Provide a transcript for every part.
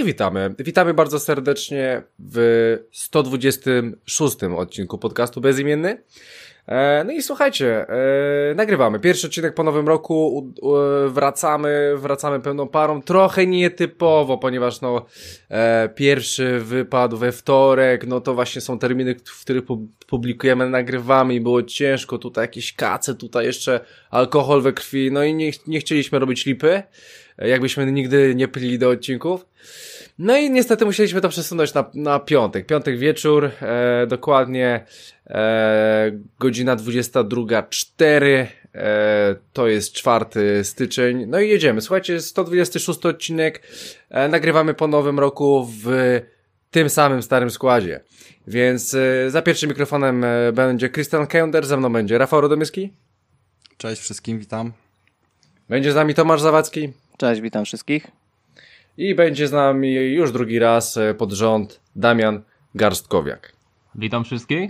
i witamy. Witamy bardzo serdecznie w 126 odcinku podcastu Bezimienny. No i słuchajcie, nagrywamy pierwszy odcinek po nowym roku, wracamy pełną parą, trochę nietypowo, ponieważ pierwszy wypadł we wtorek, no to właśnie są terminy, w których publikujemy, nagrywamy i było ciężko, tutaj jakieś kace, tutaj jeszcze alkohol we krwi, no i nie chcieliśmy robić lipy, jakbyśmy nigdy nie pili do odcinków. No i niestety musieliśmy to przesunąć na piątek wieczór, dokładnie godzina 22:04, to jest 4 styczeń, no i jedziemy. Słuchajcie, 126 odcinek, nagrywamy po nowym roku w tym samym starym składzie, więc za pierwszym mikrofonem będzie Krystian Kender, ze mną będzie Rafał Radomyski. Cześć wszystkim, witam. Będzie z nami Tomasz Zawadzki. Cześć, witam wszystkich. I będzie z nami już drugi raz pod rząd Damian Garstkowiak. Witam wszystkich.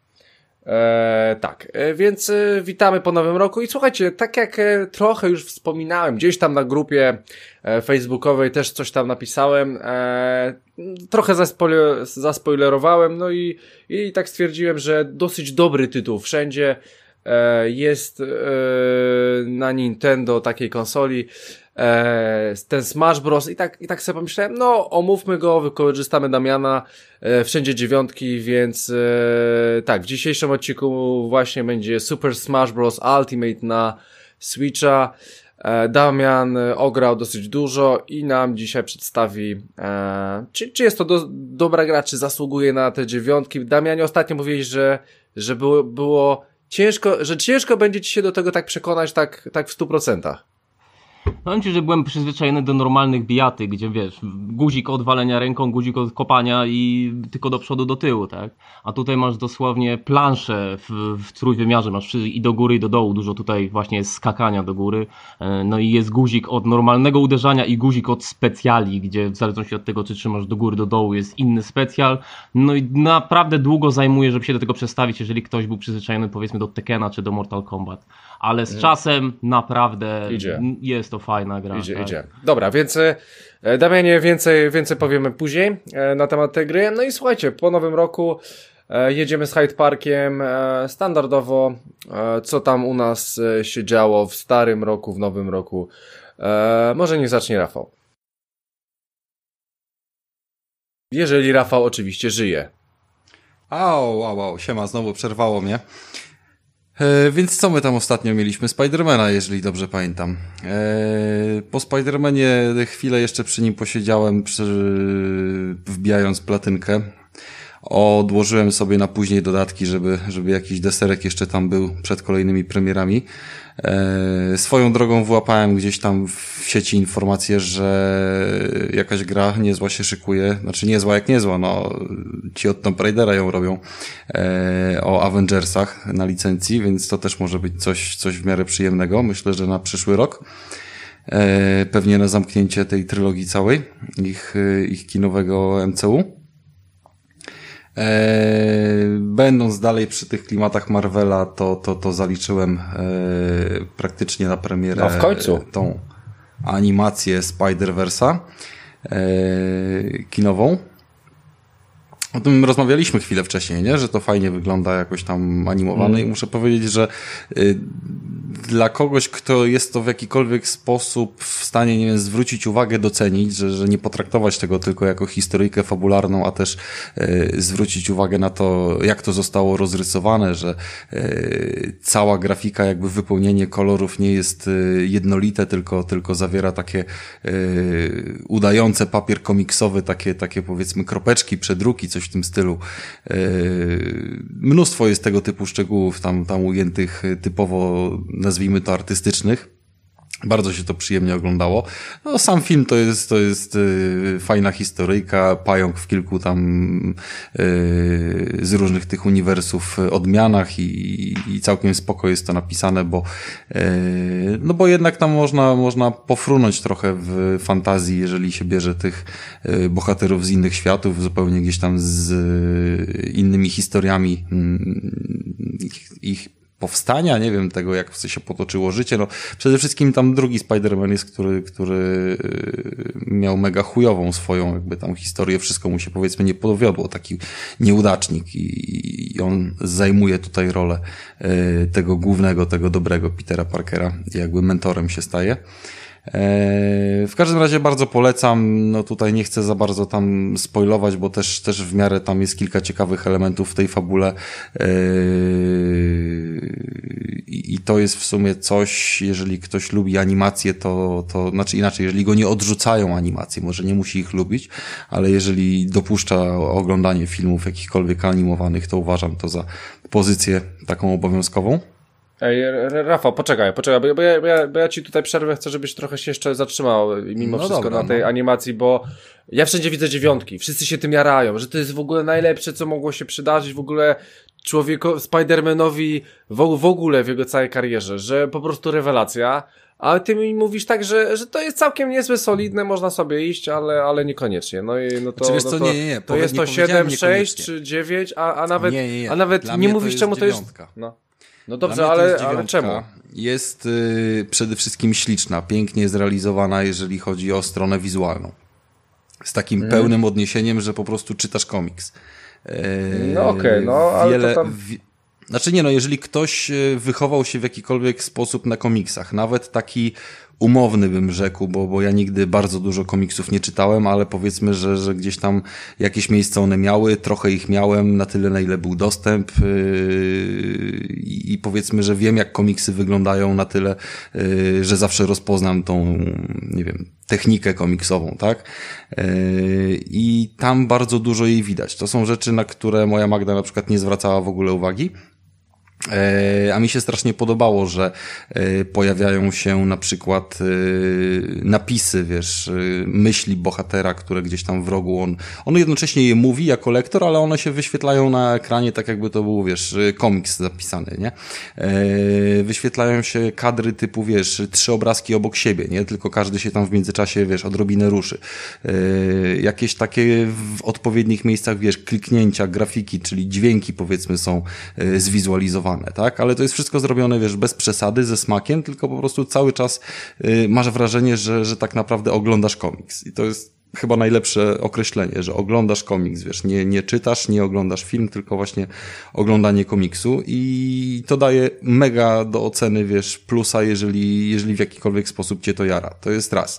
Więc witamy po nowym roku i słuchajcie, tak jak trochę już wspominałem, gdzieś tam na grupie facebookowej też coś tam napisałem, trochę zaspoilerowałem, no i tak stwierdziłem, że dosyć dobry tytuł wszędzie jest na Nintendo, takiej konsoli, ten Smash Bros. I tak sobie pomyślałem, no omówmy go, wykorzystamy Damiana, wszędzie 9, więc tak, w dzisiejszym odcinku właśnie będzie Super Smash Bros. Ultimate na Switcha. Damian ograł dosyć dużo i nam dzisiaj przedstawi, czy jest to dobra gra, czy zasługuje na te 9. Damianie, ostatnio mówiłeś, że było ciężko będzie ci się do tego tak przekonać, tak w 100%. Powiem ci, że byłem przyzwyczajony do normalnych bijatyk, gdzie wiesz, guzik od walenia ręką, guzik od kopania i tylko do przodu, do tyłu, tak? A tutaj masz dosłownie planszę w trójwymiarze, masz i do góry, i do dołu, dużo tutaj właśnie jest skakania do góry, no i jest guzik od normalnego uderzania i guzik od specjali, gdzie w zależności od tego, czy trzymasz do góry, do dołu, jest inny specjal, no i naprawdę długo zajmuje, żeby się do tego przestawić, jeżeli ktoś był przyzwyczajony, powiedzmy, do Tekkena czy do Mortal Kombat. Ale z czasem naprawdę jest to fajna gra. Idzie. Dobra, więc Damianie, więcej powiemy później na temat tej gry. No i słuchajcie, po nowym roku jedziemy z Hyde Parkiem standardowo, co tam u nas się działo w starym roku, w nowym roku. Może niech zacznie Rafał. Jeżeli Rafał oczywiście żyje. Au, siema, znowu przerwało mnie. Więc co my tam ostatnio mieliśmy? Spidermana, jeżeli dobrze pamiętam. Po Spidermanie chwilę jeszcze przy nim posiedziałem, wbijając platynkę. Odłożyłem sobie na później dodatki, żeby jakiś deserek jeszcze tam był przed kolejnymi premierami. Swoją drogą wyłapałem gdzieś tam w sieci informację, że jakaś gra niezła się szykuje, znaczy niezła jak niezła, no ci od Tomb Raidera ją robią, o Avengersach na licencji, więc to też może być coś w miarę przyjemnego, myślę, że na przyszły rok. Pewnie na zamknięcie tej trylogii całej, ich kinowego MCU. Będąc dalej przy tych klimatach Marvela, to zaliczyłem praktycznie na premierę w końcu tą animację Spider-Verse'a kinową. O tym rozmawialiśmy chwilę wcześniej, nie? Że to fajnie wygląda jakoś tam animowane i muszę powiedzieć, że dla kogoś, kto jest to w jakikolwiek sposób w stanie, nie wiem, zwrócić uwagę, docenić, że nie potraktować tego tylko jako historyjkę fabularną, a też zwrócić uwagę na to, jak to zostało rozrysowane, że cała grafika, jakby wypełnienie kolorów nie jest jednolite, tylko zawiera takie udające papier komiksowy, takie powiedzmy kropeczki, przedruki, coś w tym stylu. Mnóstwo jest tego typu szczegółów tam ujętych typowo, nazwijmy to, artystycznych. Bardzo się to przyjemnie oglądało. No, sam film to jest fajna historyjka, pająk w kilku tam z różnych tych uniwersów odmianach i całkiem spoko jest to napisane, bo jednak tam można pofrunąć trochę w fantazji, jeżeli się bierze tych bohaterów z innych światów, zupełnie gdzieś tam z innymi historiami ich powstania, nie wiem, tego jak się potoczyło życie. No, przede wszystkim tam drugi Spider-Man jest, który miał mega chujową swoją jakby tam historię, wszystko mu się powiedzmy nie powiodło, taki nieudacznik i on zajmuje tutaj rolę tego głównego, tego dobrego Petera Parkera i jakby mentorem się staje. W każdym razie bardzo polecam, no tutaj nie chcę za bardzo tam spoilować, bo też w miarę tam jest kilka ciekawych elementów w tej fabule i to jest w sumie coś, jeżeli ktoś lubi animację, to znaczy inaczej, jeżeli go nie odrzucają animacje, może nie musi ich lubić, ale jeżeli dopuszcza oglądanie filmów jakichkolwiek animowanych, to uważam to za pozycję taką obowiązkową. Ej, Rafał, poczekaj, bo ja ci tutaj przerwę, chcę, żebyś trochę się jeszcze zatrzymał mimo wszystko dobra, na tej animacji, bo ja wszędzie widzę 9, wszyscy się tym jarają, że to jest w ogóle najlepsze, co mogło się przydarzyć w ogóle Spider-Manowi w ogóle w jego całej karierze, że po prostu rewelacja, a ty mi mówisz tak, że to jest całkiem niezłe, solidne, można sobie iść, ale niekoniecznie. No i no to, znaczy, no to, nie. To jest to 7, 6 czy 9, a nawet a nawet nie mówisz czemu to jest. No dobrze, ale czemu? Jest przede wszystkim śliczna, pięknie zrealizowana, jeżeli chodzi o stronę wizualną. Z takim pełnym odniesieniem, że po prostu czytasz komiks. No okej, ale to tam... Znaczy nie, jeżeli ktoś wychował się w jakikolwiek sposób na komiksach, nawet taki umowny bym rzekł, bo ja nigdy bardzo dużo komiksów nie czytałem, ale powiedzmy, że gdzieś tam jakieś miejsce one miały, trochę ich miałem na tyle, na ile był dostęp i powiedzmy, że wiem jak komiksy wyglądają na tyle, że zawsze rozpoznam tą, nie wiem, technikę komiksową, tak? I tam bardzo dużo jej widać. To są rzeczy, na które moja Magda na przykład nie zwracała w ogóle uwagi. A mi się strasznie podobało, że pojawiają się na przykład napisy, wiesz, myśli bohatera, które gdzieś tam w rogu on jednocześnie je mówi jako lektor, ale one się wyświetlają na ekranie tak jakby to był, wiesz, komiks zapisany, nie? Wyświetlają się kadry typu, wiesz, 3 obrazki obok siebie, nie? Tylko każdy się tam w międzyczasie, wiesz, odrobinę ruszy. Jakieś takie w odpowiednich miejscach, wiesz, kliknięcia, grafiki, czyli dźwięki powiedzmy są zwizualizowane. Tak? Ale to jest wszystko zrobione, wiesz, bez przesady, ze smakiem, tylko po prostu cały czas masz wrażenie, że tak naprawdę oglądasz komiks. I to jest chyba najlepsze określenie, że oglądasz komiks, wiesz, nie czytasz, nie oglądasz film, tylko właśnie oglądanie komiksu i to daje mega do oceny, wiesz, plusa, jeżeli w jakikolwiek sposób cię to jara. To jest raz.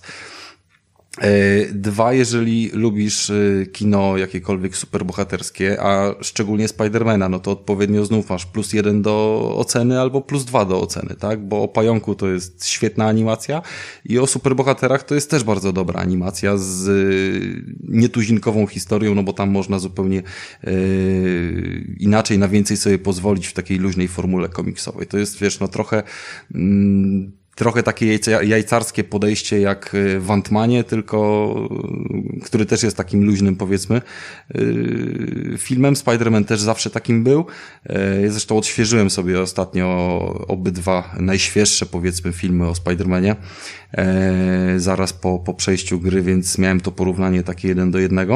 2, jeżeli lubisz kino jakiekolwiek superbohaterskie, a szczególnie Spidermana, no to odpowiednio znów masz +1 do oceny albo +2 do oceny, tak? Bo o Pająku to jest świetna animacja i o superbohaterach to jest też bardzo dobra animacja z nietuzinkową historią, no bo tam można zupełnie inaczej, na więcej sobie pozwolić w takiej luźnej formule komiksowej. To jest, wiesz, no trochę takie jajcarskie podejście jak w Ant-Manie, tylko który też jest takim luźnym, powiedzmy, filmem. Spider-Man też zawsze takim był. Ja zresztą odświeżyłem sobie ostatnio obydwa najświeższe, powiedzmy, filmy o Spider-Manie zaraz po przejściu gry, więc miałem to porównanie takie 1 do 1.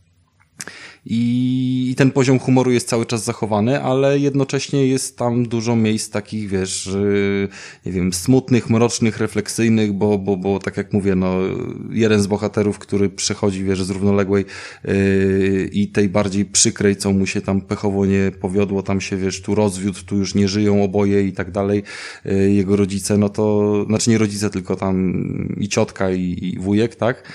I ten poziom humoru jest cały czas zachowany, ale jednocześnie jest tam dużo miejsc takich, wiesz, nie wiem, smutnych, mrocznych, refleksyjnych, bo tak jak mówię, no, jeden z bohaterów, który przechodzi, wiesz, z równoległej i tej bardziej przykrej, co mu się tam pechowo nie powiodło, tam się, wiesz, tu rozwiódł, tu już nie żyją oboje i tak dalej, jego rodzice, no to, znaczy nie rodzice, tylko tam i ciotka i wujek, tak?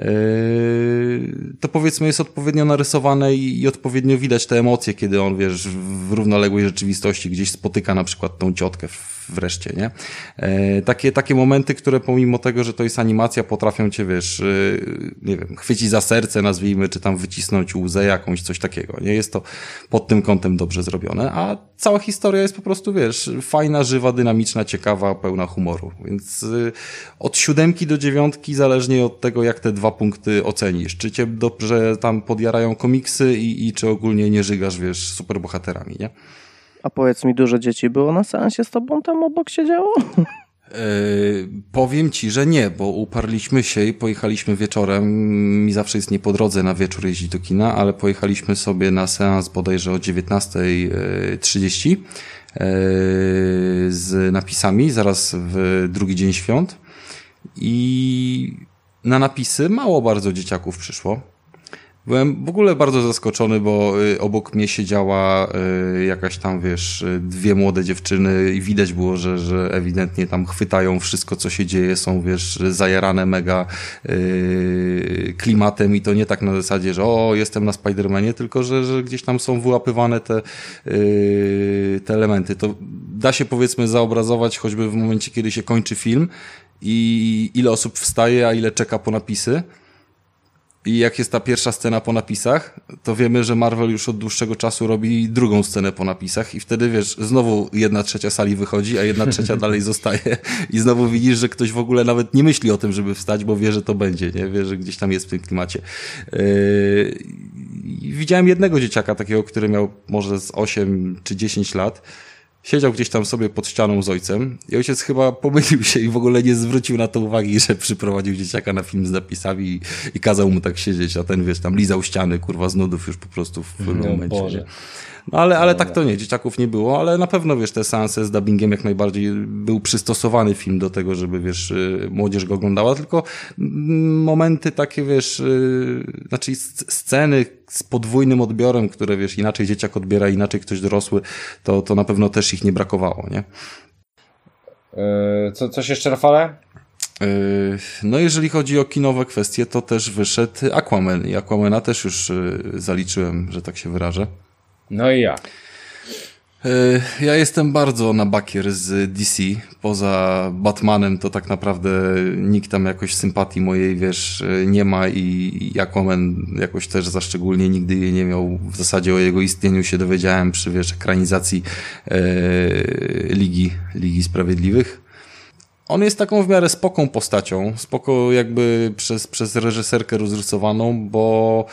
To powiedzmy jest odpowiednio narysowane i odpowiednio widać te emocje, kiedy on, wiesz, w równoległej rzeczywistości gdzieś spotyka na przykład tą ciotkę wreszcie, nie? Takie momenty, które pomimo tego, że to jest animacja, potrafią cię, wiesz, nie wiem, chwycić za serce, nazwijmy, czy tam wycisnąć łzę jakąś, coś takiego, nie? Jest to pod tym kątem dobrze zrobione, a cała historia jest po prostu, wiesz, fajna, żywa, dynamiczna, ciekawa, pełna humoru, więc od 7 do 9, zależnie od tego, jak te 2 punkty ocenisz. Czy cię dobrze tam podjarają komiksy i czy ogólnie nie żygasz, wiesz, superbohaterami, nie? A powiedz mi, dużo dzieci było na seansie z tobą tam obok siedziało? Powiem ci, że nie, bo uparliśmy się i pojechaliśmy wieczorem. Mi zawsze jest nie po drodze na wieczór jeździć do kina, ale pojechaliśmy sobie na seans bodajże o 19:30 z napisami, zaraz w drugi dzień świąt i na napisy mało bardzo dzieciaków przyszło. Byłem w ogóle bardzo zaskoczony, bo obok mnie siedziała jakaś tam, wiesz, dwie młode dziewczyny i widać było, że ewidentnie tam chwytają wszystko, co się dzieje, są, wiesz, zajarane mega klimatem i to nie tak na zasadzie, że o, jestem na Spider-Manie, tylko że gdzieś tam są wyłapywane te elementy. To da się, powiedzmy, zaobrazować choćby w momencie, kiedy się kończy film i ile osób wstaje, a ile czeka po napisy. I jak jest ta pierwsza scena po napisach, to wiemy, że Marvel już od dłuższego czasu robi drugą scenę po napisach i wtedy, wiesz, znowu 1/3 sali wychodzi, a 1/3 dalej zostaje i znowu widzisz, że ktoś w ogóle nawet nie myśli o tym, żeby wstać, bo wie, że to będzie, nie? Wie, że gdzieś tam jest w tym klimacie. Widziałem jednego dzieciaka takiego, który miał może z 8 czy 10 lat. Siedział gdzieś tam sobie pod ścianą z ojcem i ojciec chyba pomylił się i w ogóle nie zwrócił na to uwagi, że przyprowadził dzieciaka na film z napisami i kazał mu tak siedzieć, a ten, wiesz, tam lizał ściany, kurwa, z nudów już po prostu w pewnym momencie. Boże. No ale tak to nie, dzieciaków nie było, ale na pewno, wiesz, te seanse z dubbingiem jak najbardziej był przystosowany film do tego, żeby, wiesz, młodzież go oglądała, tylko momenty takie, wiesz, znaczy sceny z podwójnym odbiorem, które, wiesz, inaczej dzieciak odbiera, inaczej ktoś dorosły, to na pewno też ich nie brakowało, nie? Coś jeszcze, Rafale? No jeżeli chodzi o kinowe kwestie, to też wyszedł Aquaman i Aquamana też już zaliczyłem, że tak się wyrażę. No i ja. Ja jestem bardzo na bakier z DC. Poza Batmanem to tak naprawdę nikt tam jakoś sympatii mojej, wiesz, nie ma i Aquaman jakoś też za szczególnie nigdy jej nie miał. W zasadzie o jego istnieniu się dowiedziałem przy, wiesz, ekranizacji Ligi Sprawiedliwych. On jest taką w miarę spoką postacią, spoko jakby przez reżyserkę rozrysowaną, bo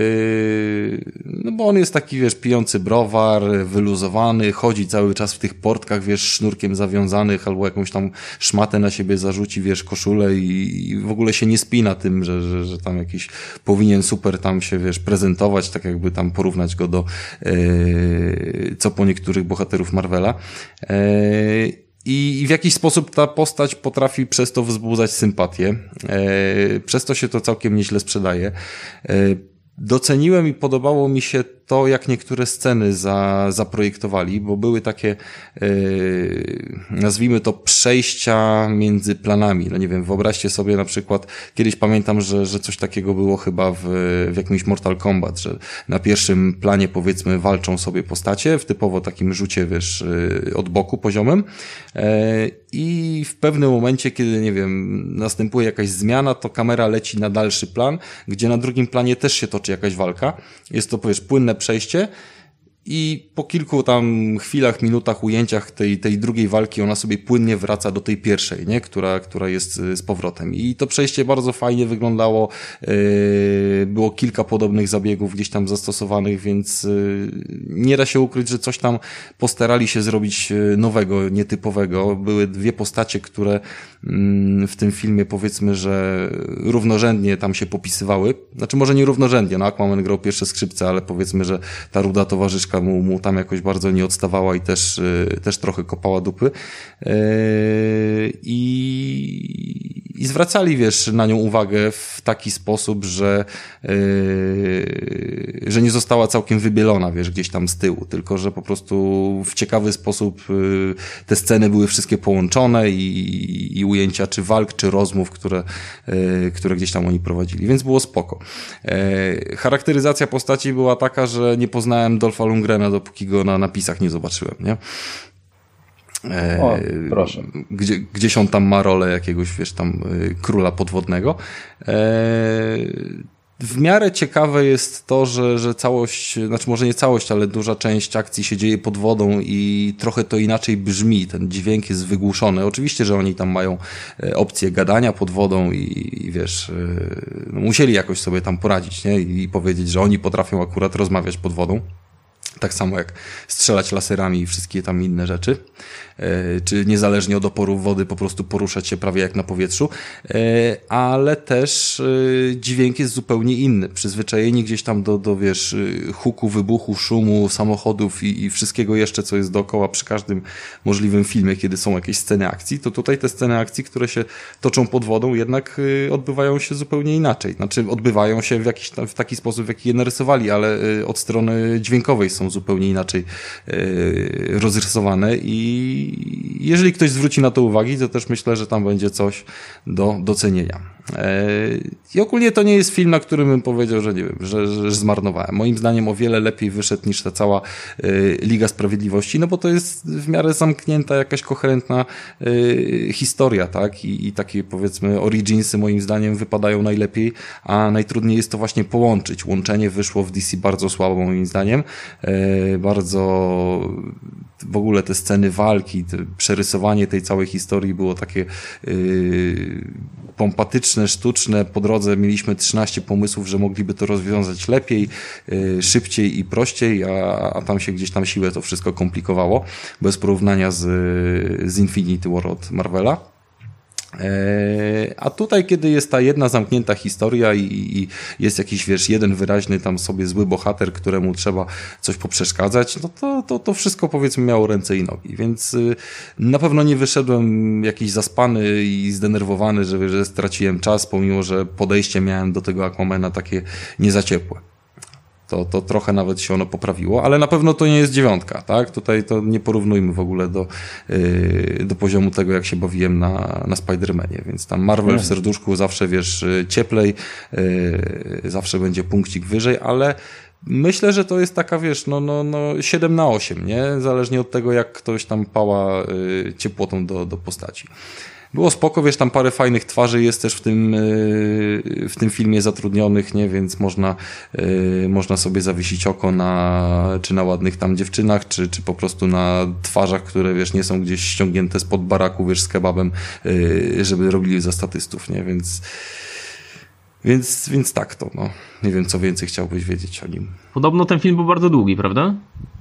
on jest taki, wiesz, pijący browar, wyluzowany, chodzi cały czas w tych portkach, wiesz, sznurkiem zawiązanych albo jakąś tam szmatę na siebie zarzuci, wiesz, koszulę i w ogóle się nie spina tym, że tam jakiś powinien super tam się, wiesz, prezentować, tak jakby tam porównać go do co po niektórych bohaterów Marvela. I w jakiś sposób ta postać potrafi przez to wzbudzać sympatię. Przez to się to całkiem nieźle sprzedaje. Doceniłem i podobało mi się to, jak niektóre sceny zaprojektowali, bo były takie, nazwijmy to, przejścia między planami. No nie wiem, wyobraźcie sobie na przykład, kiedyś pamiętam, że coś takiego było chyba w jakimś Mortal Kombat, że na pierwszym planie, powiedzmy, walczą sobie postacie w typowo takim rzucie, wiesz, od boku poziomem i w pewnym momencie, kiedy, nie wiem, następuje jakaś zmiana, to kamera leci na dalszy plan, gdzie na drugim planie też się toczy jakaś walka. Jest to, powiesz, płynne przejście i po kilku tam chwilach, minutach, ujęciach tej drugiej walki ona sobie płynnie wraca do tej pierwszej, nie? Która jest z powrotem. I to przejście bardzo fajnie wyglądało. Było kilka podobnych zabiegów gdzieś tam zastosowanych, więc nie da się ukryć, że coś tam postarali się zrobić nowego, nietypowego. Były dwie postacie, które w tym filmie, powiedzmy, że równorzędnie tam się popisywały. Znaczy może nie równorzędnie, no Aquaman grał pierwsze skrzypce, ale powiedzmy, że ta ruda towarzyszka mu tam jakoś bardzo nie odstawała i też trochę kopała dupy. I zwracali, wiesz, na nią uwagę w taki sposób, że nie została całkiem wybielona, wiesz, gdzieś tam z tyłu, tylko że po prostu w ciekawy sposób te sceny były wszystkie połączone i ujęcia czy walk, czy rozmów, które gdzieś tam oni prowadzili, więc było spoko. Charakteryzacja postaci była taka, że nie poznałem Dolpha Lundgrena, dopóki go na napisach nie zobaczyłem, nie? O, proszę. Gdzieś on tam ma rolę jakiegoś, wiesz, tam króla podwodnego. W miarę ciekawe jest to, że całość, znaczy może nie całość, ale duża część akcji się dzieje pod wodą i trochę to inaczej brzmi, ten dźwięk jest wygłuszony. Oczywiście, że oni tam mają opcję gadania pod wodą i wiesz, no musieli jakoś sobie tam poradzić, nie? I powiedzieć, że oni potrafią akurat rozmawiać pod wodą. Tak samo jak strzelać laserami i wszystkie tam inne rzeczy. Czy niezależnie od oporu wody po prostu poruszać się prawie jak na powietrzu. Ale też dźwięk jest zupełnie inny. Przyzwyczajeni gdzieś tam do wiesz, huku, wybuchu, szumu, samochodów i wszystkiego jeszcze, co jest dookoła przy każdym możliwym filmie, kiedy są jakieś sceny akcji, to tutaj te sceny akcji, które się toczą pod wodą, jednak odbywają się zupełnie inaczej. Znaczy odbywają się w taki sposób, w jaki je narysowali, ale od strony dźwiękowej są zupełnie inaczej rozrysowane i jeżeli ktoś zwróci na to uwagi, to też myślę, że tam będzie coś do docenienia. I ogólnie to nie jest film, na którym bym powiedział, że nie wiem, że zmarnowałem. Moim zdaniem o wiele lepiej wyszedł niż ta cała Liga Sprawiedliwości, no bo to jest w miarę zamknięta, jakaś koherentna historia, tak? I takie powiedzmy originsy moim zdaniem wypadają najlepiej, a najtrudniej jest to właśnie połączyć. Łączenie wyszło w DC bardzo słabo moim zdaniem. Bardzo w ogóle te sceny walki, przerysowanie tej całej historii było takie pompatyczne, sztuczne. Po drodze mieliśmy 13 pomysłów, że mogliby to rozwiązać lepiej, szybciej i prościej, a tam się gdzieś tam siłę to wszystko komplikowało, bez porównania z Infinity War od Marvela. A tutaj, kiedy jest ta jedna zamknięta historia i jest jakiś, wiesz, jeden wyraźny tam sobie zły bohater, któremu trzeba coś poprzeszkadzać, no to wszystko powiedzmy miało ręce i nogi, więc na pewno nie wyszedłem jakiś zaspany i zdenerwowany, że straciłem czas, pomimo że podejście miałem do tego Aquamana takie nie za ciepłe. To trochę nawet się ono poprawiło, ale na pewno to nie jest 9, tak? Tutaj to nie porównujmy w ogóle do poziomu tego, jak się bawiłem na Spider-Manie, więc tam Marvel w serduszku zawsze, wiesz, cieplej, zawsze będzie punkcik wyżej, ale myślę, że to jest taka, wiesz, 7/8, nie? Zależnie od tego, jak ktoś tam pała ciepłotą do postaci. Było spoko, wiesz, tam parę fajnych twarzy jest też w tym filmie zatrudnionych, nie, więc można sobie zawiesić oko czy na ładnych tam dziewczynach, czy po prostu na twarzach, które, wiesz, nie są gdzieś ściągnięte spod baraku, wiesz, z kebabem, żeby robili za statystów, nie, więc tak to, no. Nie wiem, co więcej chciałbyś wiedzieć o nim. Podobno ten film był bardzo długi, prawda?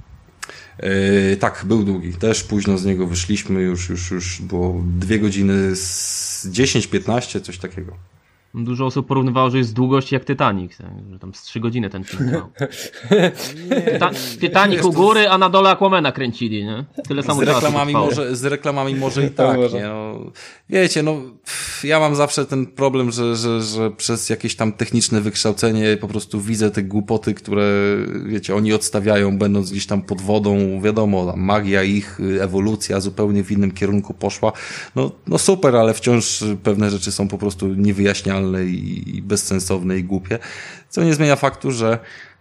Tak, był długi. Też późno z niego wyszliśmy, już było 2 godziny z 10-15, coś takiego. Dużo osób porównywało, że jest z długości jak Titanic, tak? Że tam z 3 godziny ten film trwał. Titanic u góry, a na dole Aquamana kręcili, nie? Tyle samo z reklamami może i tak, nie? No, wiecie, ja mam zawsze ten problem, że przez jakieś tam techniczne wykształcenie po prostu widzę te głupoty, które, wiecie, oni odstawiają, będąc gdzieś tam pod wodą, wiadomo, magia ich, ewolucja zupełnie w innym kierunku poszła. No super, ale wciąż pewne rzeczy są po prostu niewyjaśnialne i bezsensowne i głupie, co nie zmienia faktu, że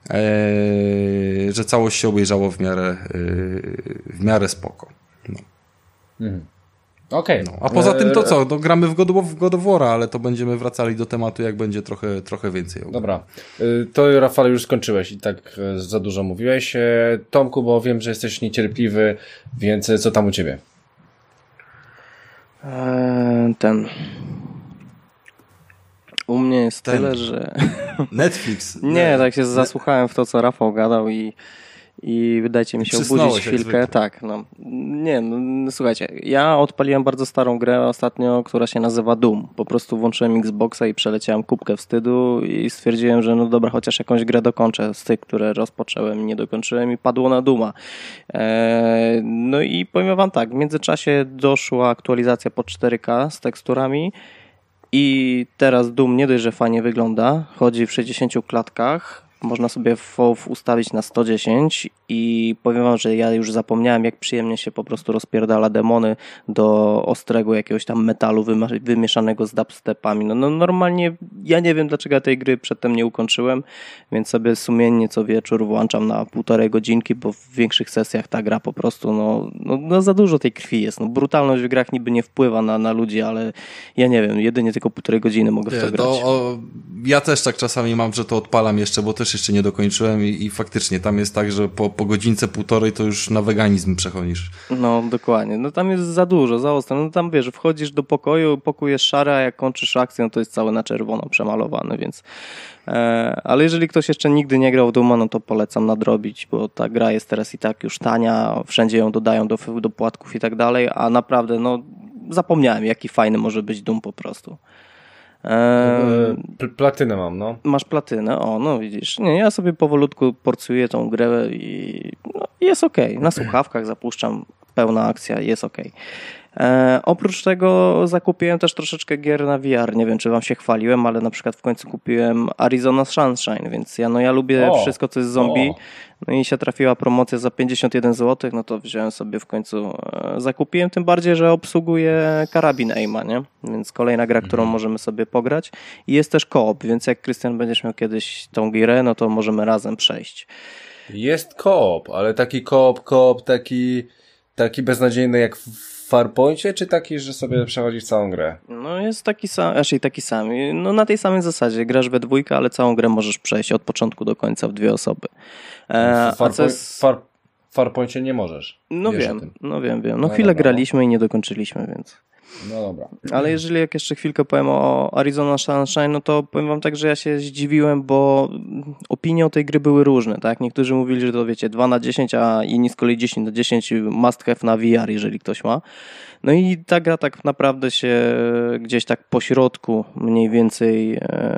całość się obejrzało w miarę spoko. No. Okej. No, a poza tym to co? Gramy w God of War'a, ale to będziemy wracali do tematu, jak będzie trochę więcej. Dobra. To Rafał już skończyłeś i tak za dużo mówiłeś. Tomku, bo wiem, że jesteś niecierpliwy, więc co tam u ciebie? U mnie jest tyle, że... Netflix. Nie, tak się zasłuchałem w to, co Rafał gadał i dajcie mi się obudzić chwilkę. Tak, no. Nie, no, słuchajcie, ja odpaliłem bardzo starą grę ostatnio, która się nazywa Doom. Po prostu włączyłem Xboxa i przeleciałem kubkę wstydu i stwierdziłem, że no dobra, chociaż jakąś grę dokończę z tych, które rozpocząłem i nie dokończyłem i padło na Dooma. No i powiem wam tak, w międzyczasie doszła aktualizacja pod 4K z teksturami i teraz Doom nie dość, że fajnie wygląda, chodzi w 60 klatkach, można sobie FOV ustawić na 110 i powiem wam, że ja już zapomniałem, jak przyjemnie się po prostu rozpierdala demony do ostrego jakiegoś tam metalu wymieszanego z dubstepami. No normalnie ja nie wiem, dlaczego ja tej gry przedtem nie ukończyłem, więc sobie sumiennie co wieczór włączam na 1,5 godzinki, bo w większych sesjach ta gra po prostu no za dużo tej krwi jest. No, brutalność w grach niby nie wpływa na ludzi, ale ja nie wiem, jedynie tylko 1,5 godziny mogę w to grać. Ja też tak czasami mam, że to odpalam jeszcze, bo też też jeszcze nie dokończyłem i faktycznie tam jest tak, że po godzince, półtorej to już na weganizm przechodzisz. No, dokładnie. No tam jest za dużo, za ostro. No tam wiesz, wchodzisz do pokoju, pokój jest szary, a jak kończysz akcję, no to jest cały na czerwono przemalowany, więc... Ale jeżeli ktoś jeszcze nigdy nie grał w Dooma, no to polecam nadrobić, bo ta gra jest teraz i tak już tania, wszędzie ją dodają do płatków i tak dalej, a naprawdę, no zapomniałem, jaki fajny może być Doom po prostu. Platynę mam, no. Masz platynę, o, no widzisz. Nie, ja sobie powolutku porcuję tą grę i no, jest okej. Na słuchawkach zapuszczam, pełna akcja, jest okej. Oprócz tego zakupiłem też troszeczkę gier na VR. Nie wiem, czy wam się chwaliłem, ale na przykład w końcu kupiłem Arizona Sunshine, więc ja lubię wszystko, co jest zombie. No i się trafiła promocja za 51 zł, no to wziąłem sobie w końcu, zakupiłem, tym bardziej, że obsługuje karabin aima, nie? Więc kolejna gra, którą możemy sobie pograć. I jest też koop, więc jak Krystian będziesz miał kiedyś tą gierę, no to możemy razem przejść. Jest koop, ale taki koop taki beznadziejny jak w Farpoincie, czy taki, że sobie przechodzisz całą grę? No jest taki sam, no na tej samej zasadzie, grasz we dwójkę, ale całą grę możesz przejść od początku do końca w 2 osoby. W Farpoincie nie możesz. No wiem. No chwilę dobra, graliśmy i nie dokończyliśmy, więc... No dobra. Ale jeżeli jak jeszcze chwilkę powiem o Arizona Sunshine, no to powiem wam tak, że ja się zdziwiłem, bo opinie o tej gry były różne, tak? Niektórzy mówili, że to wiecie 2/10, a inni z kolei 10/10 must have na VR, jeżeli ktoś ma. No i ta gra tak naprawdę się gdzieś tak po środku mniej więcej...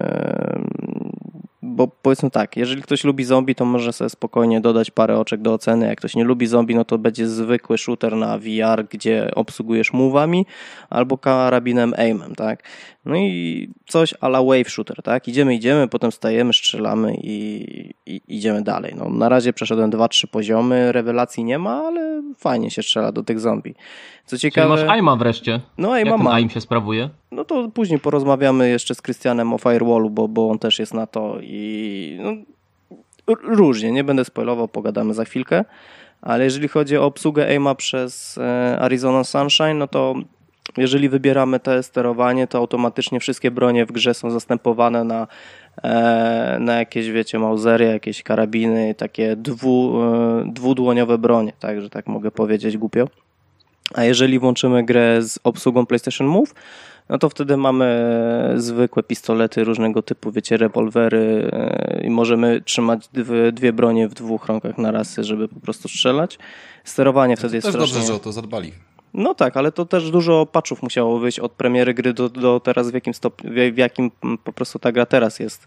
Bo powiedzmy tak, jeżeli ktoś lubi zombie, to może sobie spokojnie dodać parę oczek do oceny. Jak ktoś nie lubi zombie, no to będzie zwykły shooter na VR, gdzie obsługujesz move'ami albo karabinem aimem, tak? No i coś a la wave shooter, tak? Idziemy, potem stajemy, strzelamy i idziemy dalej. No, na razie przeszedłem 2-3 poziomy, rewelacji nie ma, ale fajnie się strzela do tych zombie. Co ciekawe... Czyli masz aima wreszcie. No aima jak ten mam. aim się sprawuje? No to później porozmawiamy jeszcze z Krystianem o Firewallu, bo on też jest na to i no, różnie, nie będę spoilował, pogadamy za chwilkę, ale jeżeli chodzi o obsługę aima przez Arizona Sunshine, no to jeżeli wybieramy te sterowanie, to automatycznie wszystkie bronie w grze są zastępowane na jakieś, wiecie, mausery, jakieś karabiny, takie dwudłoniowe bronie, tak, że tak mogę powiedzieć głupio. A jeżeli włączymy grę z obsługą PlayStation Move, no to wtedy mamy zwykłe pistolety różnego typu, wiecie, rewolwery i możemy trzymać dwie bronie w 2 rękach na raz, żeby po prostu strzelać. Sterowanie wtedy jest strasznie... Też dobrze, że o to zadbali. No tak, ale to też dużo patchów musiało wyjść od premiery gry do teraz, w jakim po prostu ta gra teraz jest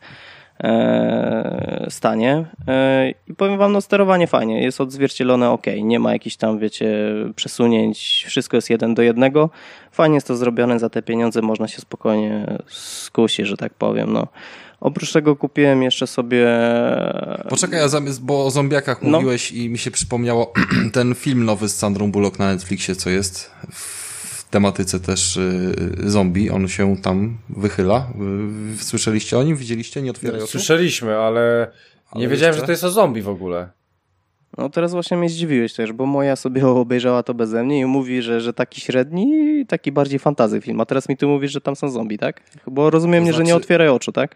stanie. I powiem wam, no sterowanie fajnie, jest odzwierciedlone ok, nie ma jakichś tam, wiecie, przesunięć, wszystko jest 1:1. Fajnie jest to zrobione, za te pieniądze można się spokojnie skusić, że tak powiem, no. Oprócz tego kupiłem jeszcze sobie... Poczekaj, bo o zombiakach mówiłeś i mi się przypomniało ten film nowy z Sandrą Bullock na Netflixie, co jest w tematyce też zombie. On się tam wychyla. Słyszeliście o nim? Widzieliście? Nie otwieraj oczu? Słyszeliśmy, ale nie wiedziałem, że to jest o zombie w ogóle. No teraz właśnie mnie zdziwiłeś też, bo moja sobie obejrzała to beze mnie i mówi, że taki średni, taki bardziej fantasy film. A teraz mi tu mówisz, że tam są zombie, tak? Bo rozumiem, że nie otwieraj oczu, tak?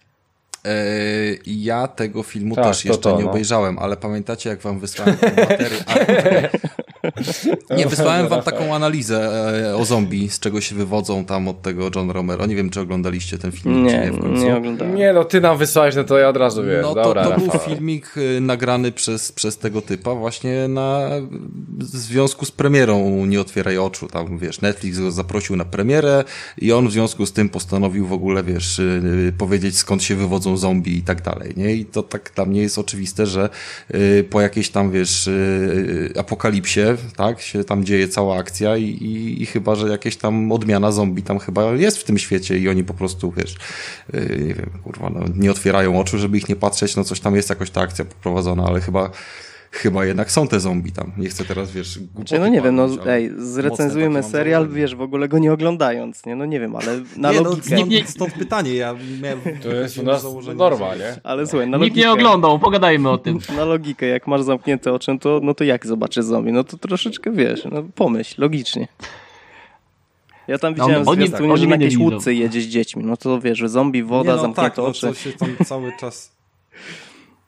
Ja tego filmu też jeszcze nie obejrzałem, ale pamiętacie, jak wam wysłałem tę materię? Nie, wysłałem wam taką analizę o zombie, z czego się wywodzą tam od tego John Romero. Nie wiem, czy oglądaliście ten film, czy nie w końcu. Nie oglądałem. Nie, no ty nam wysłałeś, no to ja od razu wiem. No to był filmik nagrany przez tego typa właśnie w związku z premierą Nie otwieraj oczu. Tam, wiesz, Netflix go zaprosił na premierę i on w związku z tym postanowił w ogóle, wiesz, powiedzieć, skąd się wywodzą zombie i tak dalej, nie? I to tak dla mnie jest oczywiste, że po jakiejś tam, wiesz, apokalipsie, tak, się tam dzieje cała akcja i chyba, że jakieś tam odmiana zombie tam chyba jest w tym świecie i oni po prostu, wiesz, nie wiem, kurwa, no, nie otwierają oczu, żeby ich nie patrzeć, no coś tam jest jakoś ta akcja poprowadzona, ale chyba jednak są te zombie tam. Nie chcę teraz, wiesz, głupoty no nie wiem, no zrecenzujmy serial, wiesz, w ogóle go nie oglądając, nie? No nie wiem, ale na logikę... Stąd pytanie, ja miałem... To jest u nas norma, nie? Ale słuchaj, na logikę... Nikt nie oglądał, pogadajmy o tym. Na logikę, jak masz zamknięte oczy, to jak zobaczysz zombie? No to troszeczkę, wiesz, no pomyśl, logicznie. Ja tam widziałem zwiastunie, że na jakiejś łódce jedzie z dziećmi, no to wiesz, zombie, woda, zamknięte oczy. No to się tam cały czas...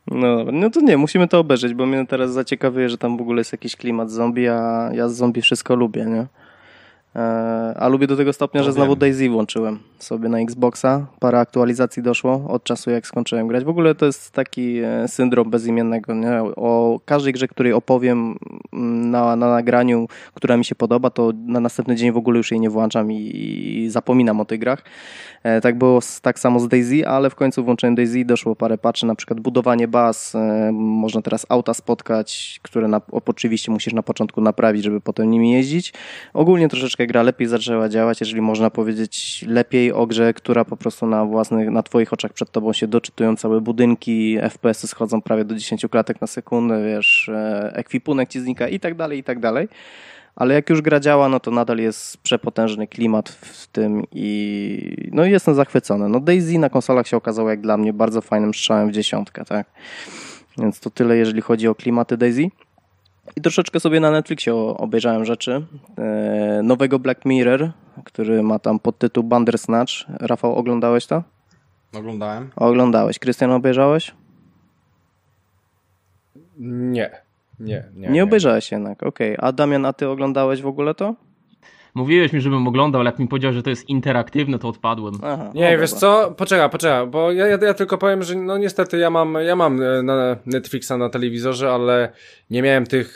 No to nie, musimy to obejrzeć, bo mnie teraz zaciekawiuje, że tam w ogóle jest jakiś klimat zombie, a ja z zombie wszystko lubię, nie? A lubię do tego stopnia, że znowu DayZ włączyłem sobie na Xboxa. Parę aktualizacji doszło od czasu, jak skończyłem grać. W ogóle to jest taki syndrom bezimiennego, nie? O każdej grze, której opowiem na nagraniu, która mi się podoba, to na następny dzień w ogóle już jej nie włączam i zapominam o tych grach. Tak było tak samo z DayZ, ale w końcu włączyłem DayZ, doszło parę patchy, na przykład budowanie baz, można teraz auta spotkać, które oczywiście musisz na początku naprawić, żeby potem nimi jeździć. Ogólnie troszeczkę gra lepiej zaczęła działać, jeżeli można powiedzieć lepiej o grze, która po prostu na twoich oczach przed tobą się doczytują całe budynki, FPS-y schodzą prawie do 10 klatek na sekundę, wiesz, ekwipunek ci znika i tak dalej, i tak dalej. Ale jak już gra działa, no to nadal jest przepotężny klimat w tym i no jestem zachwycony. No DayZ na konsolach się okazało jak dla mnie bardzo fajnym strzałem w dziesiątkę, tak? Więc to tyle, jeżeli chodzi o klimaty DayZ. I troszeczkę sobie na Netflixie obejrzałem rzeczy. Nowego Black Mirror, który ma tam podtytuł Bandersnatch. Rafał, oglądałeś to? Oglądałem. Oglądałeś. Krystian, obejrzałeś? Nie obejrzałeś jednak, okej. A Damian, a ty oglądałeś w ogóle to? Mówiłeś mi, żebym oglądał, ale jak mi powiedział, że to jest interaktywne, to odpadłem. Aha, nie, wiesz co? Poczekaj, bo ja tylko powiem, że no niestety ja mam na Netflixa na telewizorze, ale nie miałem tych...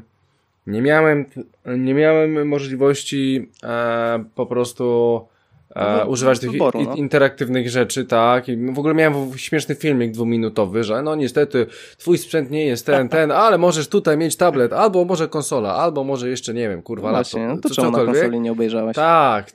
Nie miałem możliwości po prostu używać tych interaktywnych rzeczy, tak. I w ogóle miałem śmieszny filmik 2-minutowy, że no niestety twój sprzęt nie jest ten, ale możesz tutaj mieć tablet, albo może konsola, albo może jeszcze, nie wiem, kurwa, właśnie, laptop. No to czemu na konsoli nie obejrzałeś? Tak.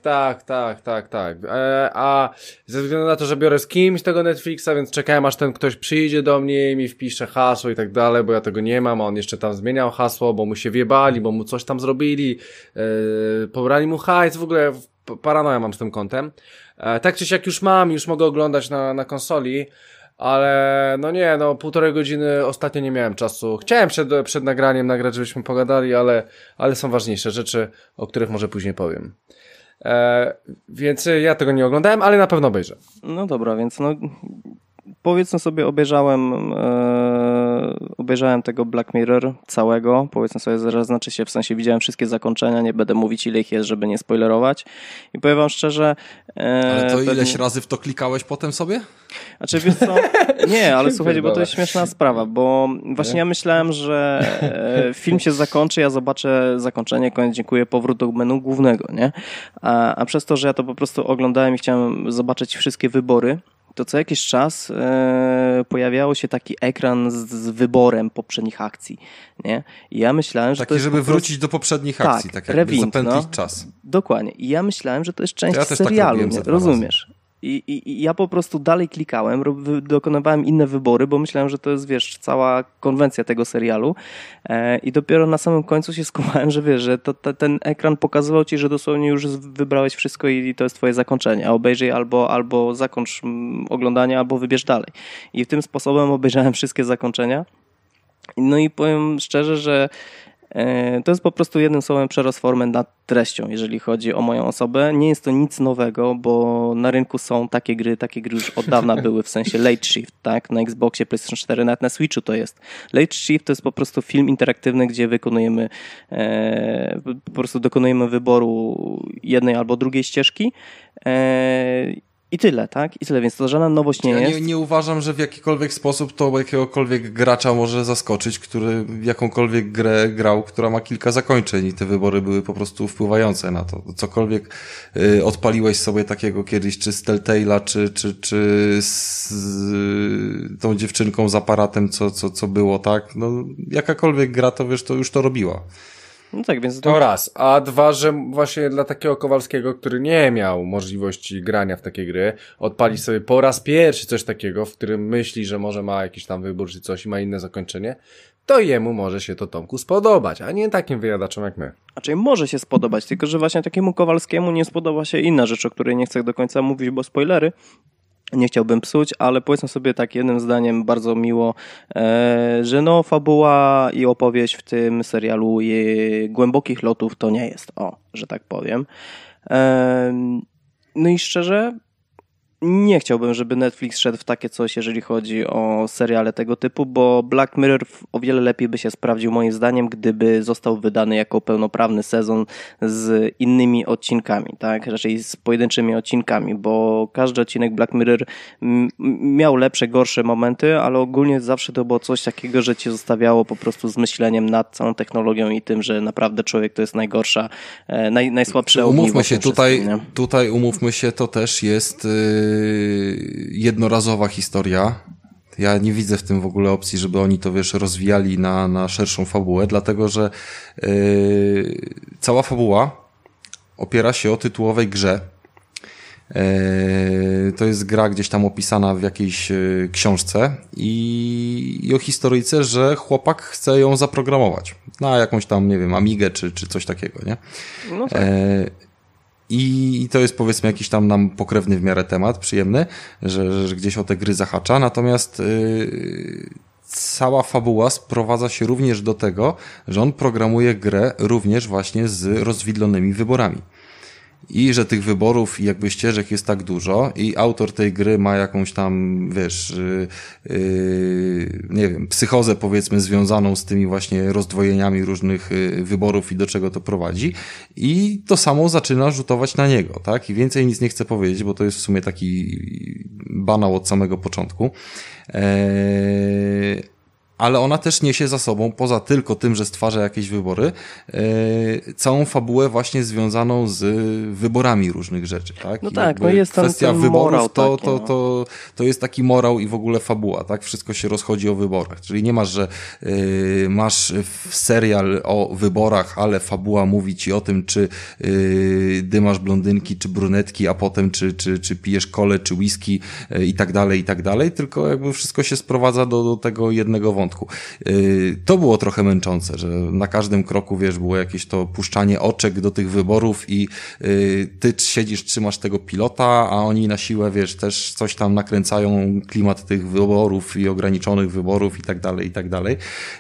A ze względu na to, że biorę z kimś tego Netflixa, więc czekałem, aż ten ktoś przyjdzie do mnie i mi wpisze hasło i tak dalej, bo ja tego nie mam, a on jeszcze tam zmieniał hasło, bo mu się wjebali, bo mu coś tam zrobili, pobrali mu hajs, w ogóle paranoja mam z tym kątem. Tak czy siak już mogę oglądać na konsoli, ale no nie, 1,5 godziny ostatnio nie miałem czasu. Chciałem przed nagraniem nagrać, żebyśmy pogadali, ale są ważniejsze rzeczy, o których może później powiem. Więc ja tego nie oglądałem, ale na pewno obejrzę. No dobra, więc powiedzmy sobie, obejrzałem tego Black Mirror całego, powiedzmy sobie, znaczy się, w sensie widziałem wszystkie zakończenia, nie będę mówić ile ich jest, żeby nie spoilerować i powiem wam szczerze... Ale to ileś razy w to klikałeś potem sobie? Znaczy wiesz co, nie, ale słuchajcie, bo to jest śmieszna sprawa, bo właśnie ja myślałem, że film się zakończy, ja zobaczę zakończenie, koniec, dziękuję, powrót do menu głównego, nie? A przez to, że ja to po prostu oglądałem i chciałem zobaczyć wszystkie wybory, to co jakiś czas pojawiało się taki ekran z wyborem poprzednich akcji, nie? I ja myślałem, że taki, to jest żeby wrócić do poprzednich akcji, tak jakby rewind, zapętlić czas. Dokładnie. I ja myślałem, że to jest część serialu, tak nie? Rozumiesz? I ja po prostu dalej klikałem, dokonywałem inne wybory, bo myślałem, że to jest, wiesz, cała konwencja tego serialu i dopiero na samym końcu się skumałem, że wiesz, że ten ekran pokazywał ci, że dosłownie już wybrałeś wszystko i to jest twoje zakończenie, a obejrzyj albo zakończ oglądanie, albo wybierz dalej. I tym sposobem obejrzałem wszystkie zakończenia. No i powiem szczerze, że to jest po prostu jednym słowem przerost formy nad treścią, jeżeli chodzi o moją osobę. Nie jest to nic nowego, bo na rynku są takie gry już od dawna były, w sensie Late Shift, tak? Na Xboxie, PlayStation 4, nawet na Switchu to jest. Late Shift to jest po prostu film interaktywny, gdzie po prostu dokonujemy wyboru jednej albo drugiej ścieżki. I tyle, tak? I tyle, więc to żadna nowość nie jest. Nie uważam, że w jakikolwiek sposób to jakiegokolwiek gracza może zaskoczyć, który w jakąkolwiek grę grał, która ma kilka zakończeń i te wybory były po prostu wpływające na to. Cokolwiek odpaliłeś sobie takiego kiedyś, czy z Telltale'a, czy z tą dziewczynką z aparatem, co było, tak? No, jakakolwiek gra, to wiesz, to już to robiła. No tak, więc to raz, a dwa, że właśnie dla takiego Kowalskiego, który nie miał możliwości grania w takie gry, odpali sobie po raz pierwszy coś takiego, w którym myśli, że może ma jakiś tam wybór czy coś i ma inne zakończenie, to jemu może się to, Tomku, spodobać, a nie takim wyjadaczom jak my. Znaczy może się spodobać, tylko że właśnie takiemu Kowalskiemu nie spodoba się inna rzecz, o której nie chcę do końca mówić, bo spoilery. Nie chciałbym psuć, ale powiedzmy sobie tak jednym zdaniem bardzo miło, że fabuła i opowieść w tym serialu głębokich lotów to nie jest, że tak powiem. No i szczerze, nie chciałbym, żeby Netflix szedł w takie coś, jeżeli chodzi o seriale tego typu, bo Black Mirror o wiele lepiej by się sprawdził moim zdaniem, gdyby został wydany jako pełnoprawny sezon z innymi odcinkami, tak? Raczej z pojedynczymi odcinkami, bo każdy odcinek Black Mirror miał lepsze, gorsze momenty, ale ogólnie zawsze to było coś takiego, że cię zostawiało po prostu z myśleniem nad całą technologią i tym, że naprawdę człowiek to jest najgorsza, najsłabsze ogniwo. Umówmy się, tutaj umówmy się, to też jest jednorazowa historia. Ja nie widzę w tym w ogóle opcji, żeby oni to, rozwijali na szerszą fabułę, dlatego że cała fabuła opiera się o tytułowej grze. To jest gra gdzieś tam opisana w jakiejś książce i o historyjce, że chłopak chce ją zaprogramować na jakąś tam, nie wiem, Amigę czy coś takiego, nie? No tak. I to jest, powiedzmy, jakiś tam nam pokrewny w miarę temat, przyjemny, że gdzieś o te gry zahacza, natomiast cała fabuła sprowadza się również do tego, że on programuje grę również właśnie z rozwidlonymi wyborami. I że tych wyborów i jakby ścieżek jest tak dużo i autor tej gry ma jakąś tam, nie wiem, psychozę, powiedzmy, związaną z tymi właśnie rozdwojeniami różnych wyborów i do czego to prowadzi i to samo zaczyna rzutować na niego, tak? I więcej nic nie chcę powiedzieć, bo to jest w sumie taki banał od samego początku. Ale ona też niesie za sobą, poza tylko tym, że stwarza jakieś wybory, całą fabułę właśnie związaną z wyborami różnych rzeczy, tak? No tak, no jest tam kwestia ten wyborów, morał to jest taki morał i w ogóle fabuła, tak? Wszystko się rozchodzi o wyborach, czyli nie masz, że masz serial o wyborach, ale fabuła mówi ci o tym, czy dymasz blondynki, czy brunetki, a potem czy pijesz kolę, czy whisky i tak dalej, tylko jakby wszystko się sprowadza do tego jednego wątku. To było trochę męczące, że na każdym kroku, było jakieś to puszczanie oczek do tych wyborów i ty siedzisz, trzymasz tego pilota, a oni na siłę, też coś tam nakręcają klimat tych wyborów i ograniczonych wyborów i tak dalej.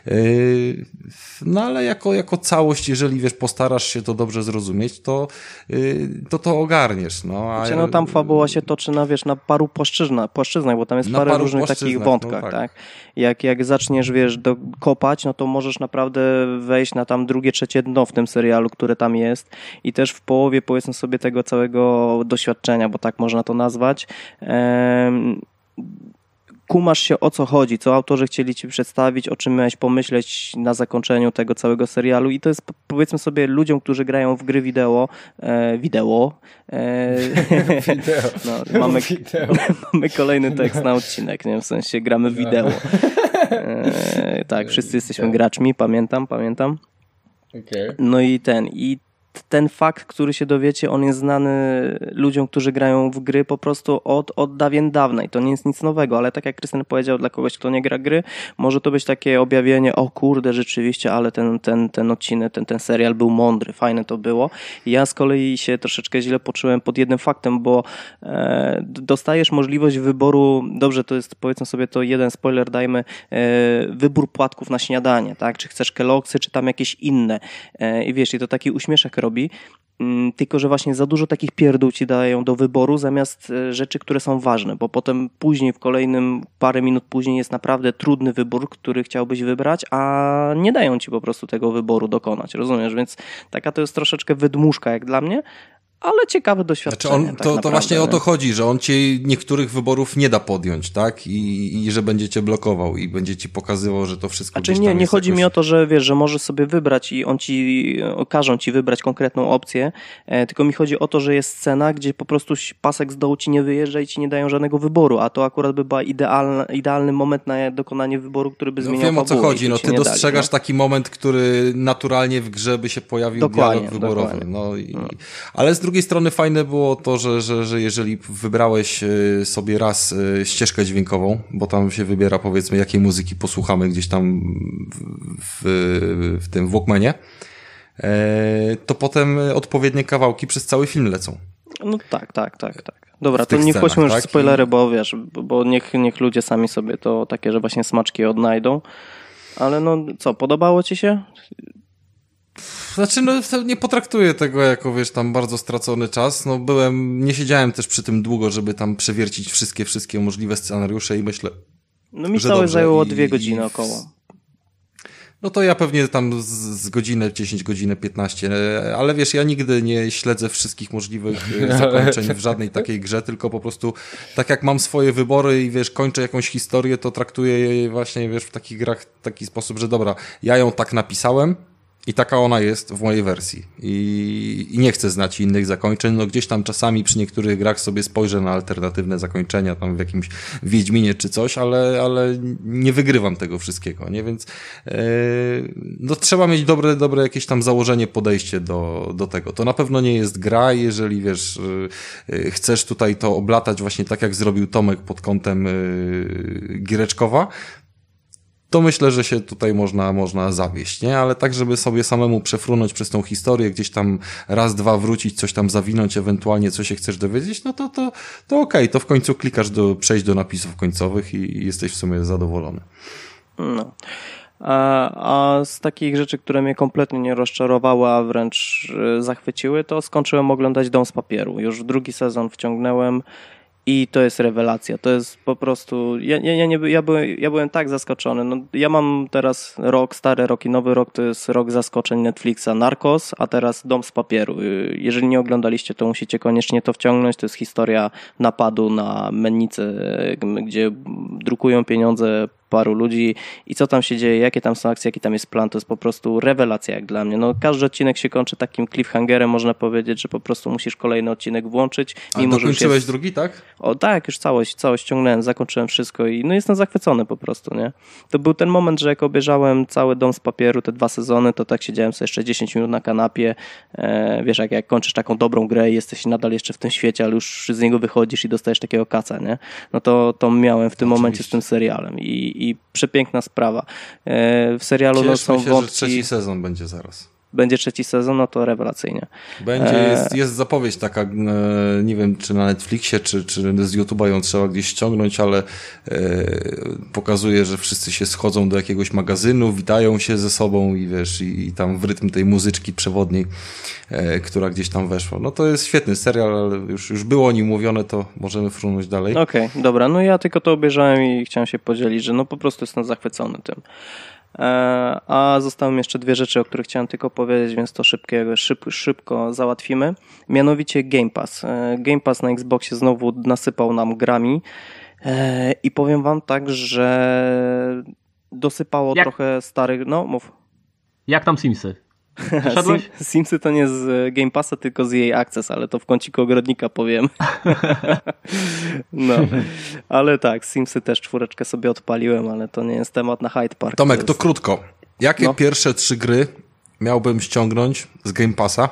No ale jako całość, jeżeli, postarasz się to dobrze zrozumieć, to ogarniesz, no. Tam fabuła się toczy na paru płaszczyznach, bo tam jest parę różnych takich wątkach, no, tak? Jak zaczniesz, kopać, no to możesz naprawdę wejść na tam drugie, trzecie dno w tym serialu, które tam jest i też w połowie, powiedzmy sobie, tego całego doświadczenia, bo tak można to nazwać, kumasz się, o co chodzi, co autorzy chcieli ci przedstawić, o czym miałeś pomyśleć na zakończeniu tego całego serialu i to jest, powiedzmy sobie, ludziom, którzy grają w gry wideo. No, mamy kolejny tekst na odcinek, nie? W sensie gramy w wideo. Tak, wszyscy jesteśmy graczmi, pamiętam. Okay. No i ten fakt, który się dowiecie, on jest znany ludziom, którzy grają w gry po prostu od dawien dawna i to nie jest nic nowego, ale tak jak Krystian powiedział, dla kogoś, kto nie gra gry, może to być takie objawienie, o kurde, rzeczywiście, ale ten odcinek, ten serial był mądry, fajne to było. Ja z kolei się troszeczkę źle poczułem pod jednym faktem, bo dostajesz możliwość wyboru, dobrze, to jest, powiedzmy sobie, to jeden spoiler dajmy, wybór płatków na śniadanie, tak? Czy chcesz Kellogg'sy, czy tam jakieś inne. I wiesz, i to taki uśmieszek robi, tylko że właśnie za dużo takich pierdół ci dają do wyboru zamiast rzeczy, które są ważne, bo potem później w kolejnym, parę minut później jest naprawdę trudny wybór, który chciałbyś wybrać, a nie dają ci po prostu tego wyboru dokonać, rozumiesz? Więc taka to jest troszeczkę wydmuszka jak dla mnie, ale ciekawe doświadczenie. Znaczy to właśnie o to chodzi, że on ci niektórych wyborów nie da podjąć, tak? I że będzie cię blokował i będzie ci pokazywał, że to wszystko gdzieś tam nie chodzi mi o to, że wiesz, że możesz sobie wybrać i każą ci wybrać konkretną opcję, tylko mi chodzi o to, że jest scena, gdzie po prostu pasek z dołu ci nie wyjeżdża i ci nie dają żadnego wyboru, a to akurat by był idealny moment na dokonanie wyboru, który by zmieniał fabułę. Wiem, o co chodzi, ty dostrzegasz taki moment, który naturalnie w grze by się pojawił dialog wyborowy. Ale z drugiej strony fajne było to, że jeżeli wybrałeś sobie raz ścieżkę dźwiękową, bo tam się wybiera, powiedzmy, jakiej muzyki posłuchamy gdzieś tam w tym Walkmanie, to potem odpowiednie kawałki przez cały film lecą. No tak. Dobra, to nie wchodźmy już w spoilery, bo wiesz, bo niech ludzie sami sobie to takie, że właśnie smaczki odnajdą. Ale no co, podobało ci się? Znaczy, no nie potraktuję tego jako, wiesz, tam bardzo stracony czas. No nie siedziałem też przy tym długo, żeby tam przewiercić wszystkie możliwe scenariusze i myślę, no mi całe zajęło 2 godziny około. No to ja pewnie tam z godzinę, 10 godzin, 15, ale wiesz, ja nigdy nie śledzę wszystkich możliwych zakończeń w żadnej takiej grze, tylko po prostu tak jak mam swoje wybory i wiesz, kończę jakąś historię, to traktuję jej właśnie, wiesz, w takich grach w taki sposób, że dobra, ja ją tak napisałem i taka ona jest w mojej wersji i nie chcę znać innych zakończeń, no gdzieś tam czasami przy niektórych grach sobie spojrzę na alternatywne zakończenia, tam w jakimś Wiedźminie czy coś, ale nie wygrywam tego wszystkiego, nie, więc no trzeba mieć dobre jakieś tam założenie, podejście do tego. To na pewno nie jest gra, jeżeli wiesz, chcesz tutaj to oblatać właśnie tak jak zrobił Tomek pod kątem giereczkowa, to myślę, że się tutaj można zawieść, nie? Ale tak, żeby sobie samemu przefrunąć przez tą historię, gdzieś tam raz, dwa wrócić, coś tam zawinąć, ewentualnie co się chcesz dowiedzieć, no to okej, to w końcu klikasz przejść do napisów końcowych i jesteś w sumie zadowolony. No. A z takich rzeczy, które mnie kompletnie nie rozczarowały, a wręcz zachwyciły, to skończyłem oglądać Dom z papieru. Już 2. sezon wciągnąłem. I to jest rewelacja, to jest po prostu, ja byłem tak zaskoczony, no, ja mam teraz stary rok i nowy rok, to jest rok zaskoczeń Netflixa, Narcos, a teraz Dom z papieru. Jeżeli nie oglądaliście, to musicie koniecznie to wciągnąć, to jest historia napadu na mennicę, gdzie drukują pieniądze paru ludzi i co tam się dzieje, jakie tam są akcje, jaki tam jest plan, to jest po prostu rewelacja jak dla mnie. No, każdy odcinek się kończy takim cliffhangerem, można powiedzieć, że po prostu musisz kolejny odcinek włączyć. A dokończyłeś drugi, tak? O tak, już całość ściągnąłem, zakończyłem wszystko i no jestem zachwycony po prostu, nie? To był ten moment, że jak obejrzałem cały Dom z papieru, te 2 sezony, to tak siedziałem sobie jeszcze 10 minut na kanapie, wiesz, jak kończysz taką dobrą grę i jesteś nadal jeszcze w tym świecie, ale już z niego wychodzisz i dostajesz takiego kaca, nie? No to miałem w tym momencie z tym serialem i przepiękna sprawa. W serialu no, są wątki... że 3. sezon będzie zaraz. Będzie 3. sezon, no to rewelacyjnie. Jest zapowiedź taka, nie wiem czy na Netflixie, czy z YouTube'a ją trzeba gdzieś ściągnąć, ale pokazuje, że wszyscy się schodzą do jakiegoś magazynu, witają się ze sobą i wiesz, i tam w rytm tej muzyczki przewodniej, która gdzieś tam weszła. No to jest świetny serial, ale już było o nim mówione, to możemy frunąć dalej. Okej, dobra, no ja tylko to obejrzałem i chciałem się podzielić, że no po prostu jestem zachwycony tym. A zostały mi jeszcze 2 rzeczy, o których chciałem tylko powiedzieć, więc to szybko załatwimy. Mianowicie Game Pass. Game Pass na Xboxie znowu nasypał nam grami i powiem wam tak, że dosypało trochę starych... No, mów. Jak tam Simsy? Simsy to nie z Game Passa, tylko z EA Access, ale to w kąciku ogrodnika powiem. No, ale tak, Simsy też 4 sobie odpaliłem, ale to nie jest temat na Hyde Park. Tomek, to krótko. Jakie pierwsze 3 gry miałbym ściągnąć z Game Passa,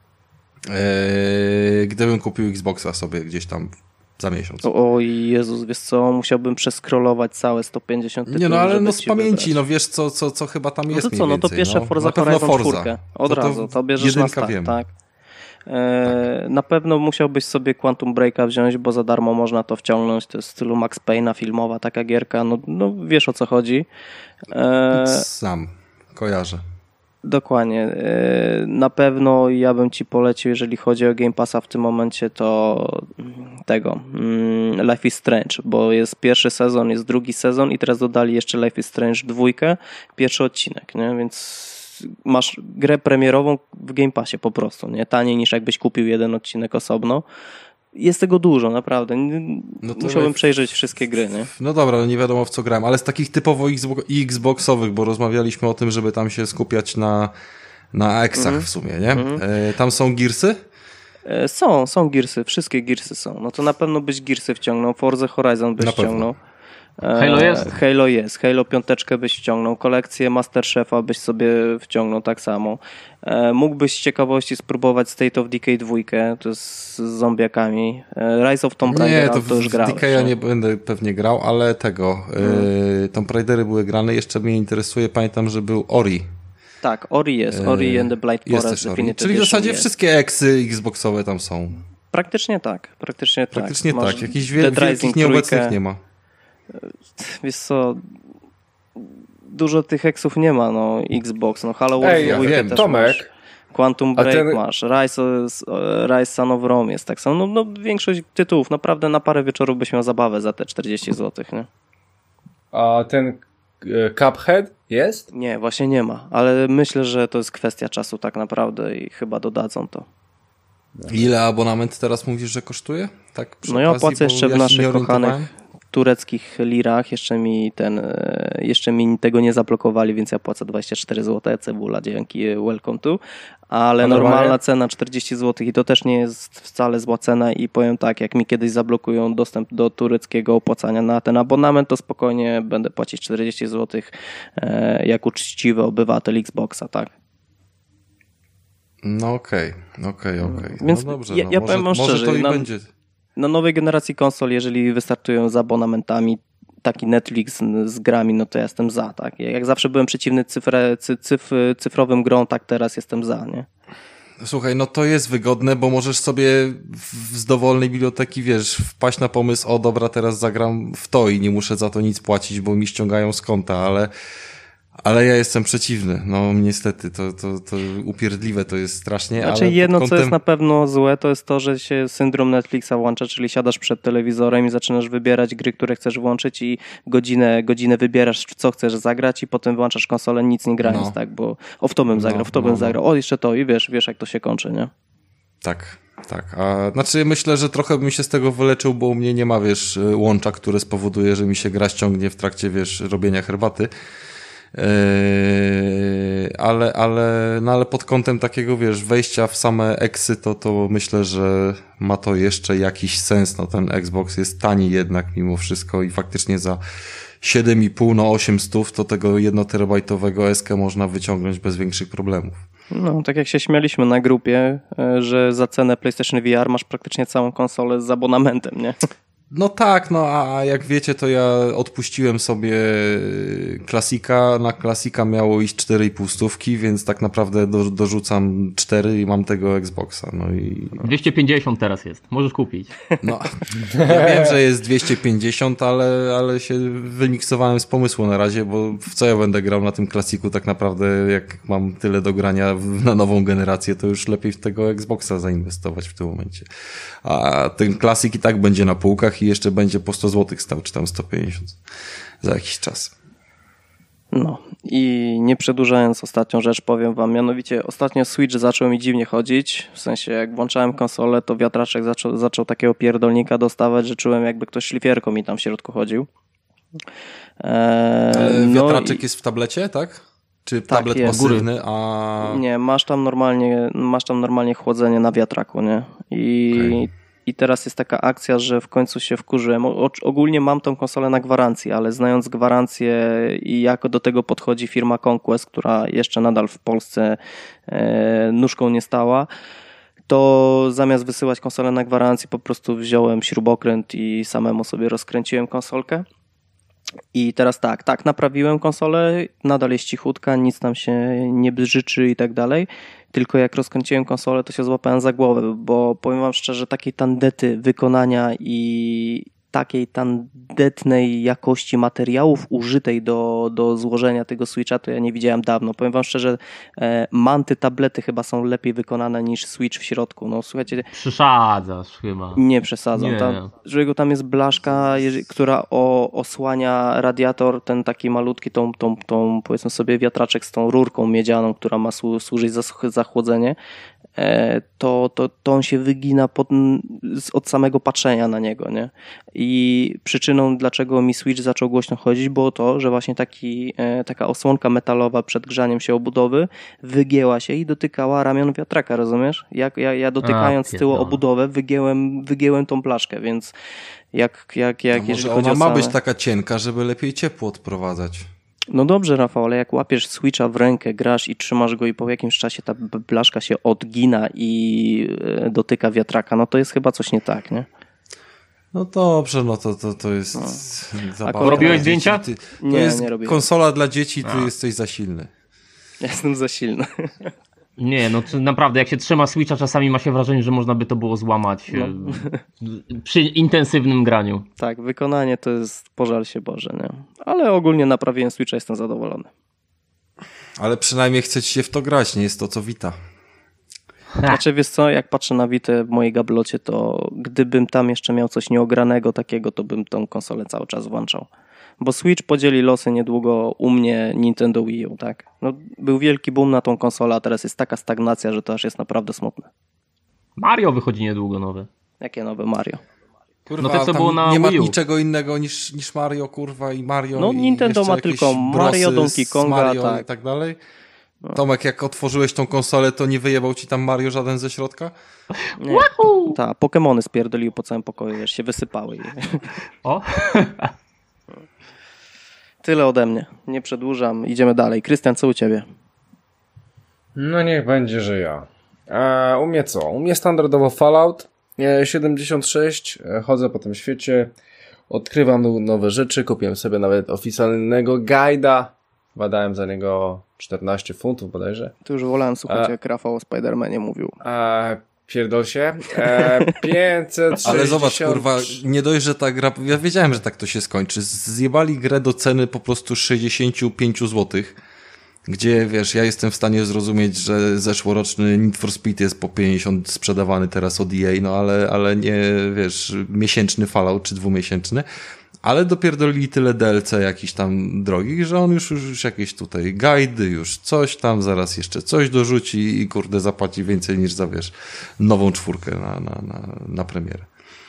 gdybym kupił Xboxa sobie gdzieś tam za miesiąc? O Jezus, wiesz co, musiałbym przeskrolować całe 150 tytułów. Nie no, ale no z pamięci, no wiesz co chyba tam jest. No to co, no to pierwsze Forza Horizon 4. Od razu, to bierzesz na start, wiem. Tak. Na pewno musiałbyś sobie Quantum Breaka wziąć, bo za darmo można to wciągnąć, to jest w stylu Max Payne'a filmowa taka gierka, no wiesz o co chodzi. Sam kojarzę. Dokładnie. Na pewno ja bym ci polecił, jeżeli chodzi o Game Passa w tym momencie, to tego Life is Strange, bo jest 1. sezon, jest 2. sezon i teraz dodali jeszcze Life is Strange 2, 1. odcinek, nie? Więc masz grę premierową w Game Passie po prostu, nie? Taniej niż jakbyś kupił 1 odcinek osobno. Jest tego dużo, naprawdę. Musiałbym przejrzeć wszystkie gry, nie? No dobra, no nie wiadomo w co grałem, ale z takich typowo Xboxowych, bo rozmawialiśmy o tym, żeby tam się skupiać na X-ach w sumie, nie? Tam są Gearsy? Są Gearsy, wszystkie Gearsy są. No to na pewno byś Gearsy wciągnął, Forza Horizon byś wciągnął. Halo jest? Halo jest. Halo 5 byś wciągnął. Kolekcję Masterchefa byś sobie wciągnął tak samo. Mógłbyś z ciekawości spróbować State of Decay 2, to jest z zombiakami. Rise of Tomb Raider, to już grałeś. Decay'a nie będę pewnie grał, ale tego. Tomb Raidery były grane. Jeszcze mnie interesuje, pamiętam, że był Ori. Tak, Ori jest. Ori and the Blind Forest. Czyli w zasadzie wszystkie Xy Xboxowe tam są. Praktycznie tak. Praktycznie tak. Jakichś wielkich nieobecnych nie ma. Wiesz co, dużo tych heksów nie ma, no Xbox, no Halo Wars ja wiem, też Tomek. masz. Quantum Break masz, Rise Son of Rome jest tak samo, no większość tytułów, naprawdę na parę wieczorów byś miał zabawę za te 40 zł, nie? A ten Cuphead jest? Nie, właśnie nie ma, ale myślę, że to jest kwestia czasu tak naprawdę i chyba dodadzą to. Ile abonament teraz mówisz, że kosztuje? Tak no ja płacę jeszcze w naszych kochanych tureckich lirach, jeszcze mi tego nie zablokowali, więc ja płacę 24 zł, cebula, dzięki, welcome to, ale normalna cena 40 zł i to też nie jest wcale zła cena i powiem tak, jak mi kiedyś zablokują dostęp do tureckiego opłacania na ten abonament, to spokojnie będę płacić 40 zł jak uczciwy obywatel Xboxa, tak? No okej. Więc no dobrze, ja powiem może szczerze, to i będzie. Na nowej generacji konsol, jeżeli wystartują z abonamentami taki Netflix z grami, no to ja jestem za, tak? Jak zawsze byłem przeciwny cyfrowym grom, tak teraz jestem za, nie? Słuchaj, no to jest wygodne, bo możesz sobie z dowolnej biblioteki, wiesz, wpaść na pomysł, o dobra, teraz zagram w to i nie muszę za to nic płacić, bo mi ściągają z konta, ale ja jestem przeciwny. No niestety, to upierdliwe to jest strasznie. Znaczy ale jedno, co jest na pewno złe, to jest to, że się syndrom Netflixa włącza, czyli siadasz przed telewizorem i zaczynasz wybierać gry, które chcesz włączyć i godzinę wybierasz, w co chcesz zagrać i potem włączasz konsolę, nic nie grając, tak, bo w to bym zagrał, o jeszcze to i wiesz jak to się kończy, nie? Tak. A znaczy myślę, że trochę bym się z tego wyleczył, bo u mnie nie ma, wiesz, łącza, które spowoduje, że mi się gra ściągnie w trakcie, wiesz, robienia herbaty. Ale pod kątem takiego, wiesz, wejścia w same eksy, to myślę, że ma to jeszcze jakiś sens. No ten Xbox jest tani jednak mimo wszystko i faktycznie za 7,5 na 800 to tego 1 terabajtowego eskę można wyciągnąć bez większych problemów. No, tak jak się śmialiśmy na grupie, że za cenę PlayStation VR masz praktycznie całą konsolę z abonamentem, nie? No tak, no a jak wiecie, to ja odpuściłem sobie klasika, na klasika miało iść 4,5 stówki, więc tak naprawdę dorzucam 4 i mam tego Xboxa, no i... 250 teraz jest, możesz kupić. No, ja wiem, że jest 250, ale się wymiksowałem z pomysłu na razie, bo w co ja będę grał na tym klasiku tak naprawdę, jak mam tyle do grania na nową generację, to już lepiej w tego Xboxa zainwestować w tym momencie. A ten klasik i tak będzie na półkach i jeszcze będzie po 100 zł stał, czy tam 150 za jakiś czas. No i nie przedłużając ostatnią rzecz powiem wam, mianowicie ostatnio Switch zaczął mi dziwnie chodzić, w sensie jak włączałem konsolę, to wiatraczek zaczął takiego pierdolnika dostawać, że czułem jakby ktoś szlifierką mi tam w środku chodził. Ale wiatraczek jest w tablecie, tak? Czy tablet pasywny, a... Nie, masz tam normalnie chłodzenie na wiatraku, nie? I teraz jest taka akcja, że w końcu się wkurzyłem. Ogólnie mam tą konsolę na gwarancji, ale znając gwarancję i jak do tego podchodzi firma Conquest, która jeszcze nadal w Polsce nóżką nie stała, to zamiast wysyłać konsolę na gwarancję, po prostu wziąłem śrubokręt i samemu sobie rozkręciłem konsolkę. I teraz tak, naprawiłem konsolę, nadal jest cichutka, nic tam się nie brzydczy i tak dalej, tylko jak rozkręciłem konsolę, to się złapałem za głowę, bo powiem wam szczerze, takiej tandety wykonania i takiej tandetnej jakości materiałów użytej do złożenia tego Switcha, to ja nie widziałem dawno. Powiem wam szczerze, manty, tablety chyba są lepiej wykonane niż Switch w środku. No słuchajcie... Przesadzasz chyba. Nie przesadzam. Tam jest blaszka, która osłania radiator, ten taki malutki, tą powiedzmy sobie wiatraczek z tą rurką miedzianą, która ma służyć za chłodzenie. To on się wygina od samego patrzenia na niego, nie? I przyczyną, dlaczego mi Switch zaczął głośno chodzić, było to, że właśnie taka osłonka metalowa przed grzaniem się obudowy wygięła się i dotykała ramion wiatraka, rozumiesz? Ja dotykając z tyłu obudowę wygięłem tą blaszkę, więc może ona ma być taka cienka, żeby lepiej ciepło odprowadzać. No dobrze, Rafał, ale jak łapiesz Switcha w rękę, grasz i trzymasz go i po jakimś czasie ta blaszka się odgina i dotyka wiatraka, no to jest chyba coś nie tak, nie? No dobrze, no to jest zabawa. Robiłeś zdjęcia? Nie robiłem. Konsola dla dzieci, ty jesteś za silny. Ja jestem za silny. Nie, no naprawdę, jak się trzyma Switcha, czasami ma się wrażenie, że można by to było złamać przy intensywnym graniu. Tak, wykonanie to jest pożal się Boże, nie? Ale ogólnie naprawiłem Switcha, jestem zadowolony. Ale przynajmniej chce ci się w to grać, nie jest to co Vita. Znaczy, wiesz co, jak patrzę na Vitę w mojej gablocie, to gdybym tam jeszcze miał coś nieogranego takiego, to bym tą konsolę cały czas włączał. Bo Switch podzieli losy niedługo u mnie Nintendo Wii U, tak? No, był wielki boom na tą konsolę, a teraz jest taka stagnacja, że to aż jest naprawdę smutne. Mario wychodzi niedługo nowe. Jakie nowe Mario? Kurwa, no to co było na nie ma Wii U. niczego innego niż Mario, kurwa, i Mario. No i Nintendo ma tylko Mario, Donkey Konga, Mario tak. I tak dalej. No. Tomek, jak otworzyłeś tą konsolę, to nie wyjebał ci tam Mario żaden ze środka? Nie. Tak, Pokemony spierdoliły po całym pokoju, wiesz, się wysypały. O? Tyle ode mnie. Nie przedłużam. Idziemy dalej. Krystian, co u ciebie? No niech będzie, że ja. U mnie co? U mnie standardowo Fallout 76. Chodzę po tym świecie. Odkrywam nowe rzeczy. Kupiłem sobie nawet oficjalnego guida. Badałem za niego 14 funtów bodajże. Tu już wolałem słuchać, jak Rafał o Spider-Manie mówił. Pierdol się. 560. Ale zobacz, kurwa, nie dość, że ta gra... Ja wiedziałem, że tak to się skończy. Zjebali grę do ceny po prostu 65 zł. Gdzie, wiesz, ja jestem w stanie zrozumieć, że zeszłoroczny Need for Speed jest po 50 sprzedawany teraz od EA, no ale nie, wiesz, miesięczny Fallout czy dwumiesięczny. Ale dopierdolili tyle DLC jakichś tam drogich, że on już jakieś tutaj guidy, już coś tam, zaraz jeszcze coś dorzuci i kurde zapłaci więcej niż za, wiesz, nową 4 na premierę.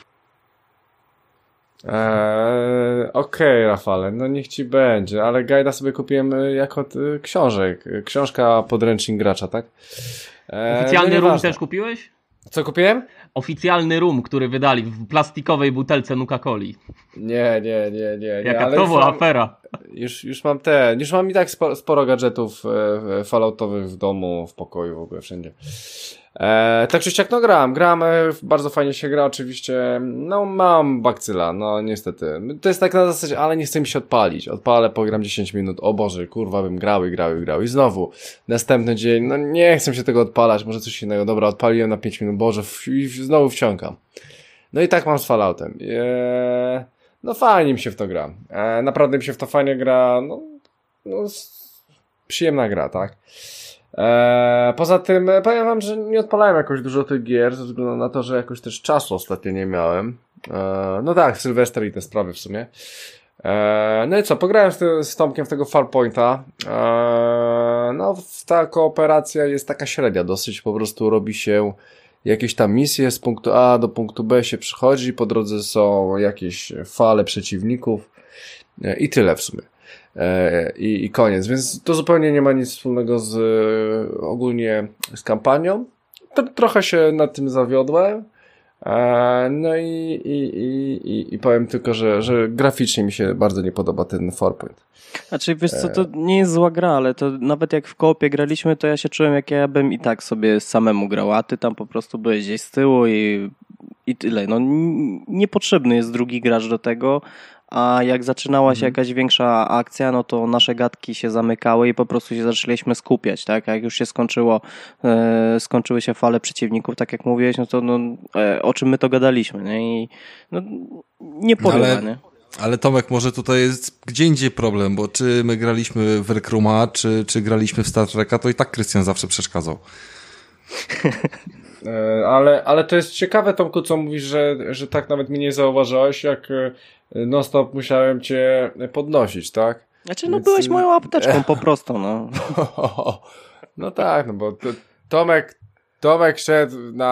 Okej, Rafale, no niech ci będzie, ale guida sobie kupiłem jako książek. Książka podręcznik gracza, tak? Oficjalny rum też kupiłeś? Co kupiłem? Oficjalny rum, który wydali w plastikowej butelce Nuka-Coli. Nie. Jaka ale to była afera. Już mam i tak sporo gadżetów falloutowych w domu, w pokoju, w ogóle wszędzie. Tak czy siak, no gram, bardzo fajnie się gra oczywiście, no mam bakcyla, no niestety, to jest tak na zasadzie, ale nie chcę mi się odpalić, odpalę, pogram 10 minut, o Boże, kurwa bym grał i znowu, następny dzień, no nie chcę się tego odpalać, może coś innego, dobra, odpaliłem na 5 minut, Boże, i znowu wciągam, no i tak mam z Falloutem, no fajnie mi się w to gra, naprawdę mi się w to fajnie gra, no przyjemna gra, tak. Poza tym powiem wam, że nie odpalałem jakoś dużo tych gier ze względu na to, że jakoś też czasu ostatnio nie miałem. No tak, Sylwester i te sprawy w sumie. No i co, pograłem z Tomkiem w tego Farpointa. No ta kooperacja jest taka średnia dosyć, po prostu robi się jakieś tam misje, z punktu A do punktu B się przychodzi, po drodze są jakieś fale przeciwników i tyle w sumie. I koniec, więc to zupełnie nie ma nic wspólnego z ogólnie z kampanią. Trochę się nad tym zawiodłem. No i powiem tylko, że graficznie mi się bardzo nie podoba ten Farpoint. Znaczy wiesz co, to nie jest zła gra, ale to nawet jak w koopie graliśmy, to ja się czułem jak ja bym i tak sobie samemu grał, a ty tam po prostu byłeś gdzieś z tyłu i tyle. No niepotrzebny jest drugi gracz do tego. A jak zaczynała się jakaś większa akcja, no to nasze gadki się zamykały i po prostu się zaczęliśmy skupiać, tak? Jak już się skończyły się fale przeciwników, tak jak mówiłeś, no to o czym my to gadaliśmy, nie? I no, nie porywa, nie? Ale Tomek, może tutaj jest gdzie indziej problem, bo czy my graliśmy w Rec Rooma, czy graliśmy w Star Treka, to i tak Krystian zawsze przeszkadzał. Ale to jest ciekawe, Tomku, co mówisz, że tak nawet mnie nie zauważyłeś, jak non-stop musiałem cię podnosić, tak? Znaczy, no byłeś moją apteczką po prostu, no. No tak, no bo Tomek szedł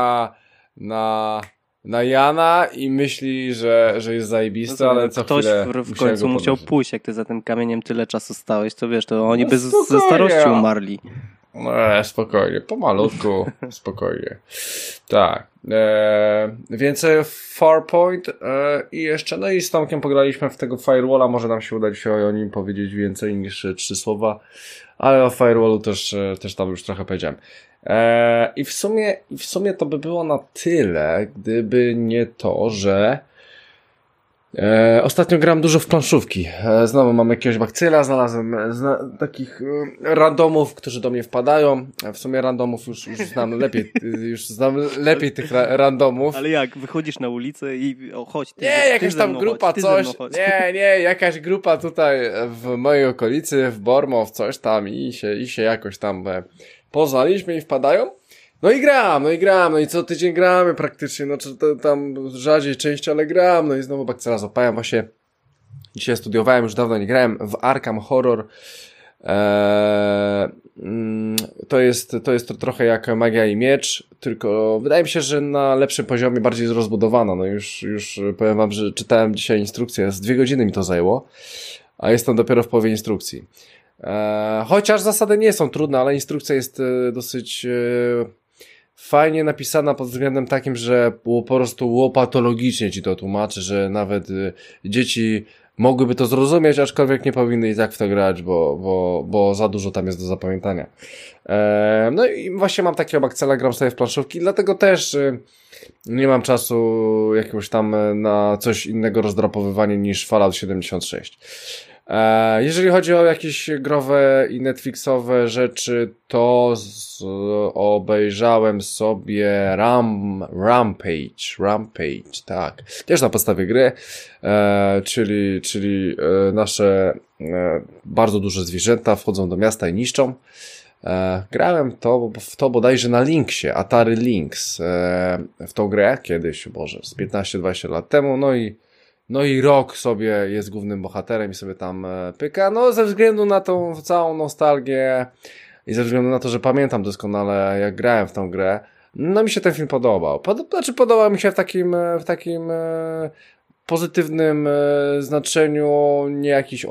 na Jana i myśli, że jest zajebisty, no, ale co ktoś chwilę w końcu musiał pójść, jak ty za tym kamieniem tyle czasu stałeś, to wiesz, to oni by ze starości umarli. Spokojnie, pomalutku, spokojnie. Tak. Więc Farpoint i jeszcze, no i z Tomkiem pograliśmy w tego Firewalla, może nam się udać o nim powiedzieć więcej niż 3 słowa, ale o Firewallu też tam już trochę powiedziałem. I w sumie to by było na tyle, gdyby nie to, że Ostatnio gram dużo w planszówki. Znowu mam jakiegoś bakcyla, znalazłem takich randomów, którzy do mnie wpadają. W sumie randomów już znam lepiej tych randomów. Ale jak? Wychodzisz na ulicę i chodź. Nie, jakaś tam grupa, coś. Nie, jakaś grupa tutaj w mojej okolicy, w Bormow, coś tam i się jakoś tam poznaliśmy i wpadają. No i co tydzień gramy praktycznie, no czy to tam rzadziej częściej, ale gram, no i znowu bakcyla złapałem, właśnie dzisiaj studiowałem, już dawno nie grałem w Arkham Horror. To jest trochę jak Magia i Miecz, tylko wydaje mi się, że na lepszym poziomie, bardziej rozbudowana. No już powiem wam, że czytałem dzisiaj instrukcję, z 2 godziny mi to zajęło, a jestem dopiero w połowie instrukcji. Chociaż zasady nie są trudne, ale instrukcja jest dosyć fajnie napisana pod względem takim, że po prostu łopatologicznie ci to tłumaczy, że nawet dzieci mogłyby to zrozumieć, aczkolwiek nie powinny i tak w to grać, bo za dużo tam jest do zapamiętania. No i właśnie mam takiego bakcela, gram sobie w planszówki, dlatego też nie mam czasu jakiegoś tam na coś innego rozdrapowywanie niż Fallout 76. Jeżeli chodzi o jakieś growe i Netflixowe rzeczy, to obejrzałem sobie Rampage, tak. Też na podstawie gry, czyli nasze bardzo duże zwierzęta wchodzą do miasta i niszczą. Grałem w to bodajże na Linksie, Atari Lynx, w tą grę kiedyś, z 15-20 lat temu, no i Rock sobie jest głównym bohaterem i sobie tam pyka, no ze względu na tą całą nostalgię i ze względu na to, że pamiętam doskonale jak grałem w tą grę, no mi się ten film podobał. Podobał mi się w takim pozytywnym znaczeniu, nie jakiś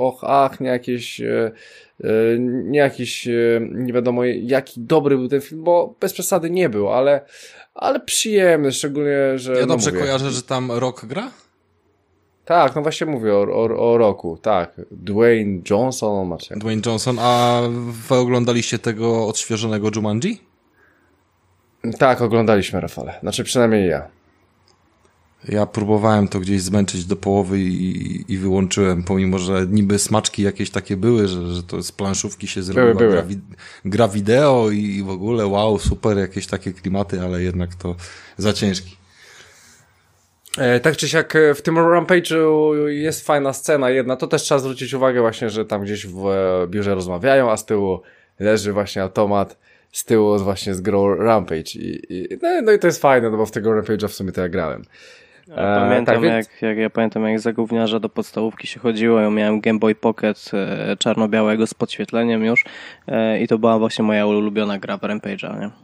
nie wiadomo jaki dobry był ten film, bo bez przesady nie był, ale przyjemny, szczególnie, że... Ja dobrze kojarzę, że tam Rock gra? Tak, no właśnie mówię o Rocku, tak. Dwayne Johnson, Dwayne Johnson, a wy oglądaliście tego odświeżonego Jumanji? Tak, oglądaliśmy, Rafale. Znaczy przynajmniej ja. Ja próbowałem to gdzieś zmęczyć do połowy i wyłączyłem, pomimo że niby smaczki jakieś takie były, że to z planszówki się zrobiła gra wideo i w ogóle wow, super, jakieś takie klimaty, ale jednak to za ciężki. Tak czy siak w tym Rampage'u jest fajna scena jedna, to też trzeba zwrócić uwagę właśnie, że tam gdzieś w biurze rozmawiają, a z tyłu leży właśnie automat, z tyłu właśnie z grą Rampage no i to jest fajne, no bo w tego Rampage'a w sumie to ja grałem. Pamiętam pamiętam jak za gówniarza do podstawówki się chodziło, ja miałem Game Boy Pocket czarno-białego z podświetleniem już i to była właśnie moja ulubiona gra w Rampage'a, nie?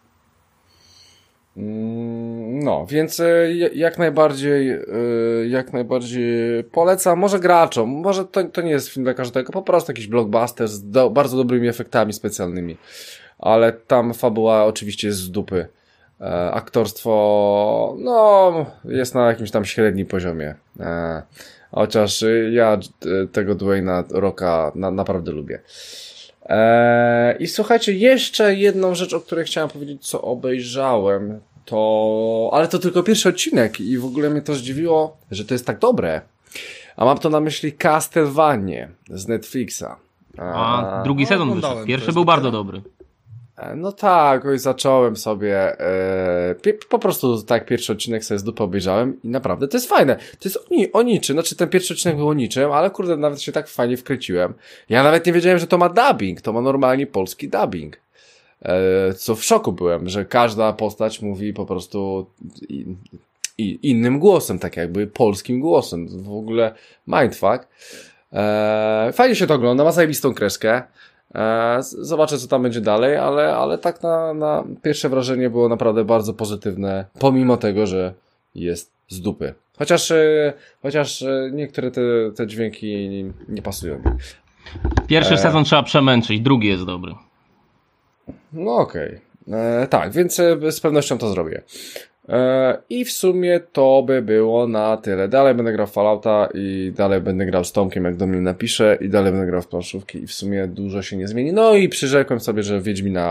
No, więc jak najbardziej polecam, może graczom, może to nie jest film dla każdego, po prostu jakiś blockbuster z bardzo dobrymi efektami specjalnymi, ale tam fabuła oczywiście jest z dupy. Aktorstwo, no, jest na jakimś tam średnim poziomie. Chociaż ja tego Dwayna Rocka naprawdę lubię. I słuchajcie, jeszcze jedną rzecz, o której chciałem powiedzieć, co obejrzałem, ale to tylko pierwszy odcinek i w ogóle mnie to zdziwiło, że to jest tak dobre. A mam to na myśli Castlevania z Netflixa. A drugi sezon wyszedł. Pierwszy był bardzo dobry. No tak, zacząłem sobie, po prostu tak pierwszy odcinek sobie z dupy obejrzałem i naprawdę to jest fajne. To jest o niczym, znaczy ten pierwszy odcinek był o niczym, ale kurde, nawet się tak fajnie wkręciłem. Ja nawet nie wiedziałem, że to ma dubbing, to ma normalnie polski dubbing. Co w szoku byłem, że każda postać mówi po prostu innym głosem, tak jakby polskim głosem. W ogóle mindfuck. Fajnie się to ogląda, ma zajebistą kreskę. Zobaczę, co tam będzie dalej, ale tak na pierwsze wrażenie było naprawdę bardzo pozytywne, pomimo tego, że jest z dupy. Chociaż niektóre te dźwięki nie pasują mi. Pierwszy sezon trzeba przemęczyć, drugi jest dobry. No okej. Tak, więc z pewnością to zrobię. I w sumie to by było na tyle. Dalej będę grał w Fallouta i dalej będę grał z Tomkiem, jak do mnie napisze, i dalej będę grał w planszówki i w sumie dużo się nie zmieni. No i przyrzekłem sobie, że Wiedźmina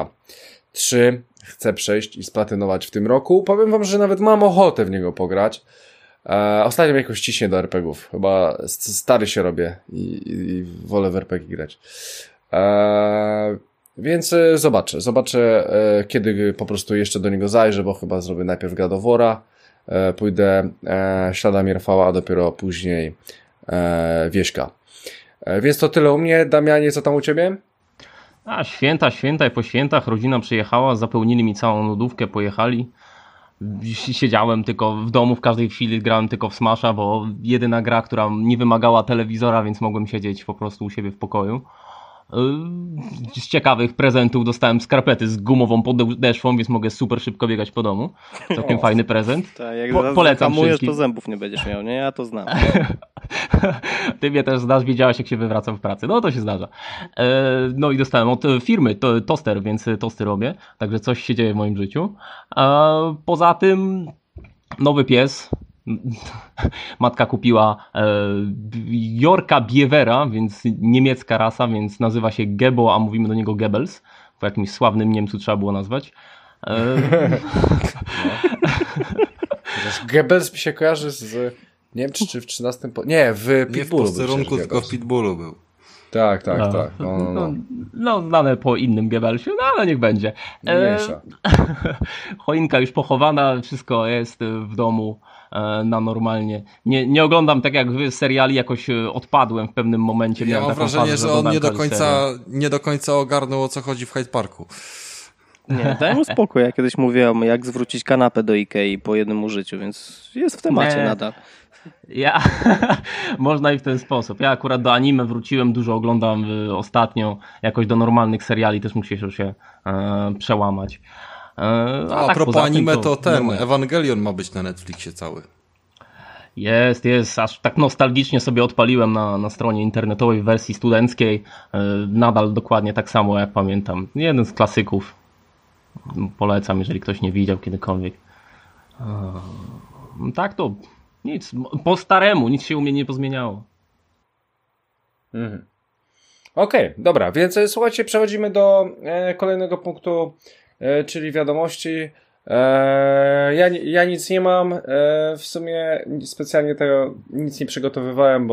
3 chcę przejść i splatynować w tym roku. Powiem wam, że nawet mam ochotę w niego pograć. Ostatnio mnie jakoś ciśnie do RPGów. Chyba stary się robię i wolę w RPG grać. Więc zobaczę, kiedy po prostu jeszcze do niego zajrzę, bo chyba zrobię najpierw God of War'a, pójdę śladami Rafała, a dopiero później Wieśka. Więc to tyle u mnie. Damianie, co tam u ciebie? Święta i po świętach rodzina przyjechała, zapełnili mi całą lodówkę, pojechali. Siedziałem tylko w domu, w każdej chwili grałem tylko w Smasha, bo jedyna gra, która nie wymagała telewizora, więc mogłem siedzieć po prostu u siebie w pokoju. Z ciekawych prezentów dostałem skarpety z gumową podeszwą, więc mogę super szybko biegać po domu. Całkiem fajny prezent. Tak, jak polecam wszystkim. To zębów nie będziesz miał, nie? Ja to znam. Ty mnie też znasz, wiedziałeś jak się wywracam w pracy. No to się zdarza. No i dostałem od firmy toster, więc tosty robię. Także coś się dzieje w moim życiu. Poza tym nowy pies. Matka kupiła Yorka Biewera, więc niemiecka rasa, więc nazywa się Gebo, a mówimy do niego Goebbels. Po jakimś sławnym Niemcu trzeba było nazwać. Goebbels mi się kojarzy z... Nie wiem, czy w 13... Nie, w Pitbullu. Nie w posterunku, tylko w Pitbullu był. Tak. No, znane po innym Goebbelsiu, no ale niech będzie. Choinka już pochowana, wszystko jest w domu na normalnie. Nie oglądam tak jak wy seriali, jakoś odpadłem w pewnym momencie. Ja mam wrażenie, że on nie do końca ogarnął, o co chodzi w Hyde Parku. Nie, daj mu spokój. Ja kiedyś mówiłem, jak zwrócić kanapę do Ikei po jednym użyciu, więc jest w temacie nadal. Można i w ten sposób. Ja akurat do anime wróciłem, dużo oglądam ostatnio, jakoś do normalnych seriali też muszę się przełamać. A propos anime, to ten Ewangelion ma być na Netflixie cały. Jest, aż tak nostalgicznie sobie odpaliłem na stronie internetowej w wersji studenckiej. Nadal dokładnie tak samo jak pamiętam. Jeden z klasyków. Polecam, jeżeli ktoś nie widział kiedykolwiek. Tak to nic, po staremu, nic się u mnie nie pozmieniało. Okej, dobra, więc słuchajcie, przechodzimy do kolejnego punktu, czyli wiadomości. Ja nic nie mam, w sumie specjalnie tego nic nie przygotowywałem,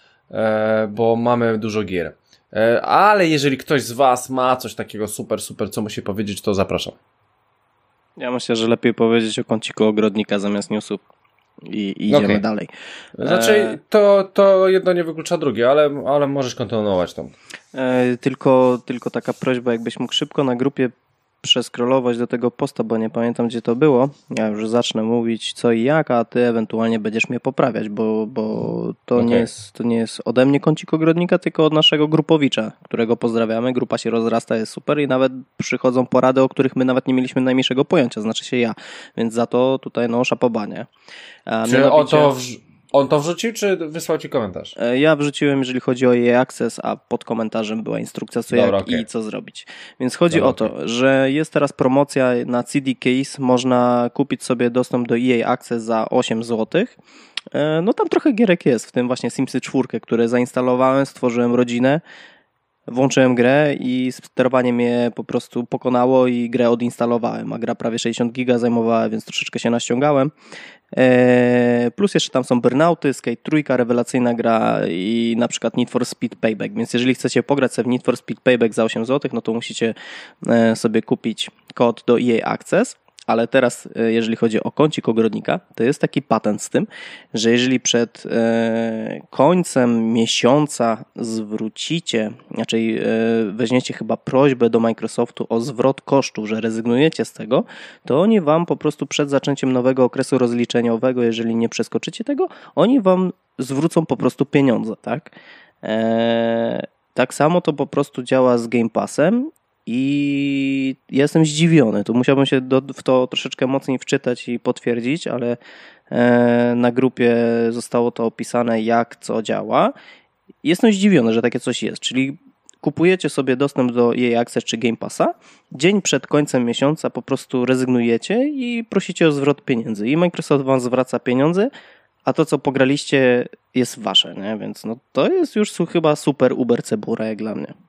bo mamy dużo gier. Ale jeżeli ktoś z was ma coś takiego super, co musi powiedzieć, to zapraszam. Ja myślę, że lepiej powiedzieć o kąciku ogrodnika zamiast newsów. I idziemy dalej. Znaczy, to jedno nie wyklucza drugie, ale możesz kontynuować tą. Tylko taka prośba, jakbyś mógł szybko na grupie przeskrolować do tego posta, bo nie pamiętam, gdzie to było. Ja już zacznę mówić co i jak, a ty ewentualnie będziesz mnie poprawiać, bo to nie jest ode mnie kącik ogrodnika, tylko od naszego grupowicza, którego pozdrawiamy. Grupa się rozrasta, jest super i nawet przychodzą porady, o których my nawet nie mieliśmy najmniejszego pojęcia, znaczy się ja. Więc za to tutaj szapobanie. Czy on to wrzucił, czy wysłał ci komentarz? Ja wrzuciłem, jeżeli chodzi o EA Access, a pod komentarzem była instrukcja i co zrobić. Więc chodzi o to, że jest teraz promocja na CD Case, można kupić sobie dostęp do EA Access za 8 zł. No tam trochę gierek jest, w tym właśnie Simsy 4, które zainstalowałem, stworzyłem rodzinę, włączyłem grę i sterowanie mnie po prostu pokonało i grę odinstalowałem, a gra prawie 60 giga zajmowała, więc troszeczkę się naściągałem. Plus jeszcze tam są Burnouty, Skate 3, rewelacyjna gra i na przykład Need for Speed Payback, więc jeżeli chcecie pograć sobie w Need for Speed Payback za 8 zł, no to musicie sobie kupić kod do EA Access. Ale teraz, jeżeli chodzi o kącik ogrodnika, to jest taki patent z tym, że jeżeli przed końcem miesiąca zwrócicie, raczej weźmiecie chyba prośbę do Microsoftu o zwrot kosztów, że rezygnujecie z tego, to oni wam po prostu przed zaczęciem nowego okresu rozliczeniowego, jeżeli nie przeskoczycie tego, oni wam zwrócą po prostu pieniądze, tak? Tak samo to po prostu działa z Game Passem. I jestem zdziwiony. Tu musiałbym się w to troszeczkę mocniej wczytać i potwierdzić, ale na grupie zostało to opisane, jak co działa. Jestem zdziwiony, że takie coś jest. Czyli kupujecie sobie dostęp do EA Access czy Game Passa, dzień przed końcem miesiąca po prostu rezygnujecie i prosicie o zwrot pieniędzy. I Microsoft wam zwraca pieniądze, a to, co pograliście, jest wasze. Nie? Więc no, to jest już chyba super uber cebura jak dla mnie.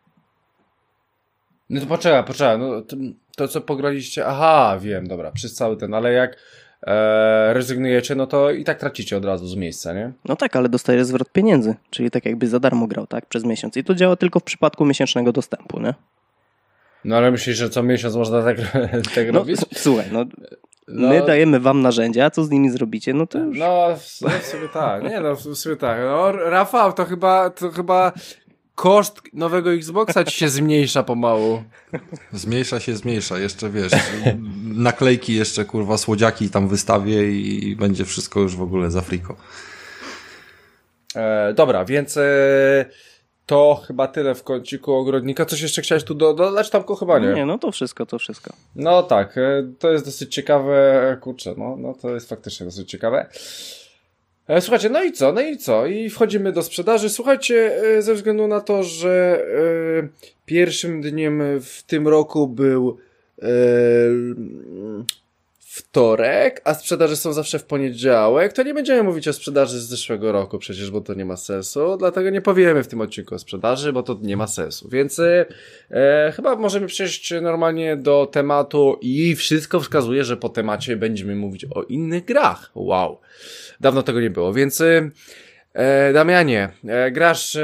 No to poczekaj, no to co pograliście, aha, wiem, dobra, przez cały ten, ale jak rezygnujecie, no to i tak tracicie od razu z miejsca, nie? No tak, ale dostajesz zwrot pieniędzy, czyli tak jakby za darmo grał, tak, przez miesiąc. I to działa tylko w przypadku miesięcznego dostępu, nie? No ale myślisz, że co miesiąc można tak robić? Słuchaj, my dajemy wam narzędzia, a co z nimi zrobicie, no to już... No w sumie tak, w sumie tak. No Rafał, to chyba koszt nowego Xboxa ci się zmniejsza pomału. Zmniejsza, jeszcze wiesz, naklejki jeszcze, kurwa, słodziaki tam wystawię i będzie wszystko już w ogóle za friko. Dobra, więc to chyba tyle w kąciku ogrodnika. Coś jeszcze chciałeś tu dodać, Tomku? Chyba nie. Nie, no to wszystko. No tak, to jest dosyć ciekawe, kurczę, no to jest faktycznie dosyć ciekawe. Słuchajcie, no i co? I wchodzimy do sprzedaży. Słuchajcie, ze względu na to, że pierwszym dniem w tym roku był wtorek, a sprzedaże są zawsze w poniedziałek, to nie będziemy mówić o sprzedaży z zeszłego roku przecież, bo to nie ma sensu, dlatego nie powiemy w tym odcinku o sprzedaży, bo to nie ma sensu, więc chyba możemy przejść normalnie do tematu i wszystko wskazuje, że po temacie będziemy mówić o innych grach. Wow, dawno tego nie było, więc Damianie, grasz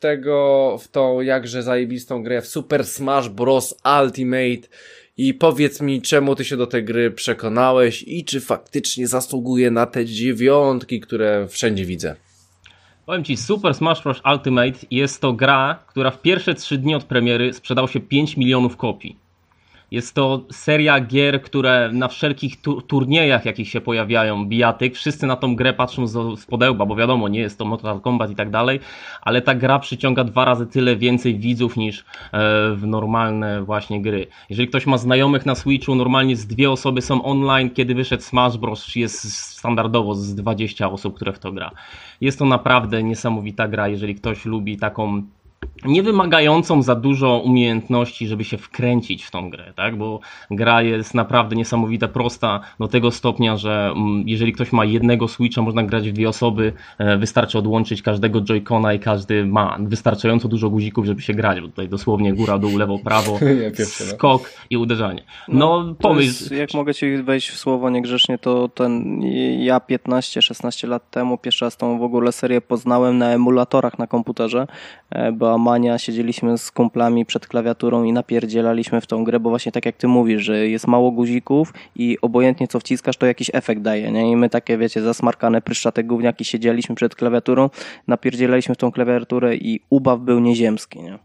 w tą jakże zajebistą grę w Super Smash Bros. Ultimate i powiedz mi, czemu ty się do tej gry przekonałeś i czy faktycznie zasługuje na te 9, które wszędzie widzę. Powiem ci, Super Smash Bros. Ultimate jest to gra, która w pierwsze 3 dni od premiery sprzedał się 5 milionów kopii. Jest to seria gier, które na wszelkich turniejach, jakich się pojawiają, bijatyk, wszyscy na tą grę patrzą z podełba, bo wiadomo, nie jest to Mortal Kombat i tak dalej, ale ta gra przyciąga 2 razy tyle więcej widzów niż w normalne właśnie gry. Jeżeli ktoś ma znajomych na Switchu, normalnie z 2 osoby są online, kiedy wyszedł Smash Bros. Jest standardowo z 20 osób, które w to gra. Jest to naprawdę niesamowita gra, jeżeli ktoś lubi taką nie wymagającą za dużo umiejętności, żeby się wkręcić w tą grę, tak? Bo gra jest naprawdę niesamowita, prosta do tego stopnia, że jeżeli ktoś ma jednego Switcha, można grać w 2 osoby, wystarczy odłączyć każdego Joy-Cona i każdy ma wystarczająco dużo guzików, żeby się grać, bo tutaj dosłownie góra, dół, lewo, prawo, skok i uderzanie. No pomysł. Jak mogę ci wejść w słowo niegrzecznie, to ja 15-16 lat temu pierwszy raz tą w ogóle serię poznałem na emulatorach na komputerze, bo Mania, siedzieliśmy z kumplami przed klawiaturą i napierdzielaliśmy w tą grę, bo właśnie tak jak ty mówisz, że jest mało guzików i obojętnie co wciskasz, to jakiś efekt daje, nie? I my takie, wiecie, zasmarkane pryszczate gówniaki siedzieliśmy przed klawiaturą, napierdzielaliśmy w tą klawiaturę i ubaw był nieziemski, nie?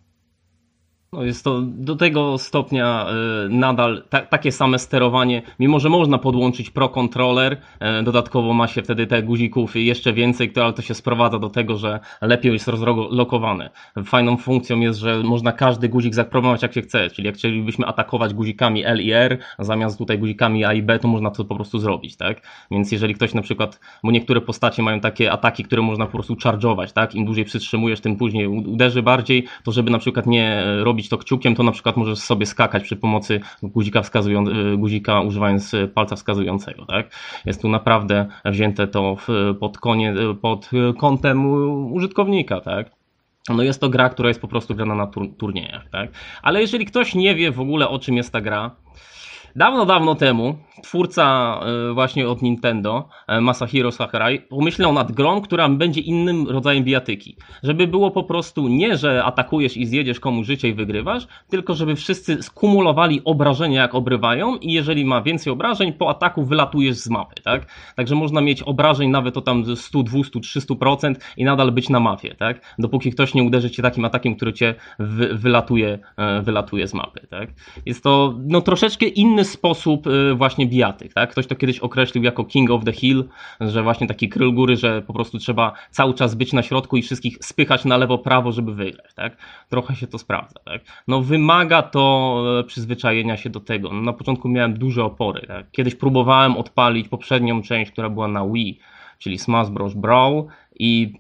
No jest to do tego stopnia nadal takie same sterowanie, mimo że można podłączyć Pro Controller, dodatkowo ma się wtedy te guzików jeszcze więcej, ale to się sprowadza do tego, że lepiej jest rozlokowane. Fajną funkcją jest, że można każdy guzik zaprogramować jak się chce, czyli jak chcielibyśmy atakować guzikami L i R, zamiast tutaj guzikami A i B, to można to po prostu zrobić, tak? Więc jeżeli ktoś na przykład, bo niektóre postacie mają takie ataki, które można po prostu charge'ować, tak? Im dłużej przytrzymujesz, tym później uderzy bardziej, to żeby na przykład nie robić to kciukiem, to na przykład możesz sobie skakać przy pomocy guzika używając palca wskazującego, tak? Jest tu naprawdę wzięte to pod kątem użytkownika, tak? No jest to gra, która jest po prostu grana na turniejach, tak? Ale jeżeli ktoś nie wie w ogóle, o czym jest ta gra, dawno temu twórca właśnie od Nintendo, Masahiro Sakurai, pomyślał nad grą, która będzie innym rodzajem bijatyki. Żeby było po prostu nie, że atakujesz i zjedziesz komuś życie i wygrywasz, tylko żeby wszyscy skumulowali obrażenia jak obrywają i jeżeli ma więcej obrażeń, po ataku wylatujesz z mapy, tak? Także można mieć obrażeń nawet o tam 100, 200, 300% i nadal być na mapie, tak? Dopóki ktoś nie uderzy cię takim atakiem, który cię wylatuje z mapy, tak? Jest to no troszeczkę inny sposób właśnie bijatyk, tak? Ktoś to kiedyś określił jako King of the Hill, że właśnie taki król góry, że po prostu trzeba cały czas być na środku i wszystkich spychać na lewo, prawo, żeby wygrać, tak? Trochę się to sprawdza, tak? No wymaga to przyzwyczajenia się do tego. No, na początku miałem duże opory, tak? Kiedyś próbowałem odpalić poprzednią część, która była na Wii, czyli Smash Bros. Brawl i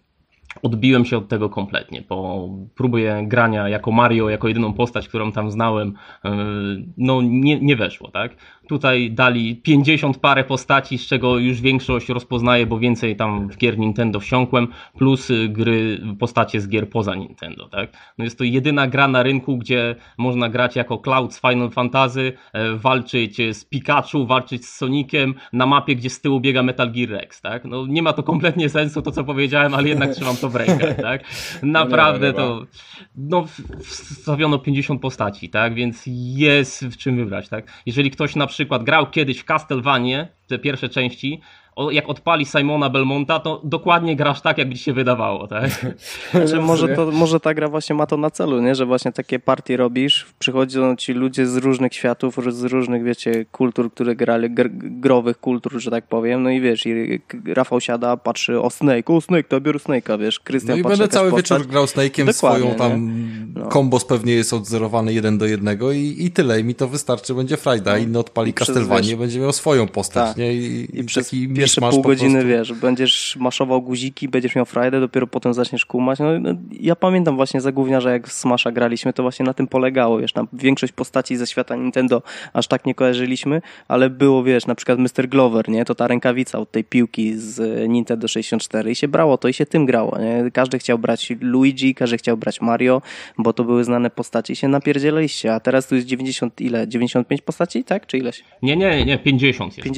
odbiłem się od tego kompletnie, bo próbuję grania jako Mario, jako jedyną postać, którą tam znałem, no nie weszło, tak? Tutaj dali 50 parę postaci, z czego już większość rozpoznaję, bo więcej tam w gier Nintendo wsiąkłem, plus postacie z gier poza Nintendo, tak? No jest to jedyna gra na rynku, gdzie można grać jako Cloud z Final Fantasy, walczyć z Pikachu, walczyć z Soniciem na mapie, gdzie z tyłu biega Metal Gear Rex, tak? No nie ma to kompletnie sensu, to co powiedziałem, ale jednak trzymam to w rękach, tak? Naprawdę to, no wstawiono 50 postaci, tak? Więc jest w czym wybrać, tak? Jeżeli ktoś na przykład grał kiedyś w Castlevanię, te pierwsze części, jak odpali Simona Belmonta, to dokładnie grasz tak, jakby ci się wydawało, tak? Znaczy, może ta gra właśnie ma to na celu, nie? Że właśnie takie partie robisz, przychodzą ci ludzie z różnych światów, z różnych, wiecie, kultur, które grali, growych kultur, że tak powiem, no i wiesz, i Rafał siada, patrzy, o Snake, to biorę Snake'a, wiesz, Krystian no i patrzy, będę cały wieczór grał Snake'iem, swoją tam kombos pewnie jest odzerowany 1:1 i tyle, i mi to wystarczy, będzie frajda, inny odpali Castlevanię, będzie miał swoją postać, tak. nie? I przez pierwsze pół godziny, wiesz, będziesz maszował guziki, będziesz miał frajdę, dopiero potem zaczniesz kumać. No, ja pamiętam właśnie za gówniarza, jak w Smasha graliśmy, to właśnie na tym polegało, wiesz, tam większość postaci ze świata Nintendo aż tak nie kojarzyliśmy, ale było, wiesz, na przykład Mr. Glover, nie, to ta rękawica od tej piłki z Nintendo 64 i się brało to i się tym grało, nie, każdy chciał brać Luigi, każdy chciał brać Mario, bo to były znane postaci i się napierdzielaliście, a teraz tu jest 95 postaci, tak, czy ileś? Nie, 50 jest,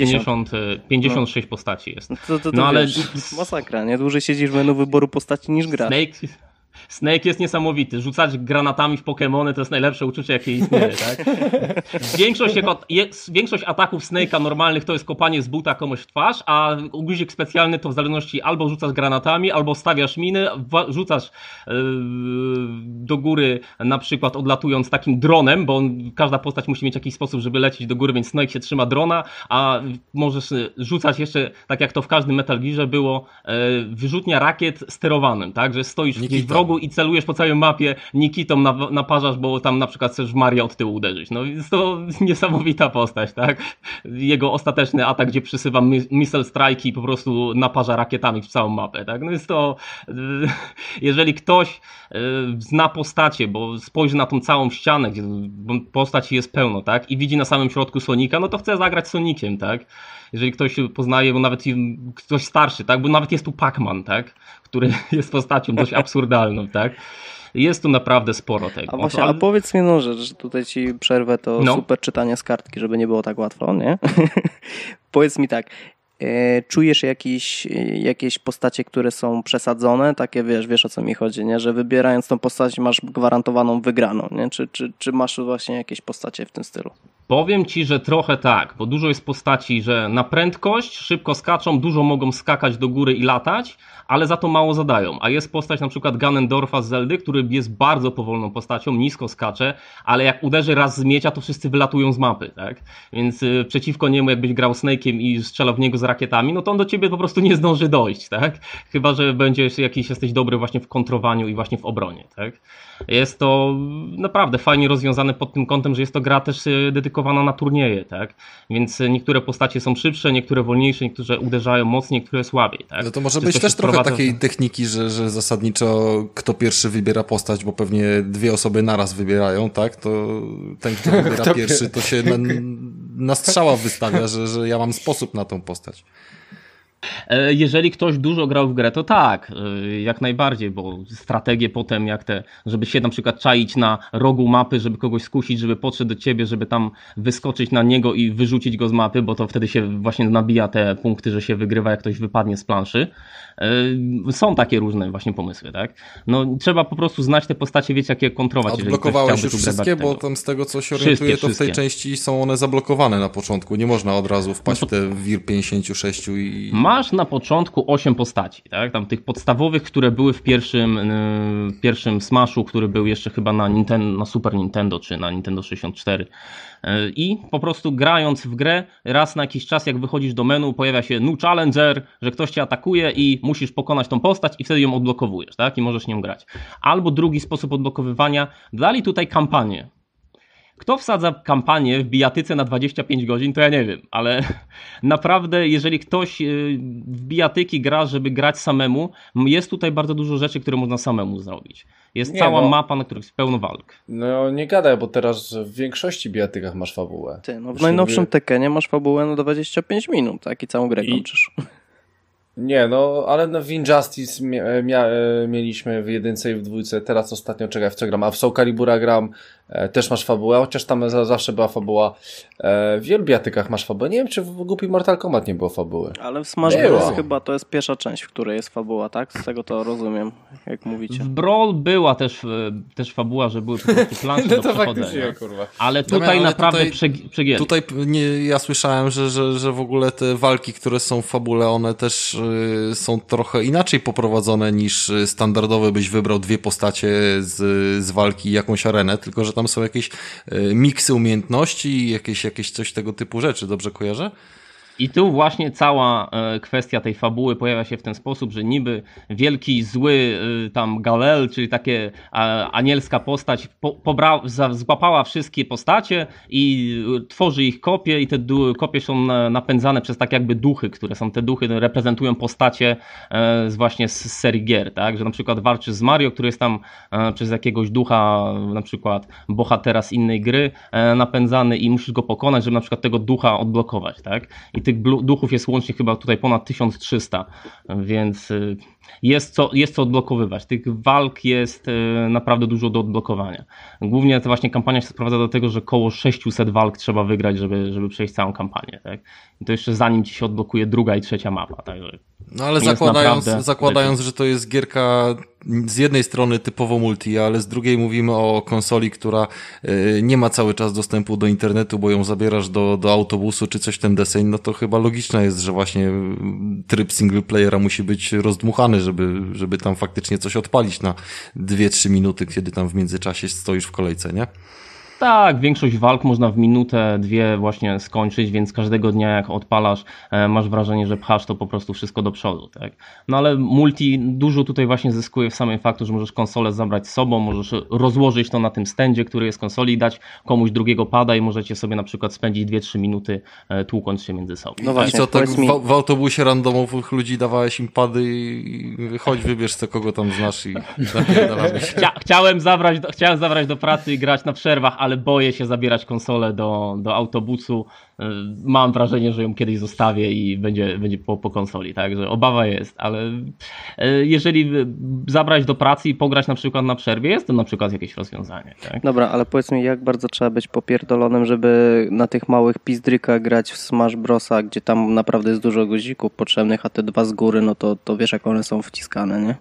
56 postaci jest. To ale wiesz, masakra, nie? Dłużej siedzisz w menu wyboru postaci niż grasz. Snake jest niesamowity. Rzucać granatami w Pokemony to jest najlepsze uczucie, jakie istnieje, tak? Większość ataków Snake'a normalnych to jest kopanie z buta komuś w twarz, a guzik specjalny to w zależności albo rzucasz granatami, albo stawiasz miny, rzucasz do góry, na przykład odlatując takim dronem, bo każda postać musi mieć jakiś sposób, żeby lecieć do góry, więc Snake się trzyma drona, a możesz rzucać jeszcze, tak jak to w każdym Metal Gearze było, wyrzutnia rakiet sterowanym, tak? Że stoisz gdzieś w rogu i celujesz po całej mapie, Nikitą naparzasz, bo tam na przykład chcesz w Maria od tyłu uderzyć. No jest to niesamowita postać, tak? Jego ostateczny atak, gdzie przysywa missile strike i po prostu naparza rakietami w całą mapę, tak? No jest to, jeżeli ktoś zna postacie, bo spojrzy na tą całą ścianę, gdzie postaci jest pełno, tak? I widzi na samym środku Sonika, no to chce zagrać Sonikiem, tak? Jeżeli ktoś poznaje, bo nawet ktoś starszy, tak? Bo nawet jest tu Pac-Man, tak? Który jest postacią dość absurdalną, tak? Jest tu naprawdę sporo tego. A właśnie, a powiedz mi że tutaj ci przerwę, to super czytanie z kartki, żeby nie było tak łatwo, nie? Powiedz mi tak, czujesz jakieś postacie, które są przesadzone? Takie, wiesz o co mi chodzi, nie? Że wybierając tą postać masz gwarantowaną wygraną, nie? Czy masz właśnie jakieś postacie w tym stylu? Powiem ci, że trochę tak, bo dużo jest postaci, że na prędkość szybko skaczą, dużo mogą skakać do góry i latać, ale za to mało zadają. A jest postać na przykład Ganondorfa z Zeldy, który jest bardzo powolną postacią, nisko skacze, ale jak uderzy raz z miecia, to wszyscy wylatują z mapy, tak? Więc przeciwko niemu, jakbyś grał Snake'iem i strzelał w niego z rakietami, no to on do ciebie po prostu nie zdąży dojść, tak? Chyba że jesteś dobry właśnie w kontrowaniu i właśnie w obronie, tak? Jest to naprawdę fajnie rozwiązane pod tym kątem, że jest to gra też dedykowana na turnieje, tak? Więc niektóre postacie są szybsze, niektóre wolniejsze, niektóre uderzają mocniej, niektóre słabiej, tak? No to może być też trochę takiej techniki, że zasadniczo kto pierwszy wybiera postać, bo pewnie dwie osoby naraz wybierają, tak? To ten, kto wybiera pierwszy, to się na strzała wystawia, że ja mam sposób na tą postać. Jeżeli ktoś dużo grał w grę, to tak, jak najbardziej, bo strategie potem żeby się na przykład czaić na rogu mapy, żeby kogoś skusić, żeby podszedł do ciebie, żeby tam wyskoczyć na niego i wyrzucić go z mapy, bo to wtedy się właśnie nabija te punkty, że się wygrywa, jak ktoś wypadnie z planszy. Są takie różne właśnie pomysły, tak? No trzeba po prostu znać te postacie, wiecie jak je kontrować. Odblokowałeś już wszystkie, bo tam z tego co się orientuję, to w tej części są one zablokowane na początku, nie można od razu wpaść w te wir 56 i... Masz na początku 8 postaci, tak? Tam tych podstawowych, które były w pierwszym Smashu, który był jeszcze chyba na Super Nintendo czy na Nintendo 64. I po prostu grając w grę, raz na jakiś czas jak wychodzisz do menu, pojawia się New Challenger, że ktoś cię atakuje i musisz pokonać tą postać i wtedy ją odblokowujesz, tak? I możesz nią grać. Albo drugi sposób odblokowywania, dali tutaj kampanię, Kto wsadza kampanię w bijatyce na 25 godzin, to ja nie wiem, ale naprawdę jeżeli ktoś w bijatyki gra, żeby grać samemu, jest tutaj bardzo dużo rzeczy, które można samemu zrobić. Jest cała mapa, na której jest pełno walk. No nie gadaj, bo teraz w większości bijatykach masz fabułę. Ty, no w najnowszym Tekkenie masz fabułę na 25 minut, tak? I całą grę kończysz. Nie, no, ale no w Injustice mieliśmy w 1 i w 2, teraz ostatnio czekaj, w co gram, a w Soul Calibura gram, też masz fabułę, chociaż tam zawsze była fabuła. W wielu bijatykach masz fabułę. Nie wiem, czy w głupi Mortal Kombat nie było fabuły. Ale w Smash Bros. Chyba to jest pierwsza część, w której jest fabuła, tak? Z tego to rozumiem, jak mówicie. W Brawl była też fabuła, że były po prostu plansze no do to przechodzenia. Kurwa. Ale tutaj naprawdę przegięli. Tutaj ja słyszałem, że w ogóle te walki, które są w fabule, one też są trochę inaczej poprowadzone niż standardowe byś wybrał 2 postacie z walki i jakąś arenę, tylko że tam są jakieś miksy umiejętności i jakieś coś tego typu rzeczy, dobrze kojarzę? I tu właśnie cała kwestia tej fabuły pojawia się w ten sposób, że niby wielki, zły tam Galel, czyli takie anielska postać złapała wszystkie postacie i tworzy ich kopie i te kopie są napędzane przez tak jakby duchy, które są te duchy, reprezentują postacie właśnie z serii gier, tak? Że na przykład walczysz z Mario, który jest tam przez jakiegoś ducha, na przykład bohatera z innej gry napędzany i musisz go pokonać, żeby na przykład tego ducha odblokować, tak? I tych duchów jest łącznie chyba tutaj ponad 1300, więc jest co odblokowywać. Tych walk jest naprawdę dużo do odblokowania. Głównie ta właśnie kampania się sprowadza do tego, że koło 600 walk trzeba wygrać, żeby przejść całą kampanię. Tak? I to jeszcze zanim ci się odblokuje 2. i 3. mapa. Także no ale zakładając, że to jest gierka z jednej strony typowo multi, ale z drugiej mówimy o konsoli, która nie ma cały czas dostępu do internetu, bo ją zabierasz do autobusu czy coś ten deseń, no to chyba logiczne jest, że właśnie tryb single playera musi być rozdmuchany, żeby tam faktycznie coś odpalić na 2-3 minuty, kiedy tam w międzyczasie stoisz w kolejce, nie? Tak, większość walk można w minutę, 2 właśnie skończyć, więc każdego dnia jak odpalasz, masz wrażenie, że pchasz to po prostu wszystko do przodu, tak? No ale multi dużo tutaj właśnie zyskuje w samym faktu, że możesz konsolę zabrać z sobą, możesz rozłożyć to na tym stędzie, który jest konsoli, dać komuś drugiego pada i możecie sobie na przykład spędzić 2-3 minuty tłucząc się między sobą. No właśnie, i co, tak w autobusie randomowych ludzi dawałeś im pady i chodź wybierz co kogo tam znasz i napierdalamy się. Chciałem zabrać do pracy i grać na przerwach, ale boję się zabierać konsolę do autobusu. Mam wrażenie, że ją kiedyś zostawię i będzie po konsoli, także obawa jest, ale jeżeli zabrać do pracy i pograć na przykład na przerwie, jest to na przykład jakieś rozwiązanie. Tak? Dobra, ale powiedz mi, jak bardzo trzeba być popierdolonym, żeby na tych małych pizdrykach grać w Smash Brosa, gdzie tam naprawdę jest dużo guzików potrzebnych, a te 2 z góry, no to wiesz, jak one są wciskane, nie?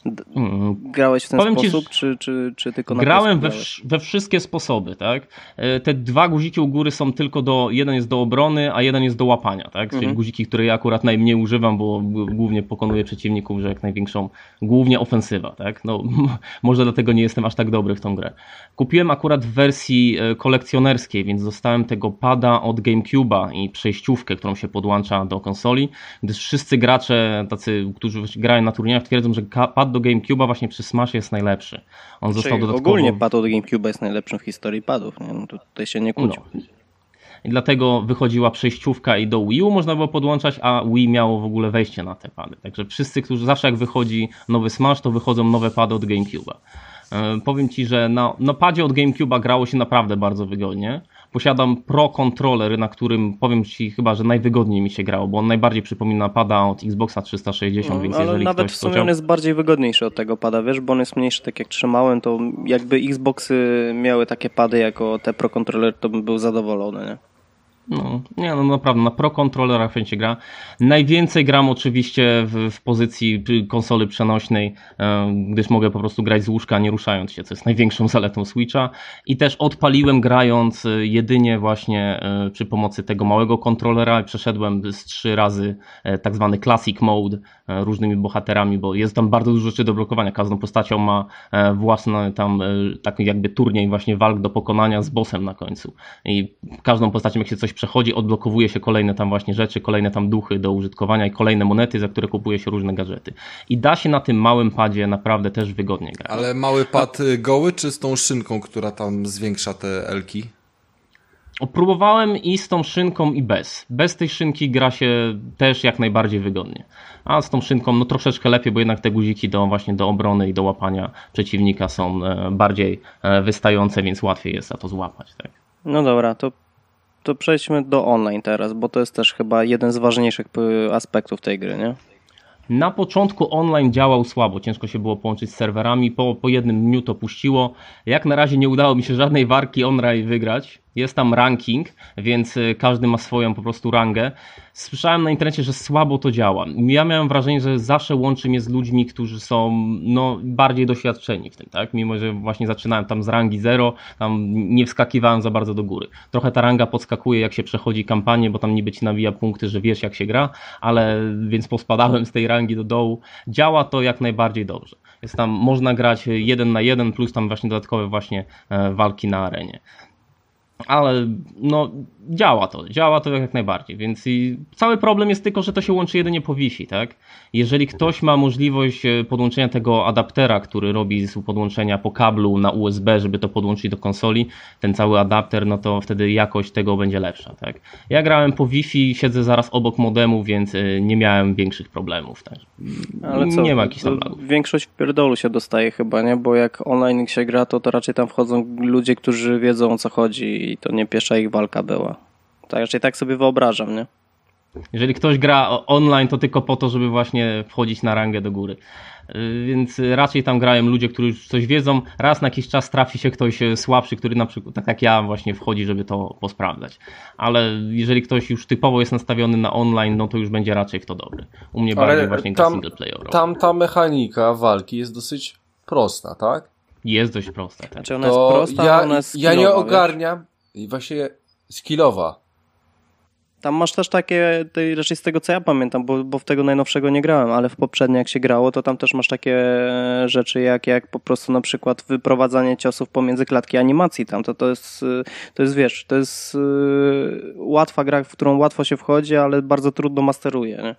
Grałeś w ten sposób, czy tylko na grałem we wszystkie sposoby, tak? Te 2 guziki u góry są tylko jeden jest do obrony, a jeden jest do łapania, tak? Czyli guziki, które ja akurat najmniej używam, bo głównie pokonuję przeciwników, że jak największą, głównie ofensywa, tak? No, może dlatego nie jestem aż tak dobry w tą grę. Kupiłem akurat w wersji kolekcjonerskiej, więc dostałem tego pada od GameCube'a i przejściówkę, którą się podłącza do konsoli, gdyż wszyscy gracze, tacy, którzy grają na turniejach, twierdzą, że pad do GameCube'a właśnie przy Smashie jest najlepszy. On został dodatkowo... Ogólnie pad od GameCube'a jest najlepszym w historii padów. Nie? No tutaj się nie kłóci. No. I dlatego wychodziła przejściówka i do Wii U można było podłączać, a Wii miało w ogóle wejście na te pady. Także wszyscy, którzy zawsze jak wychodzi nowy Smash, to wychodzą nowe pady od GameCube'a. Powiem Ci, że na padzie od GameCube'a grało się naprawdę bardzo wygodnie. Posiadam Pro Controller, na którym powiem Ci chyba, że najwygodniej mi się grało, bo on najbardziej przypomina pada od Xboxa 360, więc ale jeżeli nawet ktoś w sumie on jest bardziej wygodniejszy od tego pada, wiesz, bo on jest mniejszy, tak jak trzymałem, to jakby Xboxy miały takie pady jako te Pro Controller, to bym był zadowolony, nie? No naprawdę, na Pro Controllerach się gra. Najwięcej gram oczywiście w pozycji konsoli przenośnej, gdyż mogę po prostu grać z łóżka, nie ruszając się, co jest największą zaletą Switcha. I też odpaliłem grając jedynie właśnie przy pomocy tego małego kontrolera i przeszedłem z 3 razy tak zwany Classic Mode różnymi bohaterami, bo jest tam bardzo dużo rzeczy do blokowania. Każdą postacią ma własny tam taki jakby turniej właśnie walk do pokonania z bossem na końcu. I każdą postacią jak się coś przechodzi, odblokowuje się kolejne tam właśnie rzeczy, kolejne tam duchy do użytkowania i kolejne monety, za które kupuje się różne gadżety. I da się na tym małym padzie naprawdę też wygodnie grać. Ale mały pad goły, czy z tą szynką, która tam zwiększa te elki? Próbowałem i z tą szynką i bez. Bez tej szynki gra się też jak najbardziej wygodnie. A z tą szynką no troszeczkę lepiej, bo jednak te guziki do obrony i do łapania przeciwnika są bardziej wystające, więc łatwiej jest za to złapać. Tak? No dobra, to przejdźmy do online teraz, bo to jest też chyba jeden z ważniejszych aspektów tej gry, nie? Na początku online działał słabo, ciężko się było połączyć z serwerami, po jednym dniu to puściło. Jak na razie nie udało mi się żadnej walki online wygrać. Jest tam ranking, więc każdy ma swoją po prostu rangę. Słyszałem na internecie, że słabo to działa. Ja miałem wrażenie, że zawsze łączy mnie z ludźmi, którzy są bardziej doświadczeni w tym, tak? Mimo że właśnie zaczynałem tam z rangi 0, tam nie wskakiwałem za bardzo do góry. Trochę ta ranga podskakuje, jak się przechodzi kampanię, bo tam niby ci nawija punkty, że wiesz jak się gra, ale więc pospadałem z tej rangi do dołu. Działa to jak najbardziej dobrze. Jest tam, można grać 1 na 1 plus tam właśnie dodatkowe właśnie walki na arenie. Ale działa to jak najbardziej, więc cały problem jest tylko, że to się łączy jedynie po Wi-Fi, tak? Jeżeli ktoś ma możliwość podłączenia tego adaptera, który robi z podłączenia po kablu na USB, żeby to podłączyć do konsoli, ten cały adapter, no to wtedy jakość tego będzie lepsza, tak? Ja grałem po Wi-Fi, siedzę zaraz obok modemu, więc nie miałem większych problemów, tak? Ale co? Nie ma jakichś tam lagów. Większość w pierdolu się dostaje chyba, nie? Bo jak online się gra, to raczej tam wchodzą ludzie, którzy wiedzą o co chodzi i to nie pierwsza ich walka była. Tak, raczej tak sobie wyobrażam, nie? Jeżeli ktoś gra online, to tylko po to, żeby właśnie wchodzić na rangę do góry. Więc raczej tam grają ludzie, którzy już coś wiedzą. Raz na jakiś czas trafi się ktoś słabszy, który na przykład, tak jak ja, właśnie wchodzi, żeby to posprawdzać. Ale jeżeli ktoś już typowo jest nastawiony na online, no to już będzie raczej w to dobry. U mnie bardziej właśnie gra single playerowa. Tam ta mechanika walki jest dosyć prosta, tak? Jest dość prosta. Tak. Znaczy ona jest prosta, ona jest skillowa, ja nie ogarniam i właśnie skillowa. Tam masz też takie, raczej z tego co ja pamiętam, bo w tego najnowszego nie grałem, ale w poprzednie jak się grało, to tam też masz takie rzeczy jak po prostu na przykład wyprowadzanie ciosów pomiędzy klatki animacji tam, to jest wiesz, to jest łatwa gra, w którą łatwo się wchodzi, ale bardzo trudno masteruje, nie?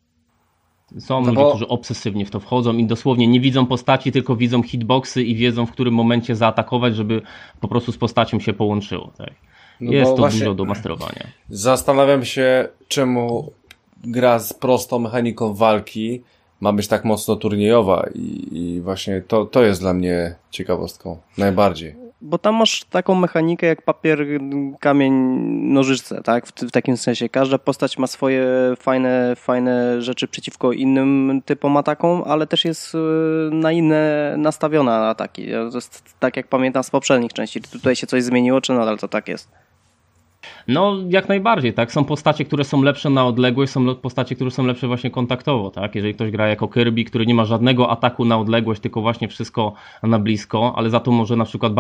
Są ludzie, którzy obsesywnie w to wchodzą i dosłownie nie widzą postaci, tylko widzą hitboxy i wiedzą, w którym momencie zaatakować, żeby po prostu z postacią się połączyło, tak? No jest to dużo do masterowania. Zastanawiam się, czemu gra z prostą mechaniką walki ma być tak mocno turniejowa i właśnie to jest dla mnie ciekawostką. Najbardziej. Bo tam masz taką mechanikę jak papier, kamień, nożyce, tak? W takim sensie. Każda postać ma swoje fajne rzeczy przeciwko innym typom atakom, ale też jest na inne nastawiona ataki. To jest tak jak pamiętam z poprzednich części. Tutaj się coś zmieniło, czy nadal to tak jest? No, jak najbardziej, tak. Są postacie, które są lepsze na odległość, są postacie, które są lepsze właśnie kontaktowo, tak. Jeżeli ktoś gra jako Kirby, który nie ma żadnego ataku na odległość, tylko właśnie wszystko na blisko, ale za to może na przykład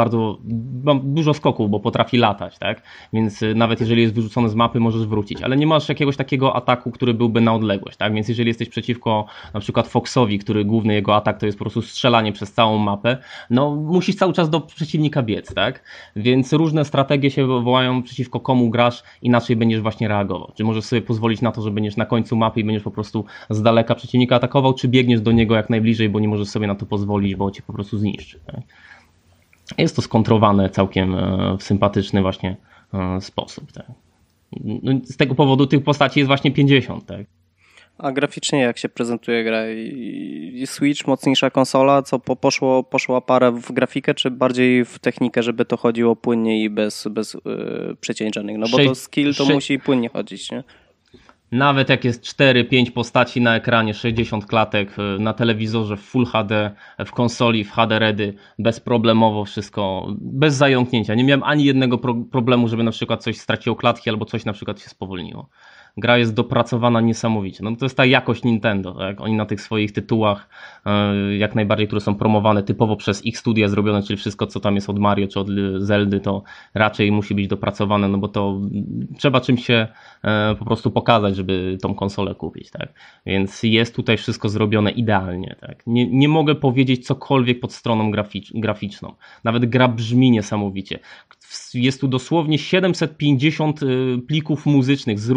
dużo skoków, bo potrafi latać, tak. Więc nawet jeżeli jest wyrzucony z mapy, możesz wrócić, ale nie masz jakiegoś takiego ataku, który byłby na odległość, tak. Więc jeżeli jesteś przeciwko na przykład Foxowi, który główny jego atak to jest po prostu strzelanie przez całą mapę, no musisz cały czas do przeciwnika biec, tak. Więc różne strategie się wołają, przeciwko komu grasz, inaczej będziesz właśnie reagował. Czy możesz sobie pozwolić na to, że będziesz na końcu mapy i będziesz po prostu z daleka przeciwnika atakował, czy biegniesz do niego jak najbliżej, bo nie możesz sobie na to pozwolić, bo cię po prostu zniszczy. Tak? Jest to skontrowane całkiem w sympatyczny właśnie sposób. Tak? No, z tego powodu tych postaci jest właśnie 50. Tak? A graficznie jak się prezentuje gra? Switch, mocniejsza konsola, co poszła parę w grafikę, czy bardziej w technikę, żeby to chodziło płynnie i bez przecięć żadnych? No bo to skill to musi płynnie chodzić, nie? Nawet jak jest 4-5 postaci na ekranie, 60 klatek, na telewizorze w Full HD, w konsoli, w HD Ready, bezproblemowo wszystko, bez zająknięcia. Nie miałem ani jednego problemu, żeby na przykład coś straciło klatki albo coś na przykład się spowolniło. Gra jest dopracowana niesamowicie. No to jest ta jakość Nintendo, tak? Oni na tych swoich tytułach jak najbardziej, które są promowane typowo przez ich studia zrobione, czyli wszystko co tam jest od Mario czy od Zeldy, to raczej musi być dopracowane, no bo to trzeba czymś się po prostu pokazać, żeby tą konsolę kupić, tak? Więc jest tutaj wszystko zrobione idealnie, tak? Nie mogę powiedzieć cokolwiek pod stroną graficzną. Nawet gra brzmi niesamowicie. Jest tu dosłownie 750 plików muzycznych z różnych gier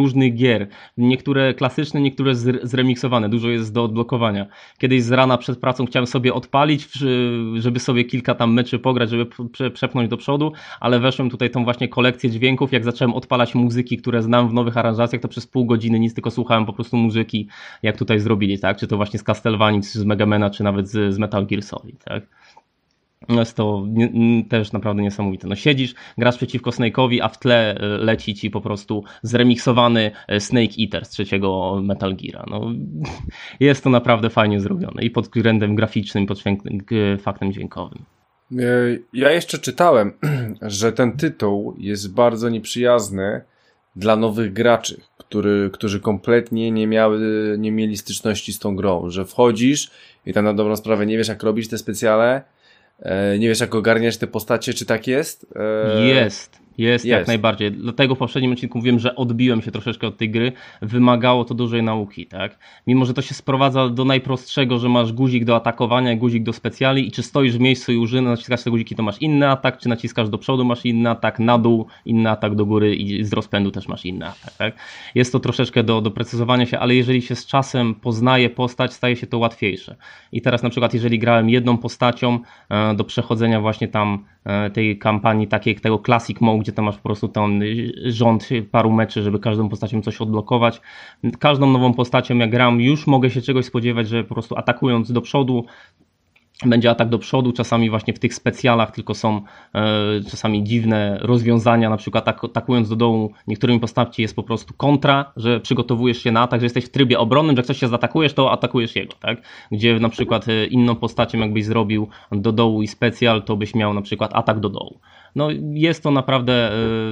gier. Niektóre klasyczne, niektóre zremiksowane. Dużo jest do odblokowania. Kiedyś z rana przed pracą chciałem sobie odpalić, żeby sobie kilka tam meczy pograć, żeby przepchnąć do przodu, ale weszłem tutaj tą właśnie kolekcję dźwięków. Jak zacząłem odpalać muzyki, które znam w nowych aranżacjach, to przez pół godziny nic, tylko słuchałem po prostu muzyki, jak tutaj zrobili, tak? Czy to właśnie z Castlevanii, czy z Megamana, czy nawet z Metal Gear Solid, tak? Jest to też naprawdę niesamowite. No siedzisz, grasz przeciwko Snake'owi, a w tle leci ci po prostu zremiksowany Snake Eater z trzeciego Metal Geara. No, jest to naprawdę fajnie zrobione i pod względem graficznym, i pod faktem dźwiękowym. Ja jeszcze czytałem, że ten tytuł jest bardzo nieprzyjazny dla nowych graczy, którzy kompletnie nie mieli styczności z tą grą, że wchodzisz i tam na dobrą sprawę nie wiesz jak robić te specjale, nie wiesz jak ogarniać te postacie, czy tak jest? Jest, jak najbardziej. Dlatego w poprzednim odcinku mówiłem, że odbiłem się troszeczkę od tej gry. Wymagało to dużej nauki, tak? Mimo, że to się sprowadza do najprostszego, że masz guzik do atakowania, guzik do specjali i czy stoisz w miejscu i używasz, naciskasz te guziki, to masz inny atak, czy naciskasz do przodu, masz inny atak, na dół, inny atak do góry i z rozpędu też masz inny atak, tak? Jest to troszeczkę do doprecyzowania się, ale jeżeli się z czasem poznaje postać, staje się to łatwiejsze. I teraz na przykład, jeżeli grałem jedną postacią do przechodzenia właśnie tam tej kampanii takiej, tego Classic Mode, gdzie tam masz po prostu ten rząd paru meczy, żeby każdą postacią coś odblokować. Każdą nową postacią jak gram już mogę się czegoś spodziewać, że po prostu atakując do przodu będzie atak do przodu, czasami właśnie w tych specjalach tylko są czasami dziwne rozwiązania, na przykład atakując do dołu niektórymi postaci jest po prostu kontra, że przygotowujesz się na atak, że jesteś w trybie obronnym, że ktoś się zaatakujesz, to atakujesz jego, tak? Gdzie na przykład inną postacią jakbyś zrobił do dołu i specjal, to byś miał na przykład atak do dołu. No jest to naprawdę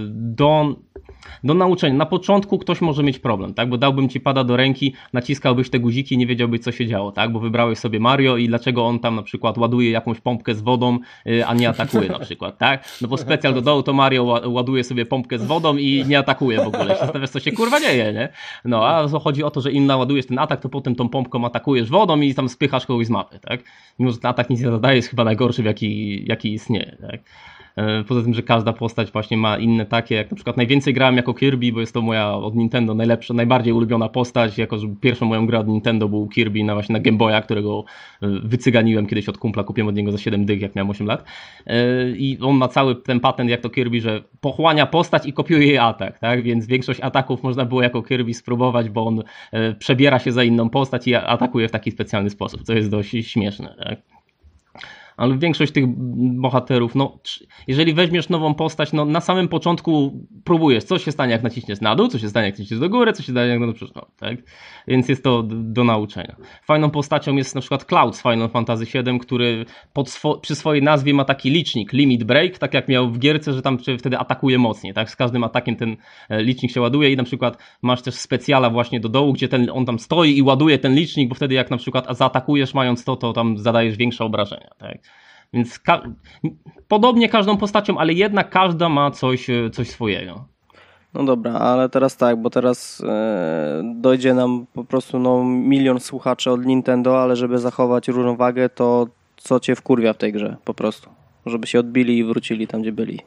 do nauczenia. Na początku ktoś może mieć problem, tak? Bo dałbym ci pada do ręki, naciskałbyś te guziki i nie wiedziałbyś co się działo, tak? Bo wybrałeś sobie Mario i dlaczego on tam na przykład ładuje jakąś pompkę z wodą, a nie atakuje na przykład, tak? No bo specjal do dołu to Mario ładuje sobie pompkę z wodą i nie atakuje w ogóle. Się zastanawiasz, co się kurwa dzieje, nie? No a chodzi o to, że im naładujesz ten atak, to potem tą pompką atakujesz wodą i tam spychasz kogoś z mapy, tak? Mimo, że ten atak nic nie zadaje, jest chyba najgorszy jaki istnieje, tak? Poza tym, że każda postać właśnie ma inne takie, jak na przykład najwięcej grałem jako Kirby, bo jest to moja od Nintendo najlepsza, najbardziej ulubiona postać, jako że pierwszą moją grę od Nintendo był Kirby właśnie na Game Boya, którego wycyganiłem kiedyś od kumpla, kupiłem od niego za 7 dych, jak miałem 8 lat. I on ma cały ten patent jak to Kirby, że pochłania postać i kopiuje jej atak, tak? Więc większość ataków można było jako Kirby spróbować, bo on przebiera się za inną postać i atakuje w taki specjalny sposób, co jest dość śmieszne, tak? Ale większość tych bohaterów, no jeżeli weźmiesz nową postać, no na samym początku próbujesz, co się stanie jak naciśniesz na dół, co się stanie jak naciśniesz do góry, co się stanie jak na przód, no, tak? Więc jest to do nauczenia. Fajną postacią jest na przykład Cloud z Final Fantasy VII, który przy swojej nazwie ma taki licznik, limit break, tak jak miał w gierce, że tam wtedy atakuje mocniej, tak? Z każdym atakiem ten licznik się ładuje i na przykład masz też specjala właśnie do dołu, gdzie on tam stoi i ładuje ten licznik, bo wtedy jak na przykład zaatakujesz mając to tam zadajesz większe obrażenia, tak? Więc podobnie każdą postacią, ale jednak każda ma coś swojego. No dobra, ale teraz tak, bo teraz dojdzie nam po prostu milion słuchaczy od Nintendo, ale żeby zachować równowagę, to co cię wkurwia w tej grze po prostu? Żeby się odbili i wrócili tam, gdzie byli.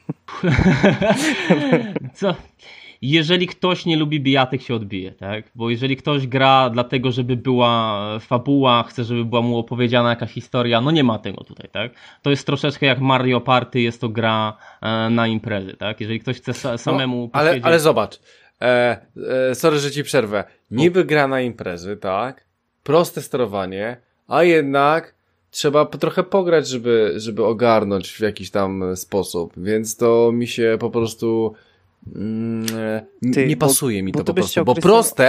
Co? Jeżeli ktoś nie lubi bijatyk, się odbije, tak? Bo jeżeli ktoś gra dlatego, żeby była fabuła, chce, żeby była mu opowiedziana jakaś historia, no nie ma tego tutaj, tak? To jest troszeczkę jak Mario Party, jest to gra na imprezy, tak? Jeżeli ktoś chce samemu posiedzieć... Ale zobacz, sorry, że ci przerwę. Niby gra na imprezy, tak? Proste sterowanie, a jednak trzeba trochę pograć, żeby ogarnąć w jakiś tam sposób, więc to mi się po prostu... nie pasuje mi to po prostu, bo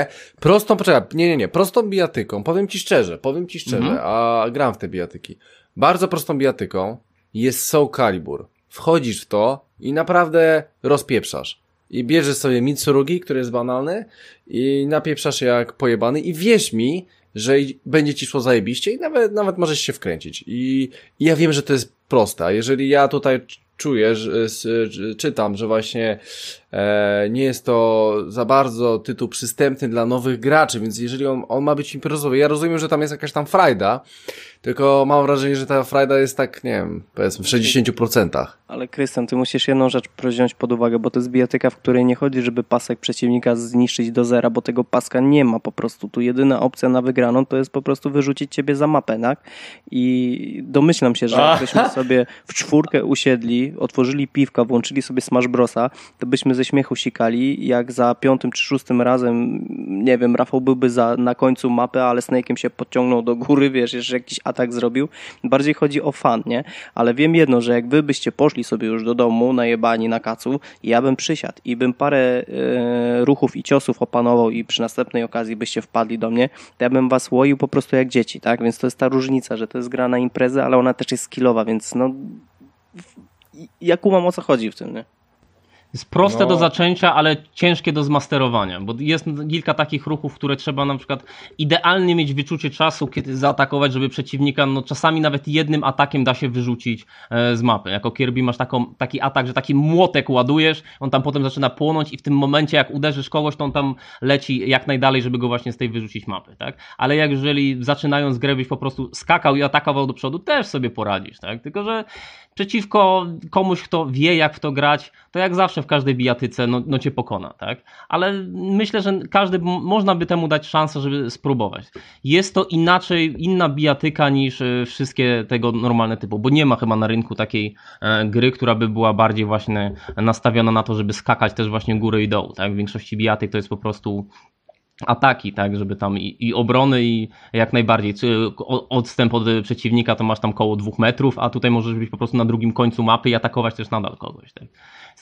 prostą bijatyką, powiem ci szczerze, a gram w te bijatyki, bardzo prostą bijatyką jest Soul Calibur, wchodzisz w to i naprawdę rozpieprzasz i bierzesz sobie Mitsurugi, który jest banalny i napieprzasz jak pojebany i wierz mi, że będzie ci szło zajebiście i nawet możesz się wkręcić i ja wiem, że to jest proste, a jeżeli ja tutaj czuję, czytam, że właśnie Nie jest to za bardzo tytuł przystępny dla nowych graczy, więc jeżeli on ma być imprezowy, ja rozumiem, że tam jest jakaś tam frajda, tylko mam wrażenie, że ta frajda jest tak, nie wiem, powiedzmy w 60%. Ale Krystian, ty musisz jedną rzecz wziąć pod uwagę, bo to jest bijatyka, w której nie chodzi, żeby pasek przeciwnika zniszczyć do zera, bo tego paska nie ma po prostu. Tu jedyna opcja na wygraną to jest po prostu wyrzucić ciebie za mapę, tak? I domyślam się, że jakbyśmy sobie w 4 usiedli, otworzyli piwka, włączyli sobie Smash Brosa, to byśmy ze śmiechu sikali, jak za 5. czy 6. razem, nie wiem, Rafał byłby na końcu mapy, ale Snake'em się podciągnął do góry, wiesz, jeszcze jakiś atak zrobił. Bardziej chodzi o fan, nie? Ale wiem jedno, że jak wy byście poszli sobie już do domu, najebani na kacu, ja bym przysiadł i bym parę ruchów i ciosów opanował i przy następnej okazji byście wpadli do mnie, to ja bym was łoił po prostu jak dzieci, tak? Więc to jest ta różnica, że to jest gra na imprezę, ale ona też jest skillowa, więc no ja kumam, o co chodzi w tym, nie? Jest proste do zaczęcia, ale ciężkie do zmasterowania, bo jest kilka takich ruchów, które trzeba na przykład idealnie mieć wyczucie czasu, kiedy zaatakować, żeby przeciwnika, no czasami nawet jednym atakiem da się wyrzucić z mapy. Jako Kirby masz taki atak, że taki młotek ładujesz, on tam potem zaczyna płonąć i w tym momencie jak uderzysz kogoś, to on tam leci jak najdalej, żeby go właśnie z tej wyrzucić mapy, tak? Ale jak jeżeli zaczynając grę byś po prostu skakał i atakował do przodu, też sobie poradzisz, tak? Tylko że przeciwko komuś, kto wie jak w to grać, to jak zawsze w każdej bijatyce no cię pokona, tak? Ale myślę, że można by temu dać szansę, żeby spróbować. Jest to inna bijatyka niż wszystkie tego normalne typu, bo nie ma chyba na rynku takiej gry, która by była bardziej właśnie nastawiona na to, żeby skakać też właśnie góry i dołu, tak? W większości bijatyk to jest po prostu ataki, tak, żeby tam i obrony i jak najbardziej odstęp od przeciwnika to masz tam koło 2 metrów, a tutaj możesz być po prostu na drugim końcu mapy i atakować też nadal kogoś, tak.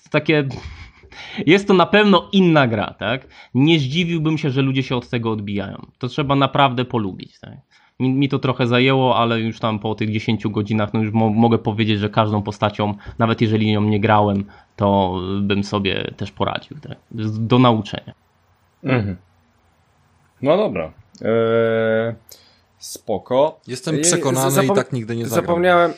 Jest to na pewno inna gra, tak. Nie zdziwiłbym się, że ludzie się od tego odbijają. To trzeba naprawdę polubić, tak. Mi to trochę zajęło, ale już tam po tych 10 godzinach no już mogę powiedzieć, że każdą postacią, nawet jeżeli nią nie grałem, to bym sobie też poradził, tak. Do nauczenia. Mhm. No dobra. Spoko. Jestem przekonany i tak nigdy nie zagram. Zapomniałem.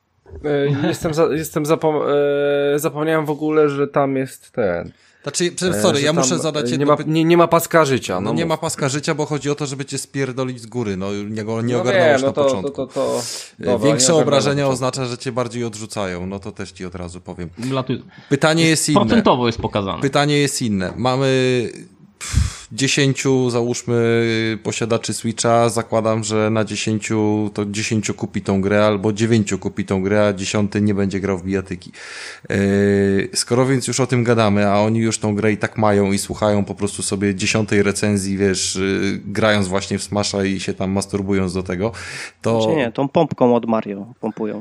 Zapomniałem w ogóle, że tam jest ten. Znaczy, sorry, ja muszę zadać jedno pytanie. Nie ma paska życia. No nie ma paska życia, bo chodzi o to, żeby cię spierdolić z góry. No nie ogarnąłeś na początku. Dobra, większe obrażenia oznacza, że cię bardziej odrzucają. No to też ci od razu powiem. Pytanie jest inne. Procentowo jest pokazane. Pytanie jest inne. Mamy 10, załóżmy, posiadaczy Switcha, zakładam, że na 10 to 10 kupi tą grę, albo 9 kupi tą grę, a 10 nie będzie grał w bijatyki. Skoro więc już o tym gadamy, a oni już tą grę i tak mają i słuchają po prostu sobie 10 recenzji, wiesz, grając właśnie w Smasha i się tam masturbując do tego, to... Znaczy nie, tą pompką od Mario pompują.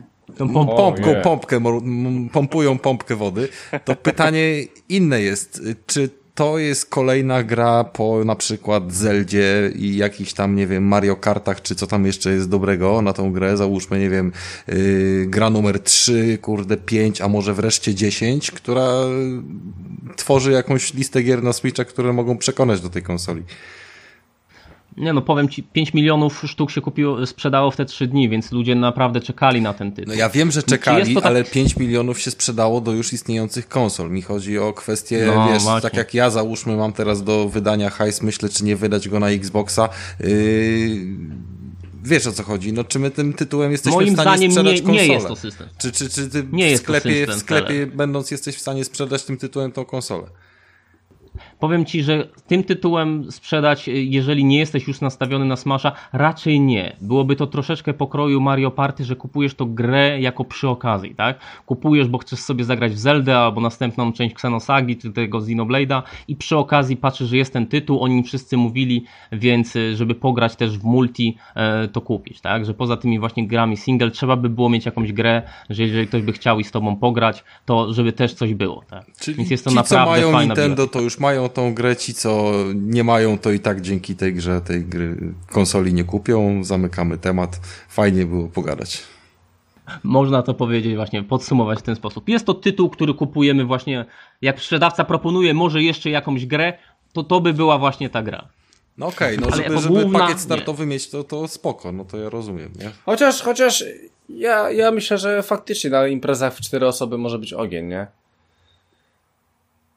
Pompują pompkę wody. To pytanie inne jest, czy to jest kolejna gra po na przykład Zeldzie i jakichś tam, nie wiem, Mario Kartach, czy co tam jeszcze jest dobrego na tą grę, załóżmy, nie wiem, gra numer 3, 5, a może wreszcie 10, która tworzy jakąś listę gier na Switcha, które mogą przekonać do tej konsoli. Nie no, powiem ci, 5 milionów sztuk się sprzedało w te 3 dni, więc ludzie naprawdę czekali na ten tytuł. No ja wiem, że czekali, ale 5 milionów się sprzedało do już istniejących konsol. Mi chodzi o kwestię, wiesz, właśnie. Tak jak ja załóżmy mam teraz do wydania hajs, myślę, czy nie wydać go na Xboxa. Wiesz o co chodzi, no czy my tym tytułem jesteśmy moim w stanie sprzedać konsolę? Nie jest to system. Czy ty nie w sklepie będąc jesteś w stanie sprzedać tym tytułem tą konsolę? Powiem ci, że tym tytułem sprzedać, jeżeli nie jesteś już nastawiony na Smasha, raczej nie. Byłoby to troszeczkę pokroju Mario Party, że kupujesz to grę jako przy okazji, tak? Kupujesz, bo chcesz sobie zagrać w Zeldę albo następną część Xenosagi czy tego Xenoblade'a i przy okazji patrzysz, że jest ten tytuł, o nim wszyscy mówili, więc żeby pograć też w multi, to kupić, tak? Że poza tymi właśnie grami single trzeba by było mieć jakąś grę, że jeżeli ktoś by chciał i z tobą pograć, to żeby też coś było, tak? Czyli więc jest to ci, naprawdę co mają fajna Nintendo, to już mają tą grę, ci co nie mają, to i tak dzięki tej grze tej gry konsoli nie kupią. Zamykamy temat. Fajnie było pogadać. Można to powiedzieć właśnie, podsumować w ten sposób. Jest to tytuł, który kupujemy właśnie, jak sprzedawca proponuje może jeszcze jakąś grę, to by była właśnie ta gra. No okej, no żeby pakiet startowy mieć, to spoko, no to ja rozumiem, nie? Chociaż ja myślę, że faktycznie na imprezach w 4 osoby może być ogień, nie?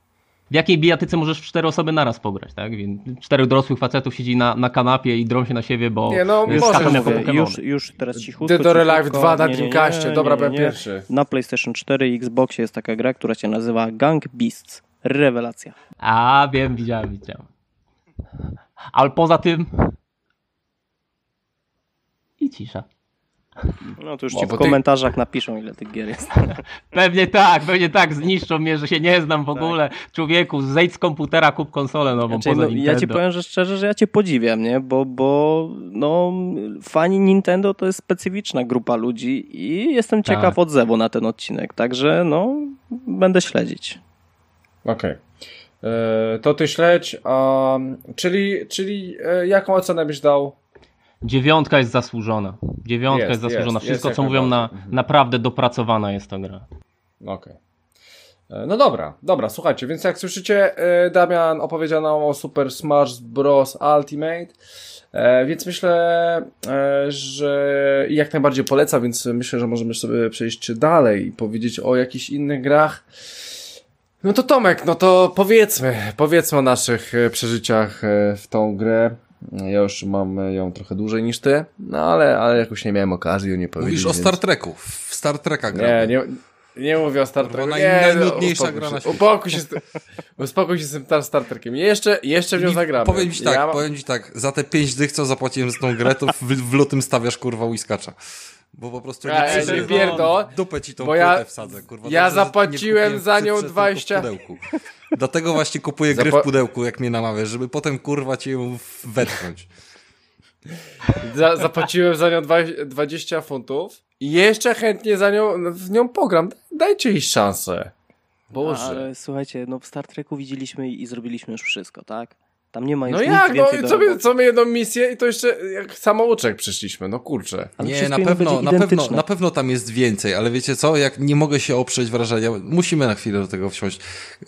w jakiej bijatyce możesz w 4 osoby naraz pograć, tak? Więc 4 dorosłych facetów siedzi na kanapie i drą się na siebie, bo... Nie, no już teraz cichutko. Dead or Alive 2 na Dreamcastie, dobra, byłem pierwszy. Na PlayStation 4 i Xboxie jest taka gra, która się nazywa Gang Beasts. Rewelacja. A, wiem, widziałem. Ale poza tym... I cisza. No to już ci w komentarzach napiszą, ile tych gier jest. Pewnie tak, zniszczą mnie, że się nie znam w ogóle. Człowieku, zejdź z komputera, kup konsolę nową poza Nintendo. Ja ci powiem, że szczerze, że ja cię podziwiam, nie? Bo fani Nintendo to jest specyficzna grupa ludzi i jestem ciekaw odzewu na ten odcinek, także będę śledzić. Okej. To ty śledź, czyli jaką ocenę byś dał? 9 jest zasłużona. 9 jest zasłużona. Wszystko, co mówią, naprawdę dopracowana jest ta gra. Okej. No dobra, słuchajcie, więc jak słyszycie, Damian opowiedział nam o Super Smash Bros. Ultimate, więc myślę, że jak najbardziej polecam, więc myślę, że możemy sobie przejść dalej i powiedzieć o jakichś innych grach. No to Tomek, to powiedzmy o naszych przeżyciach w tą grę. Ja już mam ją trochę dłużej niż ty, ale jakoś nie miałem okazji o niej powiedzieć. Mówisz o Star Treku, w Star Treka gra. Nie mówię o Star Treku. Najnudniejsza gra na świecie. Uspokój się z tym Star Trekiem. Jeszcze w nią zagramy. Powiem ci tak, za te 5 dych, co zapłaciłem za tą grę, to w lutym stawiasz kurwa whiskacza. Bo po prostu nie pierdol, dupę ci tą płytę wsadzę, kurwa. Ja zapłaciłem za nią 20... Dlatego właśnie kupuję gry w pudełku, jak mnie namawiasz, żeby potem kurwa cię ją wetchnąć. Zapłaciłem za nią 20 funtów i jeszcze chętnie w nią pogram. Dajcie jej szansę. Boże. Ale słuchajcie, w Star Treku widzieliśmy i zrobiliśmy już wszystko, tak? Tam nie ma już co my jedną misję i to jeszcze jak samouczek przyszliśmy, kurczę. Ale nie, na pewno tam jest więcej, ale wiecie co, jak nie mogę się oprzeć wrażenia, musimy na chwilę do tego wsiąść.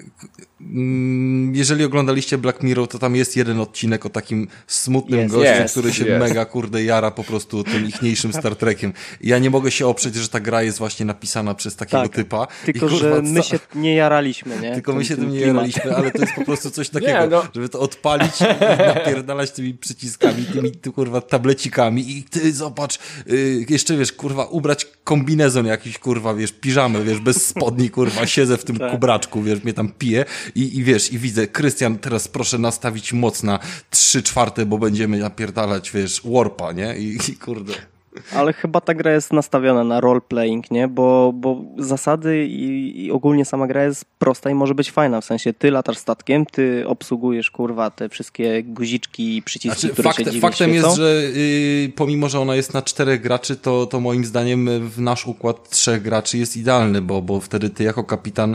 Jeżeli oglądaliście Black Mirror, to tam jest jeden odcinek o takim smutnym gościu, który się mega jara po prostu tym ichniejszym Star Trekiem. I ja nie mogę się oprzeć, że ta gra jest właśnie napisana przez takiego typa. Tylko, że my się nie jaraliśmy, nie? Tylko my się tym nie jaraliśmy, ale to jest po prostu coś takiego, żeby to odpalić i napierdalać tymi przyciskami, tymi kurwa tablecikami i ty zobacz, jeszcze wiesz, kurwa, ubrać kombinezon jakiś, kurwa, wiesz, piżamę, wiesz, bez spodni, kurwa, siedzę w tym kubraczku, wiesz, mnie tam pije i wiesz, i widzę, Krystian, teraz proszę nastawić moc na 3/4, bo będziemy napierdalać, wiesz, warpa, nie? I kurde... Ale chyba ta gra jest nastawiona na roleplaying, nie? Bo zasady i ogólnie sama gra jest prosta i może być fajna. W sensie ty latasz statkiem, ty obsługujesz kurwa te wszystkie guziczki i przyciski, które się dziwnie faktem świecą. jest, że pomimo, że ona jest na 4 graczy, to moim zdaniem w nasz układ 3 graczy jest idealny, bo wtedy ty jako kapitan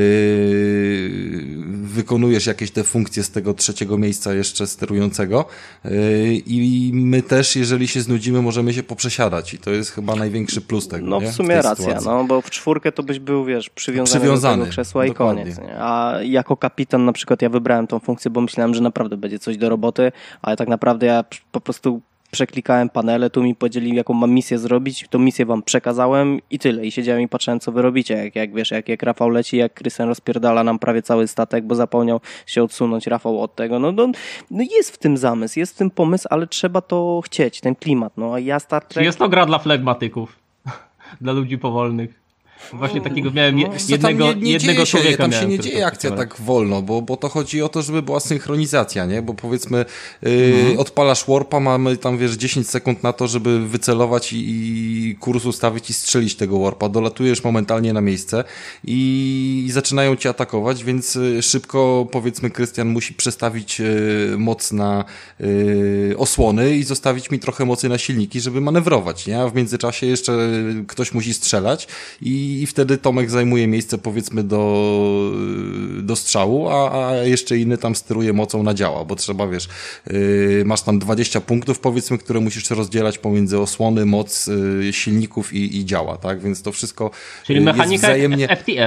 wykonujesz jakieś te funkcje z tego 3. miejsca jeszcze sterującego i my też, jeżeli się znudzimy, możemy się poprzesiadać i to jest chyba największy plus tego. No w sumie racja, bo w 4 to byś był, wiesz, przywiązany do tego krzesła dokładnie. I koniec. Nie? A jako kapitan na przykład ja wybrałem tą funkcję, bo myślałem, że naprawdę będzie coś do roboty, ale tak naprawdę ja po prostu przeklikałem panele, tu mi powiedzieli, jaką mam misję zrobić, tą misję wam przekazałem i tyle. I siedziałem i patrzyłem, co wy robicie. Jak Rafał leci, jak Krystian rozpierdala nam prawie cały statek, bo zapomniał się odsunąć Rafał od tego. No jest w tym zamysł, jest w tym pomysł, ale trzeba to chcieć, ten klimat. A ja Star Trek... Jest to gra dla flegmatyków, dla ludzi powolnych. Właśnie takiego miałem jednego człowieka. Tam się nie dzieje akcja tak wolno, bo to chodzi o to, żeby była synchronizacja, nie? Bo powiedzmy odpalasz warpa, mamy tam, wiesz, 10 sekund na to, żeby wycelować i kurs ustawić i strzelić tego warpa. Dolatujesz momentalnie na miejsce i zaczynają cię atakować, więc szybko, powiedzmy, Krystian musi przestawić moc na osłony i zostawić mi trochę mocy na silniki, żeby manewrować, nie? A w międzyczasie jeszcze ktoś musi strzelać i wtedy Tomek zajmuje miejsce, powiedzmy, do strzału, a jeszcze inny tam steruje mocą na działa, bo trzeba, wiesz, masz tam 20 punktów, powiedzmy, które musisz rozdzielać pomiędzy osłony, moc silników i działa, tak? Więc to wszystko czyli mechanika jest wzajemnie... FTL.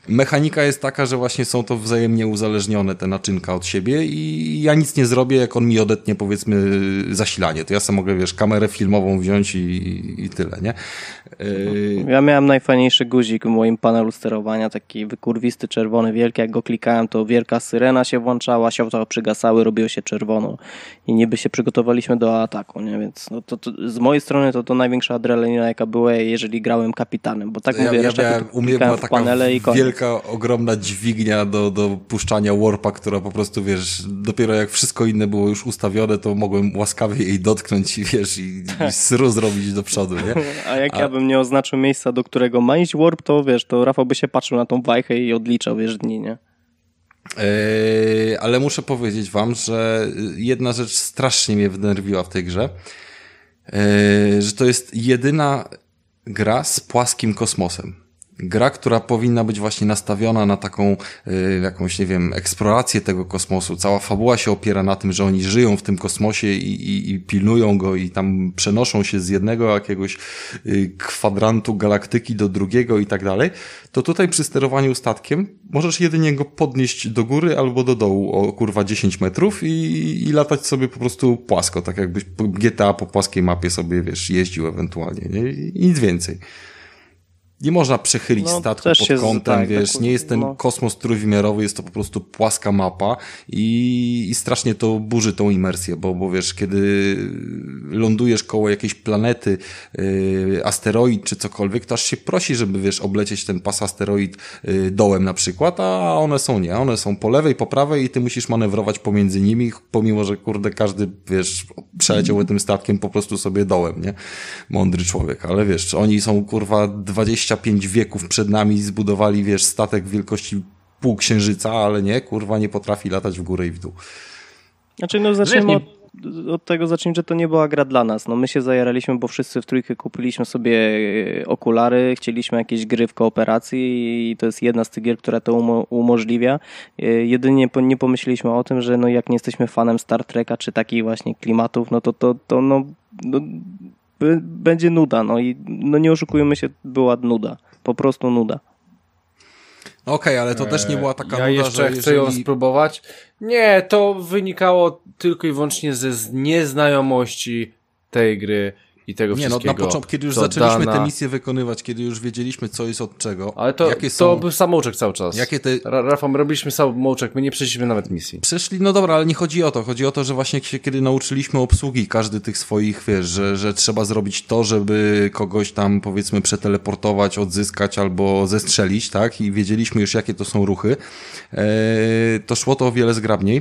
Mechanika jest taka, że właśnie są to wzajemnie uzależnione te naczynka od siebie i ja nic nie zrobię, jak on mi odetnie, powiedzmy, zasilanie. To ja sobie mogę, wiesz, kamerę filmową wziąć i tyle, nie? Ja miałem najfajniejszy guzik w moim panelu sterowania, taki wykurwisty, czerwony, wielki. Jak go klikałem, to wielka syrena się włączała, światła przygasały, robiło się czerwono i niby się przygotowaliśmy do ataku, nie? Więc no to z mojej strony to największa adrenalina, jaka była, jeżeli grałem kapitanem, bo tak mówię, u mnie była taka wielka, ogromna dźwignia do puszczania warpa, która po prostu, wiesz, dopiero jak wszystko inne było już ustawione, to mogłem łaskawie jej dotknąć i wiesz, i sru zrobić do przodu, nie? A jak ja bym nie oznaczył miejsca, do którego ma iść warp, to wiesz, to Rafał by się patrzył na tą wajchę i odliczał, wiesz, dni, nie? Ale muszę powiedzieć wam, że jedna rzecz strasznie mnie wnerwiła w tej grze, że to jest jedyna gra z płaskim kosmosem. Gra, która powinna być właśnie nastawiona na taką jakąś, nie wiem, eksplorację tego kosmosu. Cała fabuła się opiera na tym, że oni żyją w tym kosmosie i pilnują go i tam przenoszą się z jednego jakiegoś kwadrantu galaktyki do drugiego i tak dalej. To tutaj przy sterowaniu statkiem możesz jedynie go podnieść do góry albo do dołu o kurwa 10 metrów i latać sobie po prostu płasko, tak jakbyś GTA po płaskiej mapie sobie, wiesz, jeździł ewentualnie, nie? I nic więcej. Nie można przechylić statku pod kątem, wiesz, nie jest ten kosmos trójwymiarowy, jest to po prostu płaska mapa i strasznie to burzy tą imersję, bo wiesz, kiedy lądujesz koło jakiejś planety, asteroid czy cokolwiek, to aż się prosi, żeby, wiesz, oblecieć ten pas asteroid dołem na przykład, a one są nie, one są po lewej, po prawej i ty musisz manewrować pomiędzy nimi, pomimo, że kurde każdy, wiesz, przeleciał tym statkiem po prostu sobie dołem, nie? Mądry człowiek, ale wiesz, oni są kurwa 25 wieków przed nami, zbudowali, wiesz, statek wielkości pół księżyca, ale nie, kurwa, nie potrafi latać w górę i w dół. Znaczy, no zacznijmy od tego, że to nie była gra dla nas. No my się zajaraliśmy, bo wszyscy w trójkę kupiliśmy sobie okulary, chcieliśmy jakieś gry w kooperacji i to jest jedna z tych gier, która to umożliwia. Jedynie nie pomyśleliśmy o tym, że no jak nie jesteśmy fanem Star Treka czy takich właśnie klimatów, no to będzie nuda, no i no nie oszukujmy się, była nuda, po prostu nuda. Okej, ale to też nie była taka nuda, jeszcze że chcę ją spróbować. Nie, to wynikało tylko i wyłącznie ze nieznajomości tej gry i tego wszystkiego. Nie, no na początku, kiedy już zaczęliśmy te misje wykonywać, kiedy już wiedzieliśmy, co jest od czego. Ale to był samouczek cały czas. Rafał, my robiliśmy samouczek, my nie przeszliśmy nawet misji. Przeszli, no dobra, ale nie chodzi o to. Chodzi o to, że właśnie kiedy nauczyliśmy obsługi każdy tych swoich, wiesz, że trzeba zrobić to, żeby kogoś tam, powiedzmy, przeteleportować, odzyskać albo zestrzelić, tak? I wiedzieliśmy już, jakie to są ruchy. To szło to o wiele zgrabniej.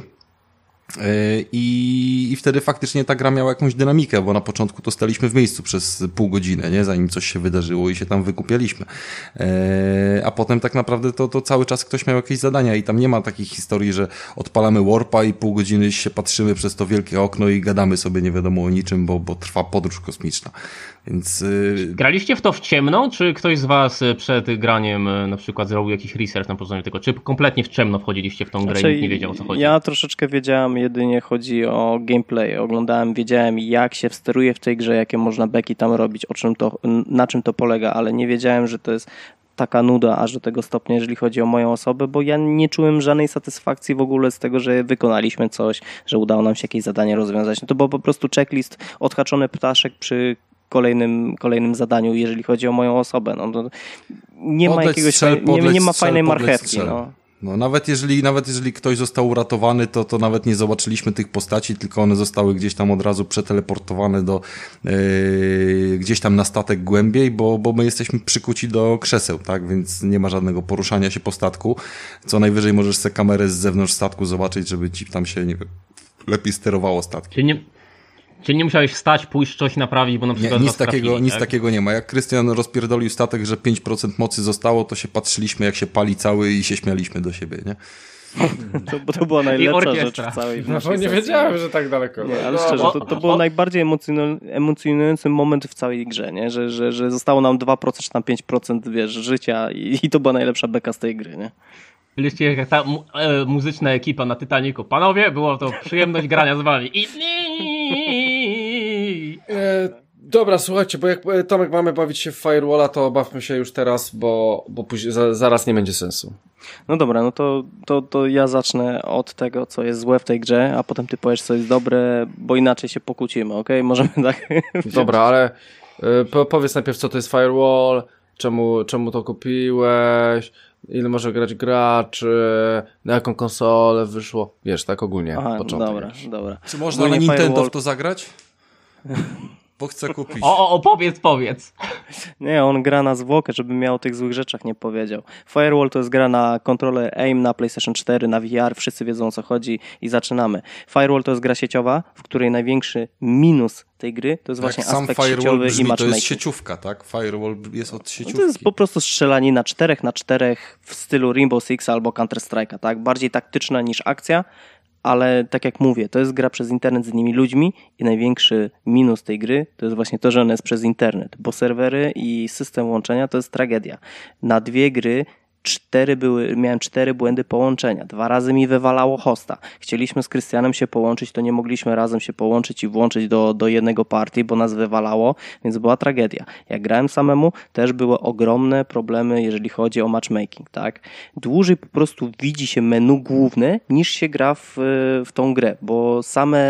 I wtedy faktycznie ta gra miała jakąś dynamikę, bo na początku to staliśmy w miejscu przez pół godziny, nie? Zanim coś się wydarzyło i się tam wykupialiśmy. A potem tak naprawdę to cały czas ktoś miał jakieś zadania i tam nie ma takich historii, że odpalamy warpa i pół godziny się patrzymy przez to wielkie okno i gadamy sobie nie wiadomo o niczym, bo trwa podróż kosmiczna. Więc... Graliście w to w ciemno, czy ktoś z was przed graniem na przykład zrobił jakiś research na poznaniu tego, czy kompletnie w ciemno wchodziliście w tą grę i nikt nie wiedział, o co chodzi? Ja troszeczkę wiedziałem, jedynie chodzi o gameplay. Oglądałem, wiedziałem, jak się steruje w tej grze, jakie można beki tam robić, na czym to polega, ale nie wiedziałem, że to jest taka nuda aż do tego stopnia, jeżeli chodzi o moją osobę, bo ja nie czułem żadnej satysfakcji w ogóle z tego, że wykonaliśmy coś, że udało nam się jakieś zadanie rozwiązać. No to był po prostu checklist, odhaczony ptaszek przy kolejnym zadaniu, jeżeli chodzi o moją osobę. No, to nie ma jakiegoś nie ma fajnej marchewki. No, nawet jeżeli ktoś został uratowany, to nawet nie zobaczyliśmy tych postaci, tylko one zostały gdzieś tam od razu przeteleportowane gdzieś tam na statek głębiej, bo my jesteśmy przykuci do krzeseł, tak? Więc nie ma żadnego poruszania się po statku. Co najwyżej możesz sobie kamerę z zewnątrz statku zobaczyć, żeby ci tam się, nie wiem, lepiej sterowało statkiem. Czyli nie musiałeś wstać, pójść coś naprawić, bo na przykład nic takiego nie ma. Jak Krystian rozpierdolił statek, że 5% mocy zostało, to się patrzyliśmy, jak się pali cały i się śmialiśmy do siebie, nie? To była najlepsza rzecz w całej naszej nie wiedziałem, że tak daleko. Nie, ale szczerze, to był najbardziej emocjonujący moment w całej grze, nie? Że zostało nam 2% czy tam 5%, wiesz, życia i to była najlepsza beka z tej gry, nie? Byliście jak ta muzyczna ekipa na Titanicu. Panowie, było to przyjemność grania z wami. Dobra, słuchajcie, bo jak Tomek mamy bawić się w Firewalla, to bawmy się już teraz, bo później zaraz nie będzie sensu. No dobra, no to ja zacznę od tego, co jest złe w tej grze, a potem ty powiesz, co jest dobre, bo inaczej się pokłócimy, okej? Możemy tak... Dobra, ale powiedz najpierw, co to jest Firewall, czemu to kupiłeś, ile może grać graczy, na jaką konsolę wyszło, wiesz, tak ogólnie. Aha, początek. dobra. Czy można na Nintendo w to zagrać? Bo chcę kupić. Powiedz. Nie, on gra na zwłokę, żeby miał o tych złych rzeczach nie powiedział. Firewall to jest gra na kontrolę AIM, na PlayStation 4, na VR, wszyscy wiedzą o co chodzi i zaczynamy. Firewall to jest gra sieciowa, w której największy minus tej gry to jest właśnie aspekt sieciowy i matchmaking. To jest sieciówka, tak? Firewall jest od sieciówki. To jest po prostu strzelanina 4x4 w stylu Rainbow Six albo Counter Strike'a, tak? Bardziej taktyczna niż akcja, ale tak jak mówię, to jest gra przez internet z innymi ludźmi i największy minus tej gry to jest właśnie to, że ona jest przez internet, bo serwery i system łączenia to jest tragedia. Na 2 gry miałem 4 błędy połączenia. 2 razy mi wywalało hosta. Chcieliśmy z Krystianem się połączyć, to nie mogliśmy razem się połączyć i włączyć do jednego partii, bo nas wywalało, więc była tragedia. Jak grałem samemu, też były ogromne problemy, jeżeli chodzi o matchmaking, tak? Dłużej po prostu widzi się menu główne, niż się gra w tą grę, bo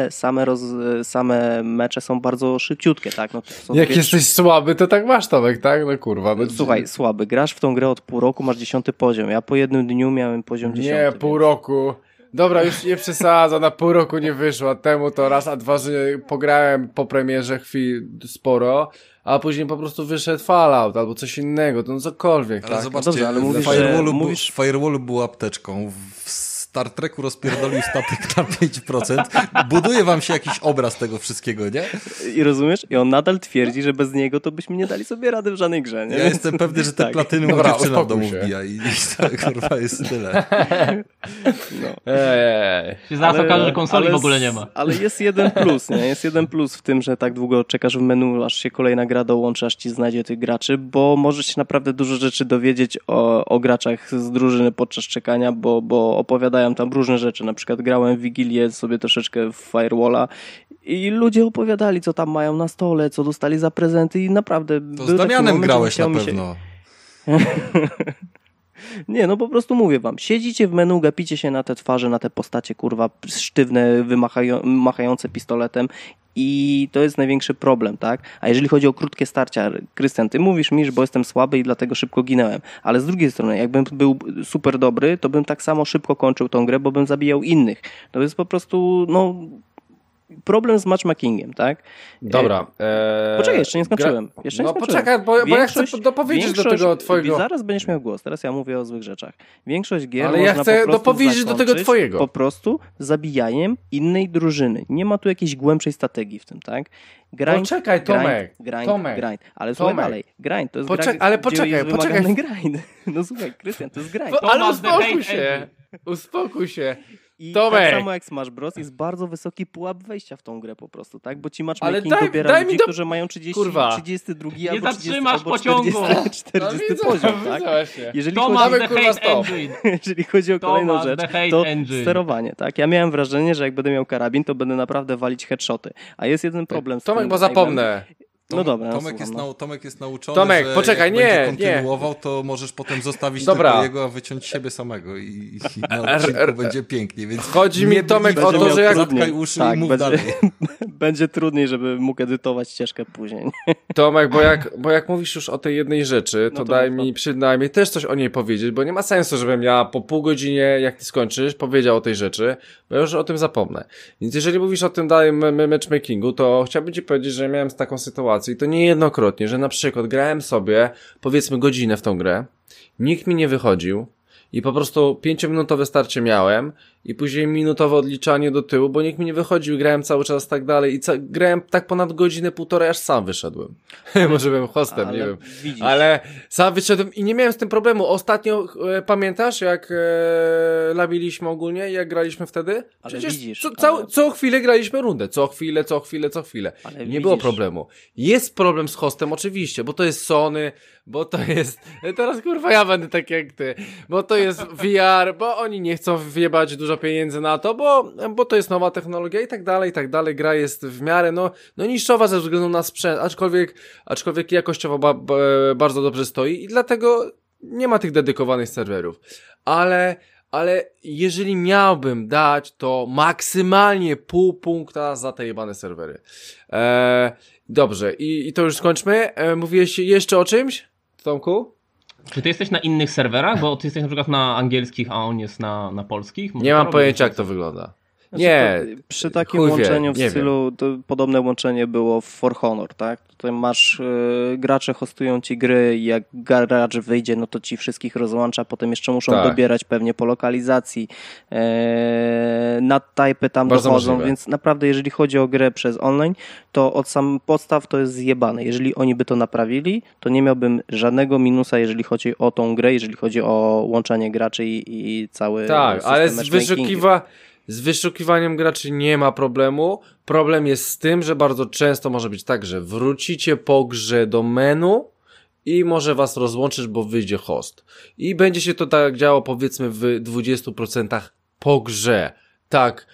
same mecze są bardzo szybciutkie, tak? No, jak jesteś słaby, to tak masz, Tomek, tak? No kurwa. No... Słuchaj, słaby. Grasz w tą grę od pół roku, masz 10 poziom. Ja po jednym dniu miałem poziom 10. Nie, pół roku. Dobra, już nie przesadza, na pół roku nie wyszła. Temu to raz, a dwa, że pograłem po premierze sporo, a później po prostu wyszedł Fallout albo coś innego, to no cokolwiek, ale tak? Zobaczcie, no dobrze, ale mówisz, Firewallu był apteczką, w Star Treku rozpierdolił statek na 5%, buduje wam się jakiś obraz tego wszystkiego, nie? I rozumiesz? I on nadal twierdzi, że bez niego to byśmy nie dali sobie rady w żadnej grze, nie? Ja jestem pewny, że te tak. platyny mu dziewczyna w domu wbija i to kurwa jest tyle. No. Się zaraz okaże, że konsoli w ogóle nie ma. Ale jest jeden plus, nie? Jest jeden plus w tym, że tak długo czekasz w menu, aż się kolejna gra dołączy, aż ci znajdzie tych graczy, bo możesz się naprawdę dużo rzeczy dowiedzieć o graczach z drużyny podczas czekania, bo opowiadają tam różne rzeczy. Na przykład grałem w Wigilię sobie troszeczkę w Firewalla i ludzie opowiadali, co tam mają na stole, co dostali za prezenty i naprawdę... To z Damianem grałeś na pewno. Nie, no po prostu mówię wam, siedzicie w menu, gapicie się na te twarze, na te postacie, kurwa, sztywne, machające pistoletem i to jest największy problem, tak? A jeżeli chodzi o krótkie starcia, Krystian, ty mówisz mi, bo jestem słaby i dlatego szybko ginęłem, ale z drugiej strony, jakbym był super dobry, to bym tak samo szybko kończył tą grę, bo bym zabijał innych. To jest po prostu, no... problem z matchmakingiem, tak? Dobra. Poczekaj, jeszcze nie skończyłem. Poczekaj, bo ja chcę dopowiedzieć do tego twojego... Zaraz będziesz miał głos, teraz ja mówię o złych rzeczach. Większość gier ale można ja chcę po prostu dopowiedzieć do tego twojego. Po prostu zabijaniem innej drużyny. Nie ma tu jakiejś głębszej strategii w tym, tak? Grind, poczekaj, Tomek. Grind. Ale słuchaj dalej. Grind to jest poczekaj. Grind. No słuchaj, Krystian, to jest grind. Ale uspokój się. I Tomek. tak samo jak Smash Bros. Jest bardzo wysoki pułap wejścia w tą grę po prostu, tak? Bo ci matchmaking dobiera ludzi, którzy mają 32 albo 30 albo 40 poziom, tak? Jeżeli chodzi o kolejną rzecz, to sterowanie, tak? Ja miałem wrażenie, że jak będę miał karabin, to będę naprawdę walić headshoty. A jest jeden problem z Tomek, bo zapomnę. No dobra, Tomek jest nauczony, Tomek, że poczekaj, jak będzie kontynuował, to możesz potem zostawić tylko jego, a wyciąć siebie samego i na odcinku będzie pięknie, więc chodzi mi, Tomek, o to, że jak... Zatkaj uszy i mów dalej. Będzie trudniej, żeby mógł edytować ścieżkę później. Tomek, bo jak mówisz już o tej jednej rzeczy, to daj mi przynajmniej też coś o niej powiedzieć, bo nie ma sensu, żebym ja po pół godzinie, jak ty skończysz, powiedział o tej rzeczy, bo ja już o tym zapomnę. Więc jeżeli mówisz o tym dalej matchmakingu, to chciałbym ci powiedzieć, że miałem taką sytuację i to niejednokrotnie, że na przykład grałem sobie, powiedzmy, godzinę w tą grę, nikt mi nie wychodził i po prostu 5-minutowe starcie miałem i później minutowe odliczanie do tyłu, bo nikt mi nie wychodził, grałem cały czas tak dalej i grałem tak ponad godzinę, półtorej, aż sam wyszedłem. Może byłem hostem, nie wiem. Widzisz. Ale sam wyszedłem i nie miałem z tym problemu. Ostatnio, pamiętasz, jak labiliśmy ogólnie, jak graliśmy wtedy? Przecież widzisz, co chwilę graliśmy rundę. Co chwilę. Ale nie było problemu. Jest problem z hostem oczywiście, bo to jest Sony, bo to jest... Teraz kurwa ja będę tak jak ty. Bo to jest VR, bo oni nie chcą wjebać dużo pieniędzy na to, bo to jest nowa technologia i tak dalej. Gra jest w miarę, no niszczowa ze względu na sprzęt, aczkolwiek jakościowo bardzo dobrze stoi i dlatego nie ma tych dedykowanych serwerów. Ale jeżeli miałbym dać, to maksymalnie pół punkta za te jebane serwery. Dobrze, i to już skończmy. Mówiłeś jeszcze o czymś, Tomku? Czy ty jesteś na innych serwerach? Bo ty jesteś na przykład na angielskich, a on jest na polskich? Nie mam pojęcia, jak to wygląda. Znaczy, nie. Przy takim łączeniu w stylu, to podobne łączenie było w For Honor, tak? Tutaj masz, gracze hostują ci gry i jak gracz wyjdzie, no to ci wszystkich rozłącza, potem jeszcze muszą dobierać pewnie po lokalizacji, nadtypy tam bardzo dochodzą, możliwe. Więc naprawdę jeżeli chodzi o grę przez online, to od samych podstaw to jest zjebane. Jeżeli oni by to naprawili, to nie miałbym żadnego minusa, jeżeli chodzi o tą grę, jeżeli chodzi o łączenie graczy i cały system ale z wyszukiwaniem graczy nie ma problemu. Problem jest z tym, że bardzo często może być tak, że wrócicie po grze do menu i może was rozłączyć, bo wyjdzie host. I będzie się to tak działo powiedzmy w 20% po grze. Tak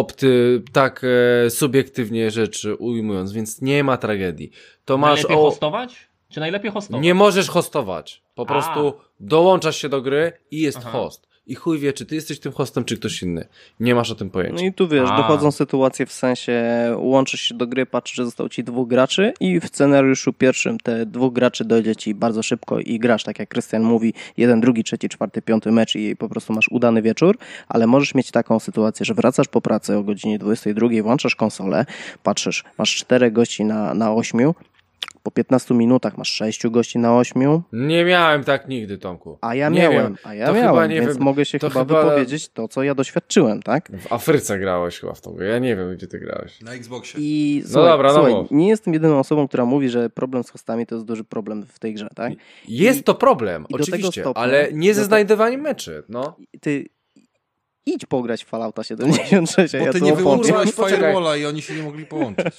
subiektywnie rzeczy ujmując, więc nie ma tragedii. To najlepiej hostować? Czy najlepiej hostować? Nie możesz hostować. Po prostu dołączasz się do gry i jest host. I chuj wie, czy ty jesteś tym hostem, czy ktoś inny. Nie masz o tym pojęcia. No i tu wiesz, dochodzą sytuacje w sensie łączysz się do gry, patrzysz, że zostało ci 2 graczy i w scenariuszu pierwszym te 2 graczy dojdzie ci bardzo szybko i grasz, tak jak Krystian mówi, 1, 2, 3, 4, 5 mecz i po prostu masz udany wieczór, ale możesz mieć taką sytuację, że wracasz po pracy o godzinie 22, włączasz konsolę, patrzysz, masz 4 gości na 8, po 15 minutach masz 6 gości na 8. Nie miałem tak nigdy, Tomku. A ja miałem, więc mogę się chyba wypowiedzieć to, co ja doświadczyłem, tak? W Afryce grałeś chyba w tą grę. Ja nie wiem, gdzie ty grałeś. Na Xboxie. I słuchaj, nie jestem jedyną osobą, która mówi, że problem z hostami to jest duży problem w tej grze, tak? Jest to problem, oczywiście, ale nie ze znajdywaniem meczy, no. Ty idź pograć w Fallouta 76. Bo ty nie wyłączyłeś firewalla i oni się nie mogli połączyć.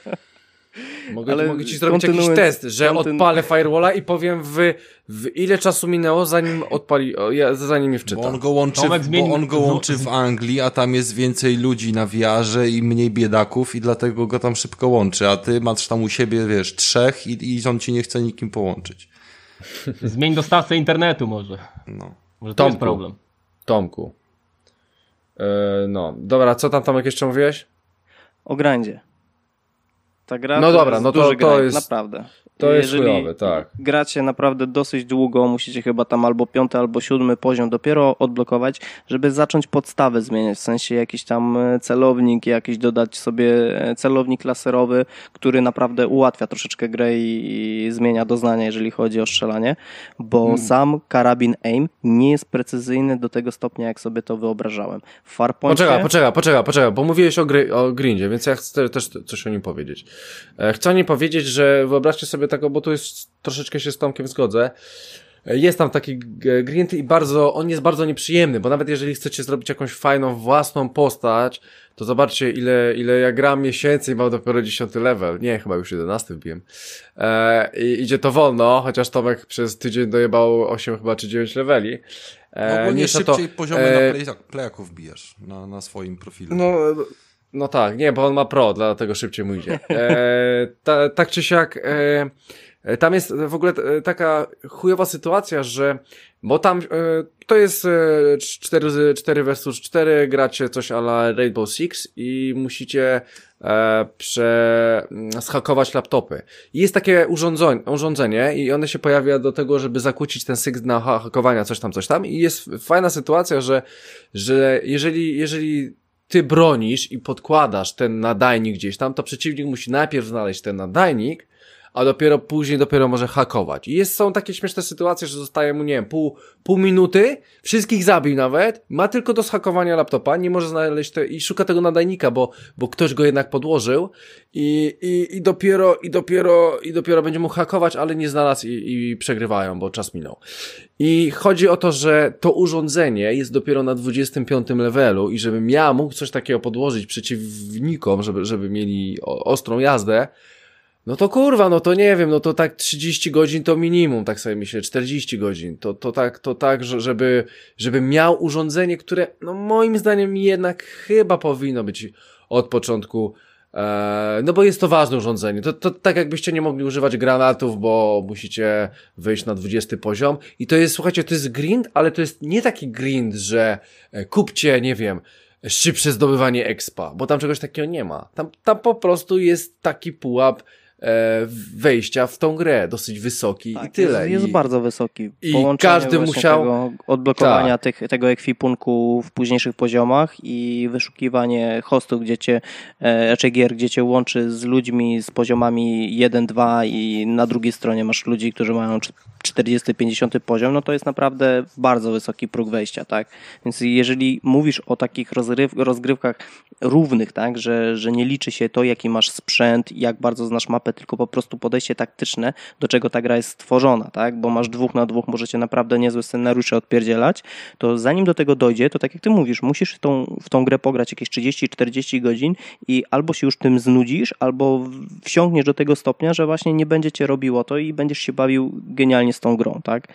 Mogę ci zrobić jakiś test, że odpalę firewalla i powiem w ile czasu minęło, zanim zanim mnie wczyta. Bo on go łączy w Anglii, a tam jest więcej ludzi na VR-ze i mniej biedaków i dlatego go tam szybko łączy, a ty masz tam u siebie, 3 i on ci nie chce nikim połączyć. Zmień dostawcę internetu może. No. Może to jest problem. Tomku. No, dobra, co tam Tomek jeszcze mówiłeś? O grandzie. Ta gra to jest naprawdę. To jest chujowe, tak. Gracie naprawdę dosyć długo, musicie chyba tam albo 5. albo 7. poziom dopiero odblokować, żeby zacząć podstawę zmieniać, w sensie jakiś tam celownik, jakiś dodać sobie celownik laserowy, który naprawdę ułatwia troszeczkę grę i zmienia doznania, jeżeli chodzi o strzelanie, bo sam karabin aim nie jest precyzyjny do tego stopnia, jak sobie to wyobrażałem. W Farpoincie... Poczekaj, bo mówiłeś o grindzie, więc ja chcę też coś o nim powiedzieć. Chcę o nim powiedzieć, że wyobraźcie sobie tego, bo tu jest troszeczkę się z Tomkiem zgodzę. Jest tam taki grind i on jest bardzo nieprzyjemny, bo nawet jeżeli chcecie zrobić jakąś fajną własną postać, to zobaczcie ile ja gram miesięcy i mam dopiero 10 level. Nie, chyba już 11 wbiłem. I idzie to wolno, chociaż Tomek przez tydzień dojebał 8 chyba czy 9 leveli. Ogólnie szybciej poziomy na playaków bijasz na swoim profilu. No tak, nie, bo on ma pro, dlatego szybciej mu idzie. Tak czy siak, tam jest w ogóle taka chujowa sytuacja, że, bo tam to jest 4 versus 4, gracie coś a la Rainbow Six i musicie zhakować laptopy. I jest takie urządzenie i one się pojawia do tego, żeby zakłócić ten sygnał hakowania, coś tam i jest fajna sytuacja, że jeżeli ty bronisz i podkładasz ten nadajnik gdzieś tam, to przeciwnik musi najpierw znaleźć ten nadajnik, a dopiero później może hakować. I są takie śmieszne sytuacje, że zostaje mu, nie wiem, pół minuty, wszystkich zabił nawet, ma tylko do zhakowania laptopa, nie może znaleźć i szuka tego nadajnika, bo ktoś go jednak podłożył i dopiero będzie mógł hakować, ale nie znalazł i przegrywają, bo czas minął. I chodzi o to, że to urządzenie jest dopiero na 25 levelu i żebym ja mógł coś takiego podłożyć przeciwnikom, żeby mieli ostrą jazdę, No to kurwa, no to nie wiem, no to tak 30 godzin to minimum, tak sobie myślę, 40 godzin. To tak, żeby miał urządzenie, które, no moim zdaniem jednak chyba powinno być od początku, no bo jest to ważne urządzenie. To tak jakbyście nie mogli używać granatów, bo musicie wyjść na 20 poziom. I to jest, słuchajcie, to jest grind, ale to jest nie taki grind, że kupcie, nie wiem, szybsze zdobywanie expa, bo tam czegoś takiego nie ma. Tam po prostu jest taki pułap wejścia w tą grę, dosyć wysoki i tyle. Jest bardzo wysoki. I każdy musiał tego odblokowania tego ekwipunku w późniejszych poziomach i wyszukiwanie hostów, raczej gier, gdzie cię łączy z ludźmi z poziomami 1, 2 i na drugiej stronie masz ludzi, którzy mają 40-50 poziom, no to jest naprawdę bardzo wysoki próg wejścia, tak? Więc jeżeli mówisz o takich rozgrywkach równych, tak, że nie liczy się to, jaki masz sprzęt, jak bardzo znasz mapę, tylko po prostu podejście taktyczne, do czego ta gra jest stworzona, tak? Bo masz 2 na 2, możecie naprawdę niezłe scenariusze odpierdzielać, to zanim do tego dojdzie, to tak jak ty mówisz, musisz w tą grę pograć jakieś 30-40 godzin i albo się już tym znudzisz, albo wsiąkniesz do tego stopnia, że właśnie nie będzie cię robiło to i będziesz się bawił genialnie z tą grą, tak?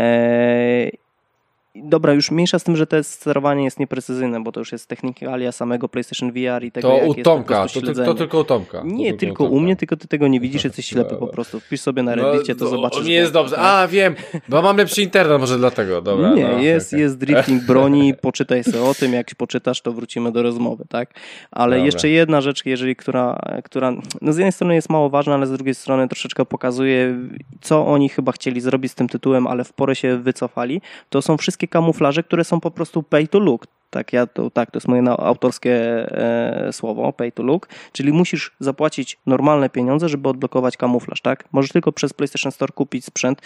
Dobra, już mniejsza z tym, że to sterowanie jest nieprecyzyjne, bo to już jest technikalia samego PlayStation VR i tego, to jak u Tomka, jest to tylko u Tomka. Nie, tylko u mnie, tylko ty tego nie widzisz, jesteś ślepy po prostu. Wpisz sobie na Reddicie, to zobaczysz. Nie jest dobrze. Wiem, bo mam lepszy internet, może dlatego. Dobra, nie, jest drifting broni, poczytaj sobie o tym, jak poczytasz, to wrócimy do rozmowy, tak? Ale dobra. Jeszcze jedna rzecz, która no z jednej strony jest mało ważna, ale z drugiej strony troszeczkę pokazuje, co oni chyba chcieli zrobić z tym tytułem, ale w porę się wycofali, to są wszystkie kamuflaże, które są po prostu pay to look. To jest moje autorskie słowo, pay to look, czyli musisz zapłacić normalne pieniądze, żeby odblokować kamuflaż, tak? Możesz tylko przez PlayStation Store kupić sprzęt,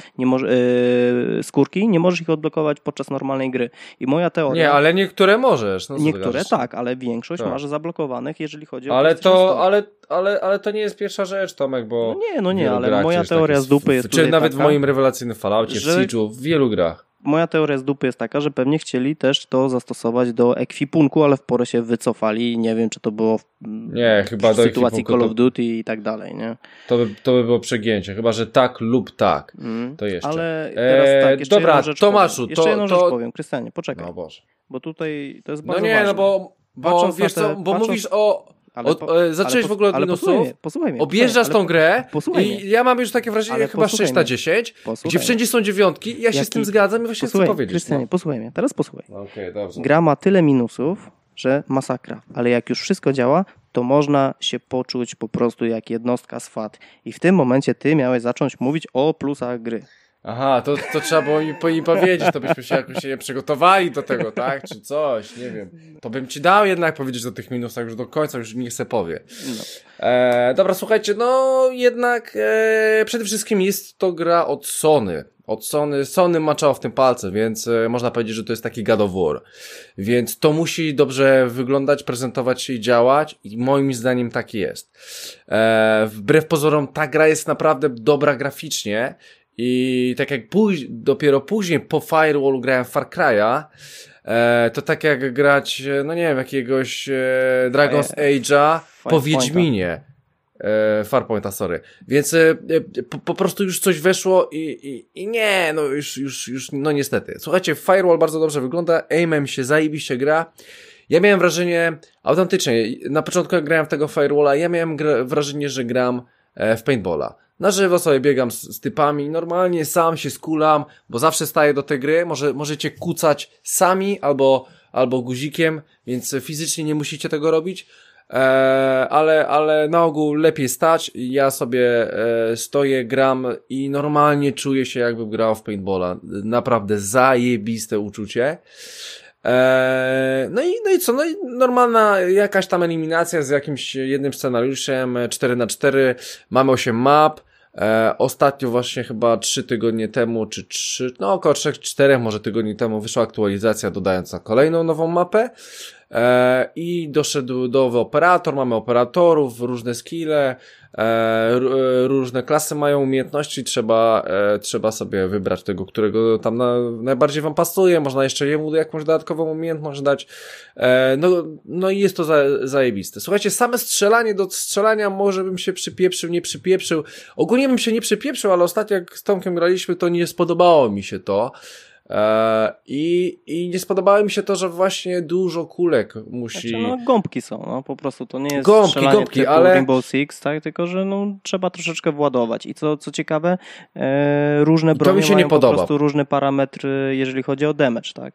skórki, nie możesz ich odblokować podczas normalnej gry. I moja teoria... Nie, ale niektóre możesz. No, niektóre tak, ale większość masz zablokowanych, jeżeli chodzi o ale to nie jest pierwsza rzecz, Tomek, bo... No nie, ale moja teoria z dupy jest czy nawet taka, w moim rewelacyjnym Falloutie, w Siege'u, w wielu grach. Moja teoria z dupy jest taka, że pewnie chcieli też to zastosować do ekwipunku, ale w porę się wycofali i nie wiem, czy to było chyba w sytuacji Call of Duty i tak dalej, nie? To by było przegięcie, chyba że tak lub tak. To jeszcze. Ale teraz tak, jeszcze dobra, jedną rzecz Tomaszu, jeszcze jedną rzecz powiem, Krystianie, poczekaj. No Boże. Bo tutaj to jest bardzo ważne. No bo wiesz co, bo mówisz o... zacząłeś w ogóle od minusów, posłuchaj mnie, objeżdżasz tą grę i ja mam już takie wrażenie, ale chyba 6 na 10, gdzie wszędzie są 9 i ja się z tym zgadzam i właśnie chcę powiedzieć. Krystianie, posłuchaj mnie, teraz posłuchaj. Okay, dobrze. Gra ma tyle minusów, że masakra, ale jak już wszystko działa, to można się poczuć po prostu jak jednostka z FAT. I w tym momencie ty miałeś zacząć mówić o plusach gry. Aha, to trzeba było im powiedzieć, to byśmy się jakoś nie przygotowali do tego, tak? Czy coś, nie wiem. To bym ci dał jednak powiedzieć o tych minusach już do końca, już niech se powie. No. Dobra, słuchajcie, no jednak przede wszystkim jest to gra od Sony. Sony maczało w tym palce, więc można powiedzieć, że to jest taki God of War. Więc to musi dobrze wyglądać, prezentować się i działać i moim zdaniem tak jest. Wbrew pozorom ta gra jest naprawdę dobra graficznie i tak jak dopiero później po Firewallu grałem w Far Cry'a, to tak jak grać, no nie wiem, jakiegoś Dragon's Age'a po Wiedźminie. Farpointa, sorry. Więc po prostu już coś weszło i nie, no już, no niestety. Słuchajcie, Firewall bardzo dobrze wygląda, aimem się zajebiście gra. Ja miałem wrażenie, autentycznie, na początku jak grałem w tego Firewalla, ja miałem wrażenie, że gram w paintballa. Na żywo sobie biegam z typami, normalnie sam się skulam, bo zawsze staję do tej gry, możecie kucać sami albo guzikiem, więc fizycznie nie musicie tego robić. Ale na ogół lepiej stać. Ja sobie stoję, gram i normalnie czuję się, jakbym grał w paintballa. Naprawdę zajebiste uczucie. No i co? No i normalna jakaś tam eliminacja z jakimś jednym scenariuszem 4x4. Mamy 8 map. Ostatnio właśnie chyba 3 tygodnie temu, czy 3, no około 3-4 może tygodni temu wyszła aktualizacja dodająca kolejną nową mapę. i doszedł nowy operator, mamy operatorów, różne skille, różne klasy mają umiejętności, trzeba sobie wybrać tego, którego tam najbardziej wam pasuje, można jeszcze jemu jakąś dodatkową umiejętność dać, no i jest to zajebiste. Słuchajcie, same strzelanie do strzelania może bym się przypieprzył, nie przypieprzył, ogólnie bym się nie przypieprzył, ale ostatnio jak z Tomkiem graliśmy, to nie spodobało mi się to. I nie spodobało mi się to, że właśnie dużo kulek musi... Znaczy, no gąbki są, no po prostu to nie jest gąbki, typu ale... Rainbow Six, tak, tylko że no trzeba troszeczkę władować i co ciekawe, różne bronie mi się mają nie podoba. Po prostu różne parametry, jeżeli chodzi o damage, tak?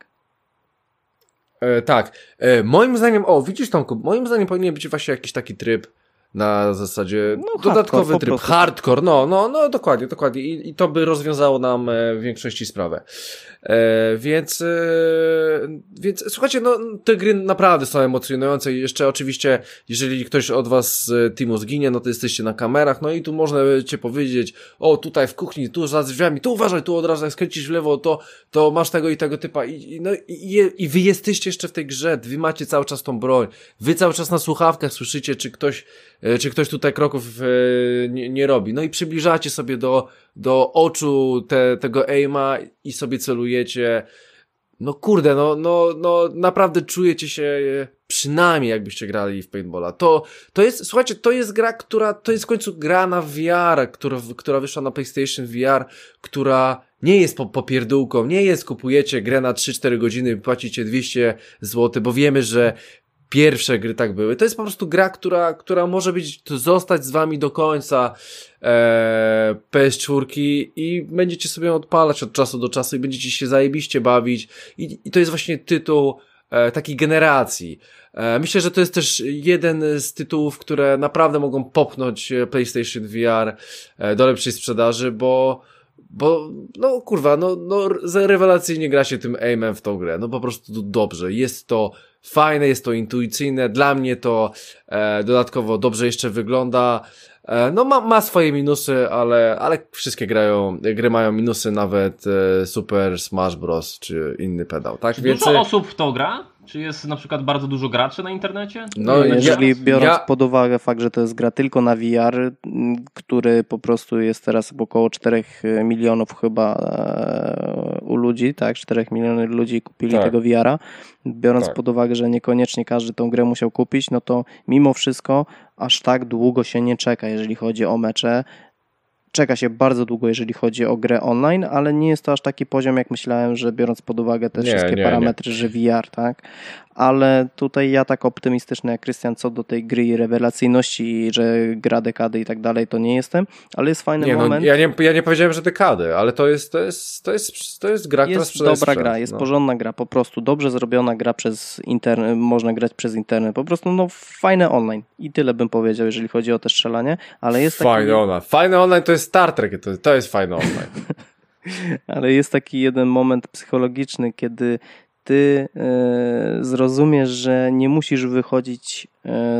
Tak, moim zdaniem, widzisz Tomku, moim zdaniem powinien być właśnie jakiś taki tryb na zasadzie dodatkowy tryb, hardcore, no dokładnie i to by rozwiązało nam w większości sprawę. Więc słuchajcie, no te gry naprawdę są emocjonujące i jeszcze oczywiście, jeżeli ktoś od was z teamu zginie, no to jesteście na kamerach, no i tu można cię powiedzieć, tutaj w kuchni, tu za drzwiami, tu uważaj, tu od razu jak skręcisz w lewo, to masz tego i tego typa i wy jesteście jeszcze w tej grze, wy macie cały czas tą broń, wy cały czas na słuchawkach słyszycie, czy ktoś tutaj kroków nie robi, no i przybliżacie sobie do oczu tego aima i sobie celujecie. No kurde, no naprawdę czujecie się przynajmniej jakbyście grali w paintballa. To jest, słuchajcie, to jest gra, to jest w końcu gra na VR, która wyszła na PlayStation VR, która nie jest popierdółką, nie jest kupujecie grę na 3-4 godziny, płacicie 200 zł, bo wiemy, że pierwsze gry tak były. To jest po prostu gra, która może zostać z wami do końca PS4 i będziecie sobie odpalać od czasu do czasu i będziecie się zajebiście bawić i to jest właśnie tytuł takiej generacji. Myślę, że to jest też jeden z tytułów, które naprawdę mogą popchnąć PlayStation VR do lepszej sprzedaży, bo no kurwa, no rewelacyjnie gra się tym aimem w tą grę, no po prostu dobrze, jest to fajne, jest to intuicyjne, dla mnie to dodatkowo dobrze jeszcze wygląda, no ma swoje minusy, ale wszystkie gry mają minusy, nawet Super Smash Bros. Czy inny pedał, tak? Czy dużo osób w to gra? Czy jest na przykład bardzo dużo graczy na internecie? No, jeżeli biorąc pod uwagę fakt, że to jest gra tylko na VR, który po prostu jest teraz około 4 milionów chyba u ludzi, tak? 4 miliony ludzi kupili tego VR-a. Biorąc pod uwagę, że niekoniecznie każdy tą grę musiał kupić, no to mimo wszystko aż tak długo się nie czeka, jeżeli chodzi o mecze. Czeka się bardzo długo, jeżeli chodzi o grę online, ale nie jest to aż taki poziom, jak myślałem, że biorąc pod uwagę te wszystkie parametry, że VR, tak? Ale tutaj ja tak optymistyczny jak Krystian co do tej gry i rewelacyjności, że gra dekady i tak dalej, to nie jestem, ale jest fajny moment. Ja nie powiedziałem, że dekady, ale to jest gra, która sprzedaje dobra gra, jest porządna gra, po prostu dobrze zrobiona gra przez internet, można grać przez internet, po prostu fajne online i tyle bym powiedział, jeżeli chodzi o te strzelanie, ale jest fajne online to jest Star Trek, to jest fajne online. Ale jest taki jeden moment psychologiczny, kiedy ty zrozumiesz, że nie musisz wychodzić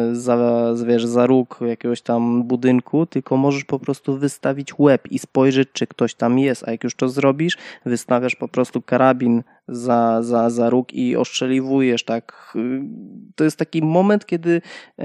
za róg jakiegoś tam budynku, tylko możesz po prostu wystawić łeb i spojrzeć, czy ktoś tam jest, a jak już to zrobisz, wystawiasz po prostu karabin za róg i ostrzeliwujesz, tak. To jest taki moment, kiedy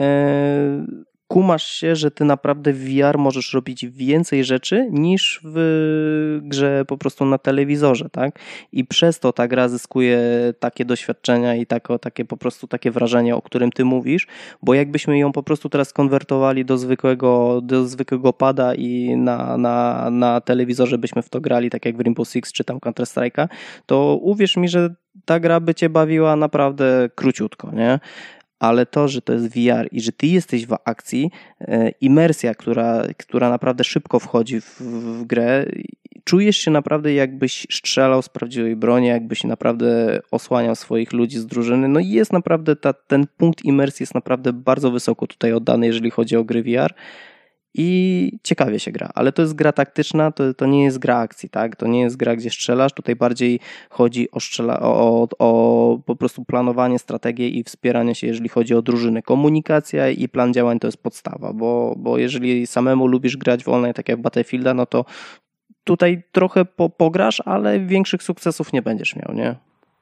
kumasz się, że ty naprawdę w VR możesz robić więcej rzeczy niż w grze po prostu na telewizorze, tak? I przez to ta gra zyskuje takie doświadczenia i takie po prostu takie wrażenie, o którym ty mówisz, bo jakbyśmy ją po prostu teraz konwertowali do zwykłego pada i na telewizorze byśmy w to grali, tak jak w Rainbow Six czy tam Counter Strike'a, to uwierz mi, że ta gra by cię bawiła naprawdę króciutko, nie? Ale to, że to jest VR i że ty jesteś w akcji, imersja, która naprawdę szybko wchodzi w grę, czujesz się naprawdę jakbyś strzelał z prawdziwej broni, jakbyś naprawdę osłaniał swoich ludzi z drużyny, no i jest naprawdę ten punkt imersji jest naprawdę bardzo wysoko tutaj oddany, jeżeli chodzi o gry VR. I ciekawie się gra, ale to jest gra taktyczna, to nie jest gra akcji, tak? To nie jest gra, gdzie strzelasz, tutaj bardziej chodzi o po prostu planowanie, strategię i wspieranie się, jeżeli chodzi o drużynę. Komunikacja i plan działań to jest podstawa, bo jeżeli samemu lubisz grać w online, tak jak w Battlefielda, no to tutaj trochę pograsz, ale większych sukcesów nie będziesz miał, nie?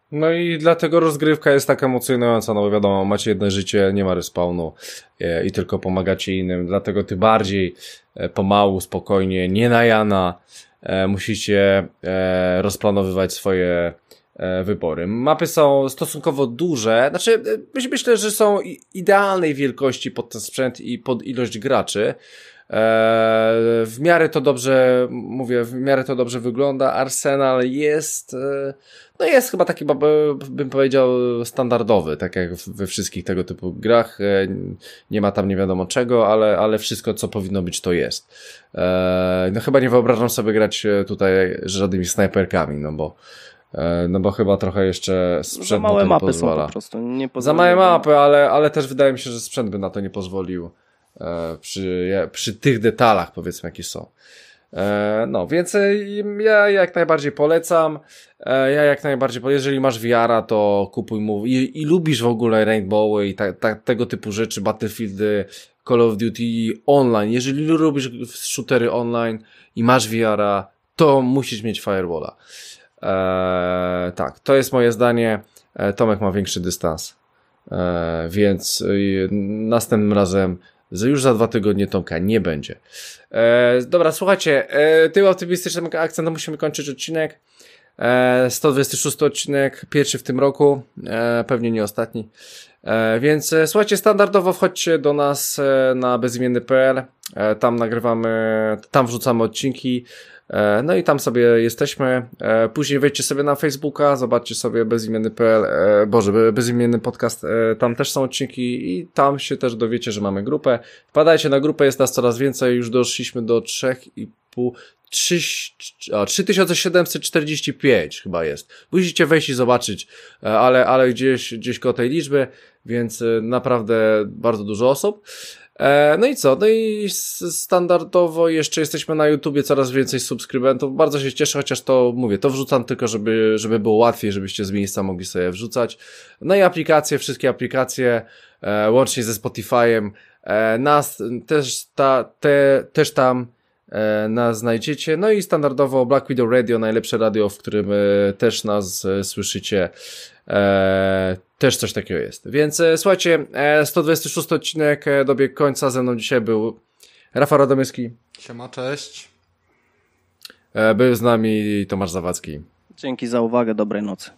No i dlatego rozgrywka jest tak emocjonująca, no bo wiadomo, macie jedno życie, nie ma respawnu i tylko pomagacie innym, dlatego tym bardziej pomału, spokojnie, nie na Jana musicie rozplanowywać swoje wybory. Mapy są stosunkowo duże, znaczy myślę, że są idealnej wielkości pod ten sprzęt i pod ilość graczy. W miarę to dobrze, mówię, w miarę to dobrze wygląda. Arsenal jest, no jest chyba taki, bym powiedział, standardowy, tak jak we wszystkich tego typu grach. Nie ma tam nie wiadomo czego, ale wszystko, co powinno być, to jest. No chyba nie wyobrażam sobie grać tutaj żadnymi snajperkami, no bo chyba trochę jeszcze sprzęt za małe na to nie mapy pozwala. są po prostu. Nie za małe mapy, ale też wydaje mi się, że sprzęt by na to nie pozwolił. Przy tych detalach, powiedzmy, jakie są. No, więc ja jak najbardziej polecam. Jeżeli masz VR-a, to kupuj mu i lubisz w ogóle Rainbowy i tego typu rzeczy, Battlefieldy, Call of Duty online. Jeżeli lubisz shootery online i masz VR-a, to musisz mieć Firewalla. Tak, to jest moje zdanie. Tomek ma większy dystans. Więc następnym razem już za 2 tygodnie Tomka nie będzie. Dobra, słuchajcie, tym optymistycznym akcentem musimy kończyć odcinek. 126 odcinek, pierwszy w tym roku, pewnie nie ostatni. Więc słuchajcie, standardowo wchodźcie do nas na bezimienny.pl, tam nagrywamy, tam wrzucamy odcinki. No i tam sobie jesteśmy. Później wejdźcie sobie na Facebooka, zobaczcie sobie bezimienny.pl, bezimienny podcast, tam też są odcinki i tam się też dowiecie, że mamy grupę. Wpadajcie na grupę, jest nas coraz więcej, już doszliśmy do 3745 chyba jest. Musicie wejść i zobaczyć, ale gdzieś koło tej liczby, więc naprawdę bardzo dużo osób. No i co? No i standardowo jeszcze jesteśmy na YouTubie, coraz więcej subskrybentów. Bardzo się cieszę, chociaż to mówię, to wrzucam tylko, żeby było łatwiej, żebyście z miejsca mogli sobie wrzucać. No i aplikacje, wszystkie aplikacje, łącznie ze Spotify'em, nas też tam nas znajdziecie. No i standardowo Black Widow Radio, najlepsze radio, w którym też nas słyszycie. Też coś takiego jest. Więc słuchajcie, 126 odcinek dobiegł końca. Ze mną dzisiaj był Rafał Radomyski. Siema, cześć. Był z nami Tomasz Zawadzki. Dzięki za uwagę, dobrej nocy.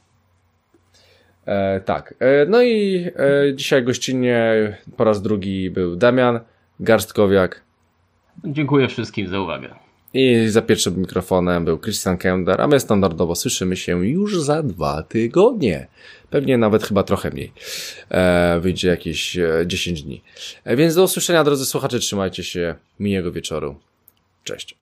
Tak. No i dzisiaj gościnnie po raz drugi był Damian Garstkowiak. Dziękuję wszystkim za uwagę. I za pierwszym mikrofonem był Christian Kender, a my standardowo słyszymy się już za 2 tygodnie. Pewnie nawet chyba trochę mniej. Wyjdzie jakieś 10 dni. Więc do usłyszenia, drodzy słuchacze, trzymajcie się. Miłego wieczoru. Cześć.